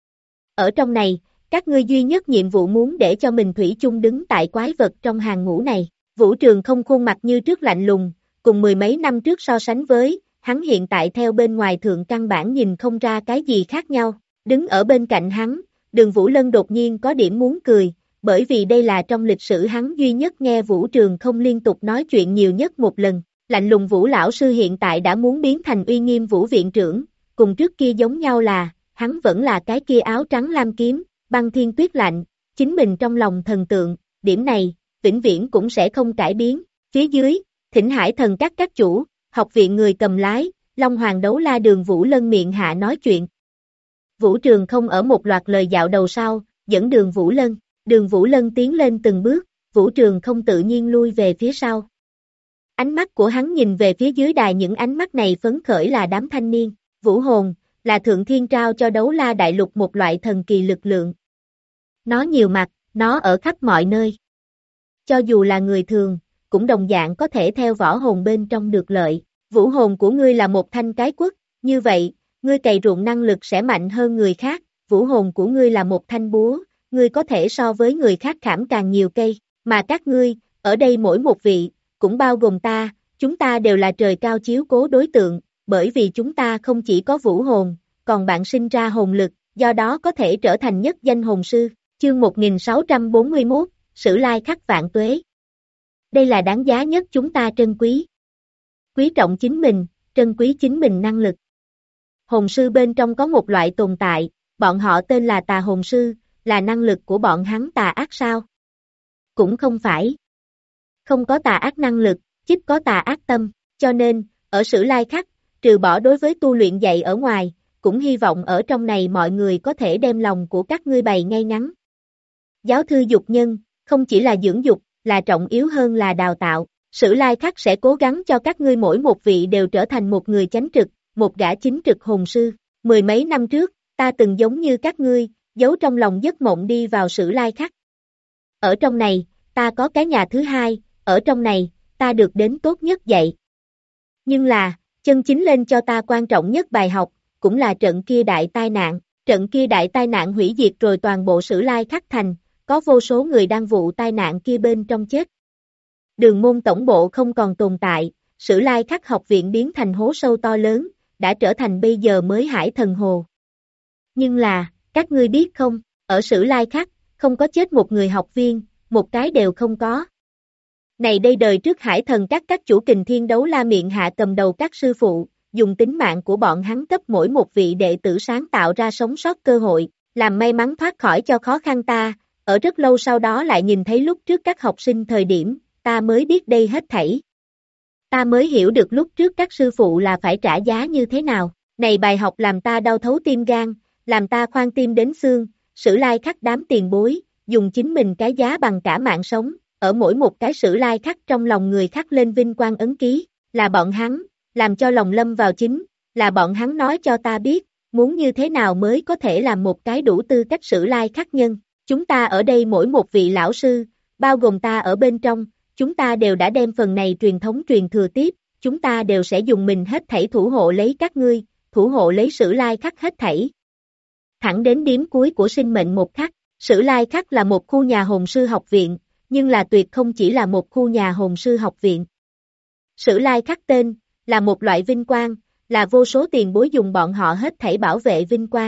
S2: Ở trong này, các ngươi duy nhất nhiệm vụ muốn để cho mình thủy chung đứng tại quái vật trong hàng ngũ này. Vũ Trường Không khuôn mặt như trước lạnh lùng, cùng mười mấy năm trước so sánh với, hắn hiện tại theo bên ngoài thượng căn bản nhìn không ra cái gì khác nhau. Đứng ở bên cạnh hắn, Đường Vũ Lân đột nhiên có điểm muốn cười, bởi vì đây là trong lịch sử hắn duy nhất nghe Vũ Trường Không liên tục nói chuyện nhiều nhất một lần. Lạnh lùng Vũ lão sư hiện tại đã muốn biến thành uy nghiêm Vũ viện trưởng, cùng trước kia giống nhau là, hắn vẫn là cái kia áo trắng lam kiếm, băng thiên tuyết lạnh, chính mình trong lòng thần tượng, điểm này, vĩnh viễn cũng sẽ không cải biến. Phía dưới, Thỉnh Hải Thần các chủ, học viện người cầm lái, Long Hoàng Đấu La Đường Vũ Lân miệng hạ nói chuyện. Vũ Trường Không ở một loạt lời dạo đầu sau, dẫn Đường Vũ Lân tiến lên từng bước, Vũ Trường Không tự nhiên lui về phía sau. Ánh mắt của hắn nhìn về phía dưới đài, những ánh mắt này phấn khởi là đám thanh niên, vũ hồn, là Thượng Thiên trao cho Đấu La Đại Lục một loại thần kỳ lực lượng. Nó nhiều mặt, nó ở khắp mọi nơi. Cho dù là người thường, cũng đồng dạng có thể theo võ hồn bên trong được lợi. Vũ hồn của ngươi là một thanh cái quất, như vậy, ngươi cày ruộng năng lực sẽ mạnh hơn người khác. Vũ hồn của ngươi là một thanh búa, ngươi có thể so với người khác khảm càng nhiều cây, mà các ngươi, ở đây mỗi một vị, cũng bao gồm ta, chúng ta đều là trời cao chiếu cố đối tượng, bởi vì chúng ta không chỉ có vũ hồn, còn bạn sinh ra hồn lực, do đó có thể trở thành nhất danh hồn sư. Chương 1641, Sử Lai Khắc vạn tuế. Đây là đáng giá nhất chúng ta trân quý. Quý trọng chính mình, trân quý chính mình năng lực. Hồn sư bên trong có một loại tồn tại, bọn họ tên là tà hồn sư, là năng lực của bọn hắn tà ác sao? Cũng không phải. Không có tà ác năng lực, chỉ có tà ác tâm, cho nên, ở Sử Lai Khắc, trừ bỏ đối với tu luyện dạy ở ngoài, cũng hy vọng ở trong này mọi người có thể đem lòng của các ngươi bày ngay ngắn. Giáo thư dục nhân, không chỉ là dưỡng dục, là trọng yếu hơn là đào tạo. Sử Lai Khắc sẽ cố gắng cho các ngươi mỗi một vị đều trở thành một người chánh trực, một gã chính trực hồn sư. Mười mấy năm trước, ta từng giống như các ngươi, giấu trong lòng giấc mộng đi vào Sử Lai Khắc. Ở trong này, ta có cái nhà thứ hai, ở trong này, ta được đến tốt nhất dạy. Nhưng là, chân chính lên cho ta quan trọng nhất bài học, cũng là trận kia đại tai nạn. Trận kia đại tai nạn hủy diệt rồi toàn bộ Sử Lai Khắc thành, có vô số người đang vụ tai nạn kia bên trong chết. Đường môn tổng bộ không còn tồn tại, Sử Lai Khắc học viện biến thành hố sâu to lớn, đã trở thành bây giờ mới Hải Thần Hồ. Nhưng là, các ngươi biết không, ở Sử Lai Khắc, không có chết một người học viên, một cái đều không có. Này đây đời trước Hải Thần các chủ Kình Thiên Đấu La miệng hạ cầm đầu các sư phụ, dùng tính mạng của bọn hắn cấp mỗi một vị đệ tử sáng tạo ra sống sót cơ hội, làm may mắn thoát khỏi cho khó khăn ta, ở rất lâu sau đó lại nhìn thấy lúc trước các học sinh thời điểm, ta mới biết đây hết thảy. Ta mới hiểu được lúc trước các sư phụ là phải trả giá như thế nào, này bài học làm ta đau thấu tim gan, làm ta khoan tim đến xương, Sử Lai Khắc đám tiền bối, dùng chính mình cái giá bằng cả mạng sống, ở mỗi một cái Sử Lai Khắc trong lòng người khắc lên vinh quang ấn ký, là bọn hắn, làm cho lòng lâm vào chính, là bọn hắn nói cho ta biết, muốn như thế nào mới có thể làm một cái đủ tư cách Sử Lai Khắc nhân. Chúng ta ở đây mỗi một vị lão sư, bao gồm ta ở bên trong, chúng ta đều đã đem phần này truyền thống truyền thừa tiếp, chúng ta đều sẽ dùng mình hết thảy thủ hộ lấy các ngươi, thủ hộ lấy Sử Lai Khắc hết thảy. Thẳng đến điểm cuối của sinh mệnh một khắc, Sử Lai Khắc là một khu nhà hồn sư học viện, nhưng là tuyệt không chỉ là một khu nhà hồn sư học viện. Sử Lai Khắc tên, là một loại vinh quang, là vô số tiền bối dùng bọn họ hết thảy bảo vệ vinh quang.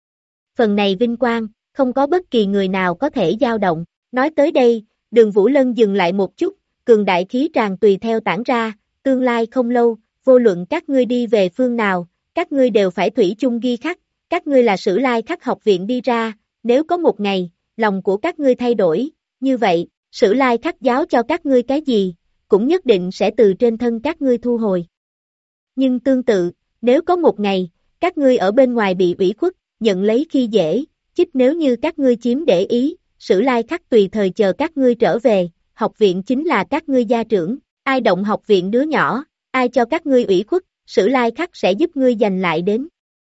S2: Phần này vinh quang, không có bất kỳ người nào có thể dao động. Nói tới đây, Đường Vũ Lân dừng lại một chút, cường đại khí tràn tùy theo tản ra, tương lai không lâu, vô luận các ngươi đi về phương nào, các ngươi đều phải thủy chung ghi khắc, các ngươi là Sử Lai Khắc học viện đi ra, nếu có một ngày, lòng của các ngươi thay đổi, như vậy, Sử Lai Khắc giáo cho các ngươi cái gì, cũng nhất định sẽ từ trên thân các ngươi thu hồi. Nhưng tương tự, nếu có một ngày, các ngươi ở bên ngoài bị ủy khuất, nhận lấy khi dễ, chích nếu như các ngươi chiếm để ý, Sử Lai Khắc tùy thời chờ các ngươi trở về, học viện chính là các ngươi gia trưởng, ai động học viện đứa nhỏ, ai cho các ngươi ủy khuất, Sử Lai Khắc sẽ giúp ngươi giành lại đến.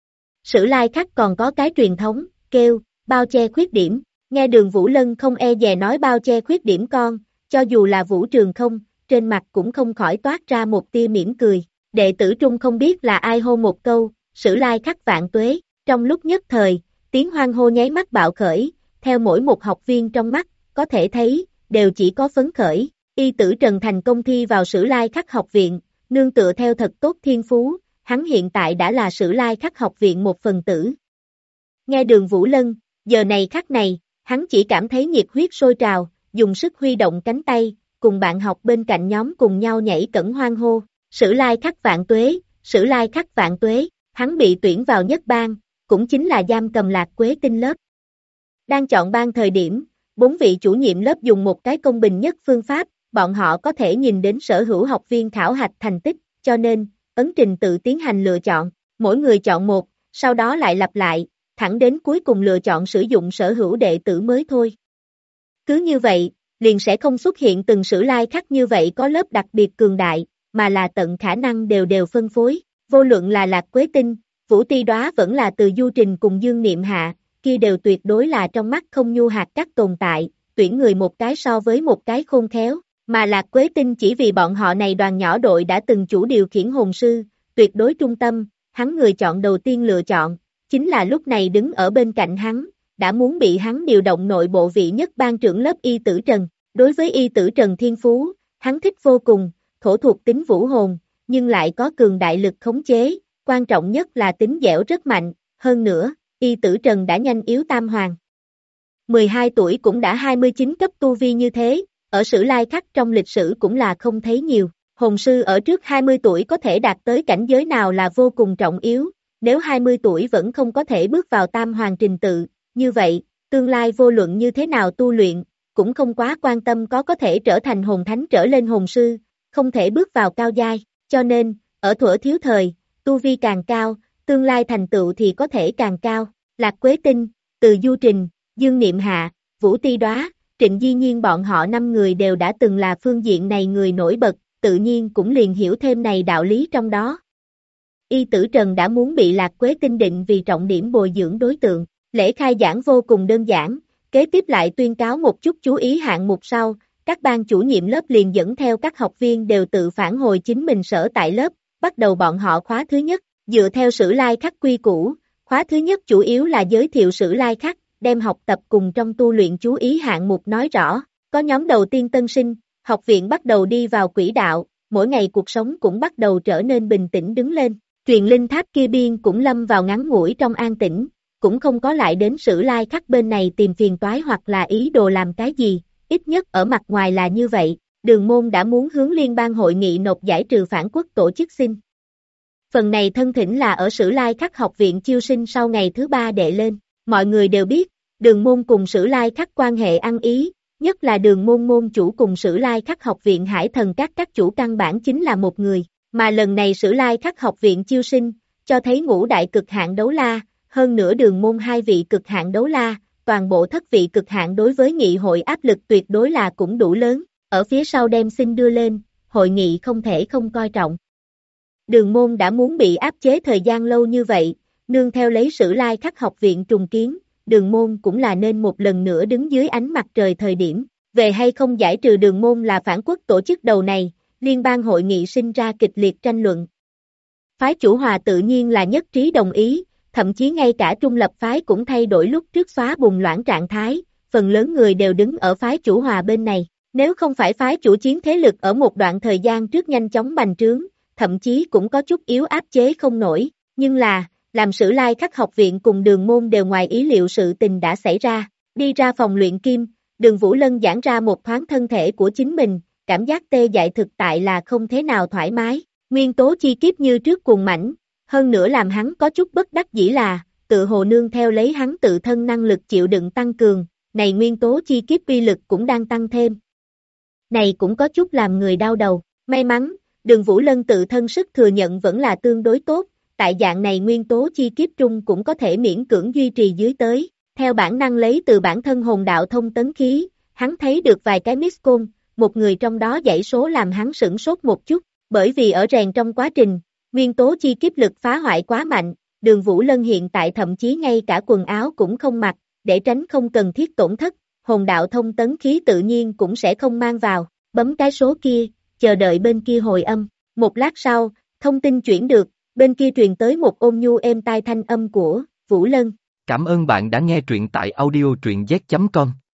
S2: Sử Lai Khắc còn có cái truyền thống, kêu, bao che khuyết điểm, nghe Đường Vũ Lân không e dè nói bao che khuyết điểm con, cho dù là Vũ Trường không, trên mặt cũng không khỏi toát ra một tia mỉm cười, đệ tử trung không biết là ai hô một câu, Sử Lai Khắc vạn tuế, trong lúc nhất thời, tiếng hoan hô nháy mắt bạo khởi, theo mỗi một học viên trong mắt, có thể thấy, đều chỉ có phấn khởi, Y Tử Trần thành công thi vào Sử Lai Khắc học viện, nương tựa theo thật tốt thiên phú, hắn hiện tại đã là Sử Lai Khắc học viện một phần tử. Nghe Đường Vũ Lân, giờ này khắc này, hắn chỉ cảm thấy nhiệt huyết sôi trào, dùng sức huy động cánh tay, cùng bạn học bên cạnh nhóm cùng nhau nhảy cẫng hoan hô, Sử Lai Khắc vạn tuế, Sử Lai Khắc vạn tuế, hắn bị tuyển vào nhất ban, cũng chính là giam cầm Lạc Quế Tinh lớp. Đang chọn ban thời điểm, 4 vị chủ nhiệm lớp dùng một cái công bình nhất phương pháp, bọn họ có thể nhìn đến sở hữu học viên khảo hạch thành tích, cho nên, ấn trình tự tiến hành lựa chọn, mỗi người chọn một, sau đó lại lặp lại, thẳng đến cuối cùng lựa chọn sử dụng sở hữu đệ tử mới thôi. Cứ như vậy, liền sẽ không xuất hiện từng Sử Lai Khắc như vậy có lớp đặc biệt cường đại, mà là tận khả năng đều phân phối, vô luận là Lạc Quế Tinh, Vũ Ti Đóa vẫn là Từ Du Trình cùng Dương Niệm Hạ, kia đều tuyệt đối là trong mắt không nhu hạt các tồn tại, tuyển người một cái so với một cái khôn khéo, mà Lạc Quế Tinh chỉ vì bọn họ này đoàn nhỏ đội đã từng chủ điều khiển hồn sư, tuyệt đối trung tâm, hắn người chọn đầu tiên lựa chọn, chính là lúc này đứng ở bên cạnh hắn, đã muốn bị hắn điều động nội bộ vị nhất ban trưởng lớp Y Tử Trần, đối với Y Tử Trần thiên phú, hắn thích vô cùng, thổ thuộc tính vũ hồn, nhưng lại có cường đại lực khống chế, quan trọng nhất là tính dẻo rất mạnh, hơn nữa, Y Tử Trần đã nhanh yếu tam hoàng. 12 tuổi cũng đã 29 cấp tu vi như thế, ở Sử Lai Khắc trong lịch sử cũng là không thấy nhiều, hồn sư ở trước 20 tuổi có thể đạt tới cảnh giới nào là vô cùng trọng yếu, nếu 20 tuổi vẫn không có thể bước vào tam hoàng trình tự, như vậy, tương lai vô luận như thế nào tu luyện, cũng không quá quan tâm có thể trở thành hồn thánh trở lên hồn sư, không thể bước vào cao giai, cho nên, ở thuở thiếu thời, tu vi càng cao, tương lai thành tựu thì có thể càng cao, Lạc Quế Tinh, Từ Du Trình, Dương Niệm Hạ, Vũ Ti Đóa, Trịnh Di Nhiên bọn họ 5 người đều đã từng là phương diện này người nổi bật, tự nhiên cũng liền hiểu thêm này đạo lý trong đó. Y Tử Trần đã muốn bị Lạc Quế Tinh định vì trọng điểm bồi dưỡng đối tượng, lễ khai giảng vô cùng đơn giản, kế tiếp lại tuyên cáo một chút chú ý hạng mục sau, các ban chủ nhiệm lớp liền dẫn theo các học viên đều tự phản hồi chính mình sở tại lớp, bắt đầu bọn họ khóa thứ nhất, dựa theo Sử Lai Khắc quy củ, khóa thứ nhất chủ yếu là giới thiệu Sử Lai Khắc, đem học tập cùng trong tu luyện chú ý hạng mục nói rõ, có nhóm đầu tiên tân sinh, học viện bắt đầu đi vào quỹ đạo, mỗi ngày cuộc sống cũng bắt đầu trở nên bình tĩnh đứng lên. Truyền linh tháp kia biên cũng lâm vào ngắn ngủi trong an tĩnh, cũng không có lại đến Sử Lai Khắc bên này tìm phiền toái hoặc là ý đồ làm cái gì, ít nhất ở mặt ngoài là như vậy. Đường môn đã muốn hướng liên bang hội nghị nộp giải trừ phản quốc tổ chức xin. Phần này thân thỉnh là ở Sử Lai Khắc học viện chiêu sinh sau ngày thứ 3 đệ lên. Mọi người đều biết, đường môn cùng Sử Lai Khắc quan hệ ăn ý, nhất là đường môn môn chủ cùng Sử Lai Khắc học viện Hải Thần các chủ căn bản chính là một người. Mà lần này Sử Lai Khắc học viện chiêu sinh, cho thấy ngũ đại cực hạn đấu la, hơn nữa đường môn 2 vị cực hạn đấu la, toàn bộ thất vị cực hạn đối với nghị hội áp lực tuyệt đối là cũng đủ lớn. Ở phía sau đem xin đưa lên, hội nghị không thể không coi trọng. Đường môn đã muốn bị áp chế thời gian lâu như vậy, nương theo lấy Sử Lai Khắc học viện trùng kiến, đường môn cũng là nên một lần nữa đứng dưới ánh mặt trời thời điểm. Về hay không giải trừ đường môn là phản quốc tổ chức đầu này, liên bang hội nghị sinh ra kịch liệt tranh luận. Phái chủ hòa tự nhiên là nhất trí đồng ý, thậm chí ngay cả trung lập phái cũng thay đổi lúc trước xóa bùng loãng trạng thái, phần lớn người đều đứng ở phái chủ hòa bên này. Nếu không phải phái chủ chiến thế lực ở một đoạn thời gian trước nhanh chóng bành trướng, thậm chí cũng có chút yếu áp chế không nổi, nhưng là, làm Sử Lai Khắc học viện cùng đường môn đều ngoài ý liệu sự tình đã xảy ra. Đi ra phòng luyện kim, đường Vũ Lân giãn ra một thoáng thân thể của chính mình, cảm giác tê dại thực tại là không thế nào thoải mái, nguyên tố chi kiếp như trước cuồng mãnh, hơn nữa làm hắn có chút bất đắc dĩ là, tự hồ nương theo lấy hắn tự thân năng lực chịu đựng tăng cường, này nguyên tố chi kiếp uy lực cũng đang tăng thêm. Này cũng có chút làm người đau đầu, may mắn, đường Vũ Lân tự thân sức thừa nhận vẫn là tương đối tốt, tại dạng này nguyên tố chi kiếp trung cũng có thể miễn cưỡng duy trì dưới tới, theo bản năng lấy từ bản thân hồn đạo thông tấn khí, hắn thấy được vài cái miss call, một người trong đó dãy số làm hắn sửng sốt một chút, bởi vì ở rèn trong quá trình, nguyên tố chi kiếp lực phá hoại quá mạnh, đường Vũ Lân hiện tại thậm chí ngay cả quần áo cũng không mặc, để tránh không cần thiết tổn thất, hồn đạo thông tấn khí tự nhiên cũng sẽ không mang vào, bấm cái số kia, chờ đợi bên kia hồi âm, một lát sau, thông tin chuyển được, bên kia truyền tới một ôn nhu êm tai thanh âm của Vũ Lân.
S1: Cảm ơn bạn đã nghe truyện tại audio truyện z.com.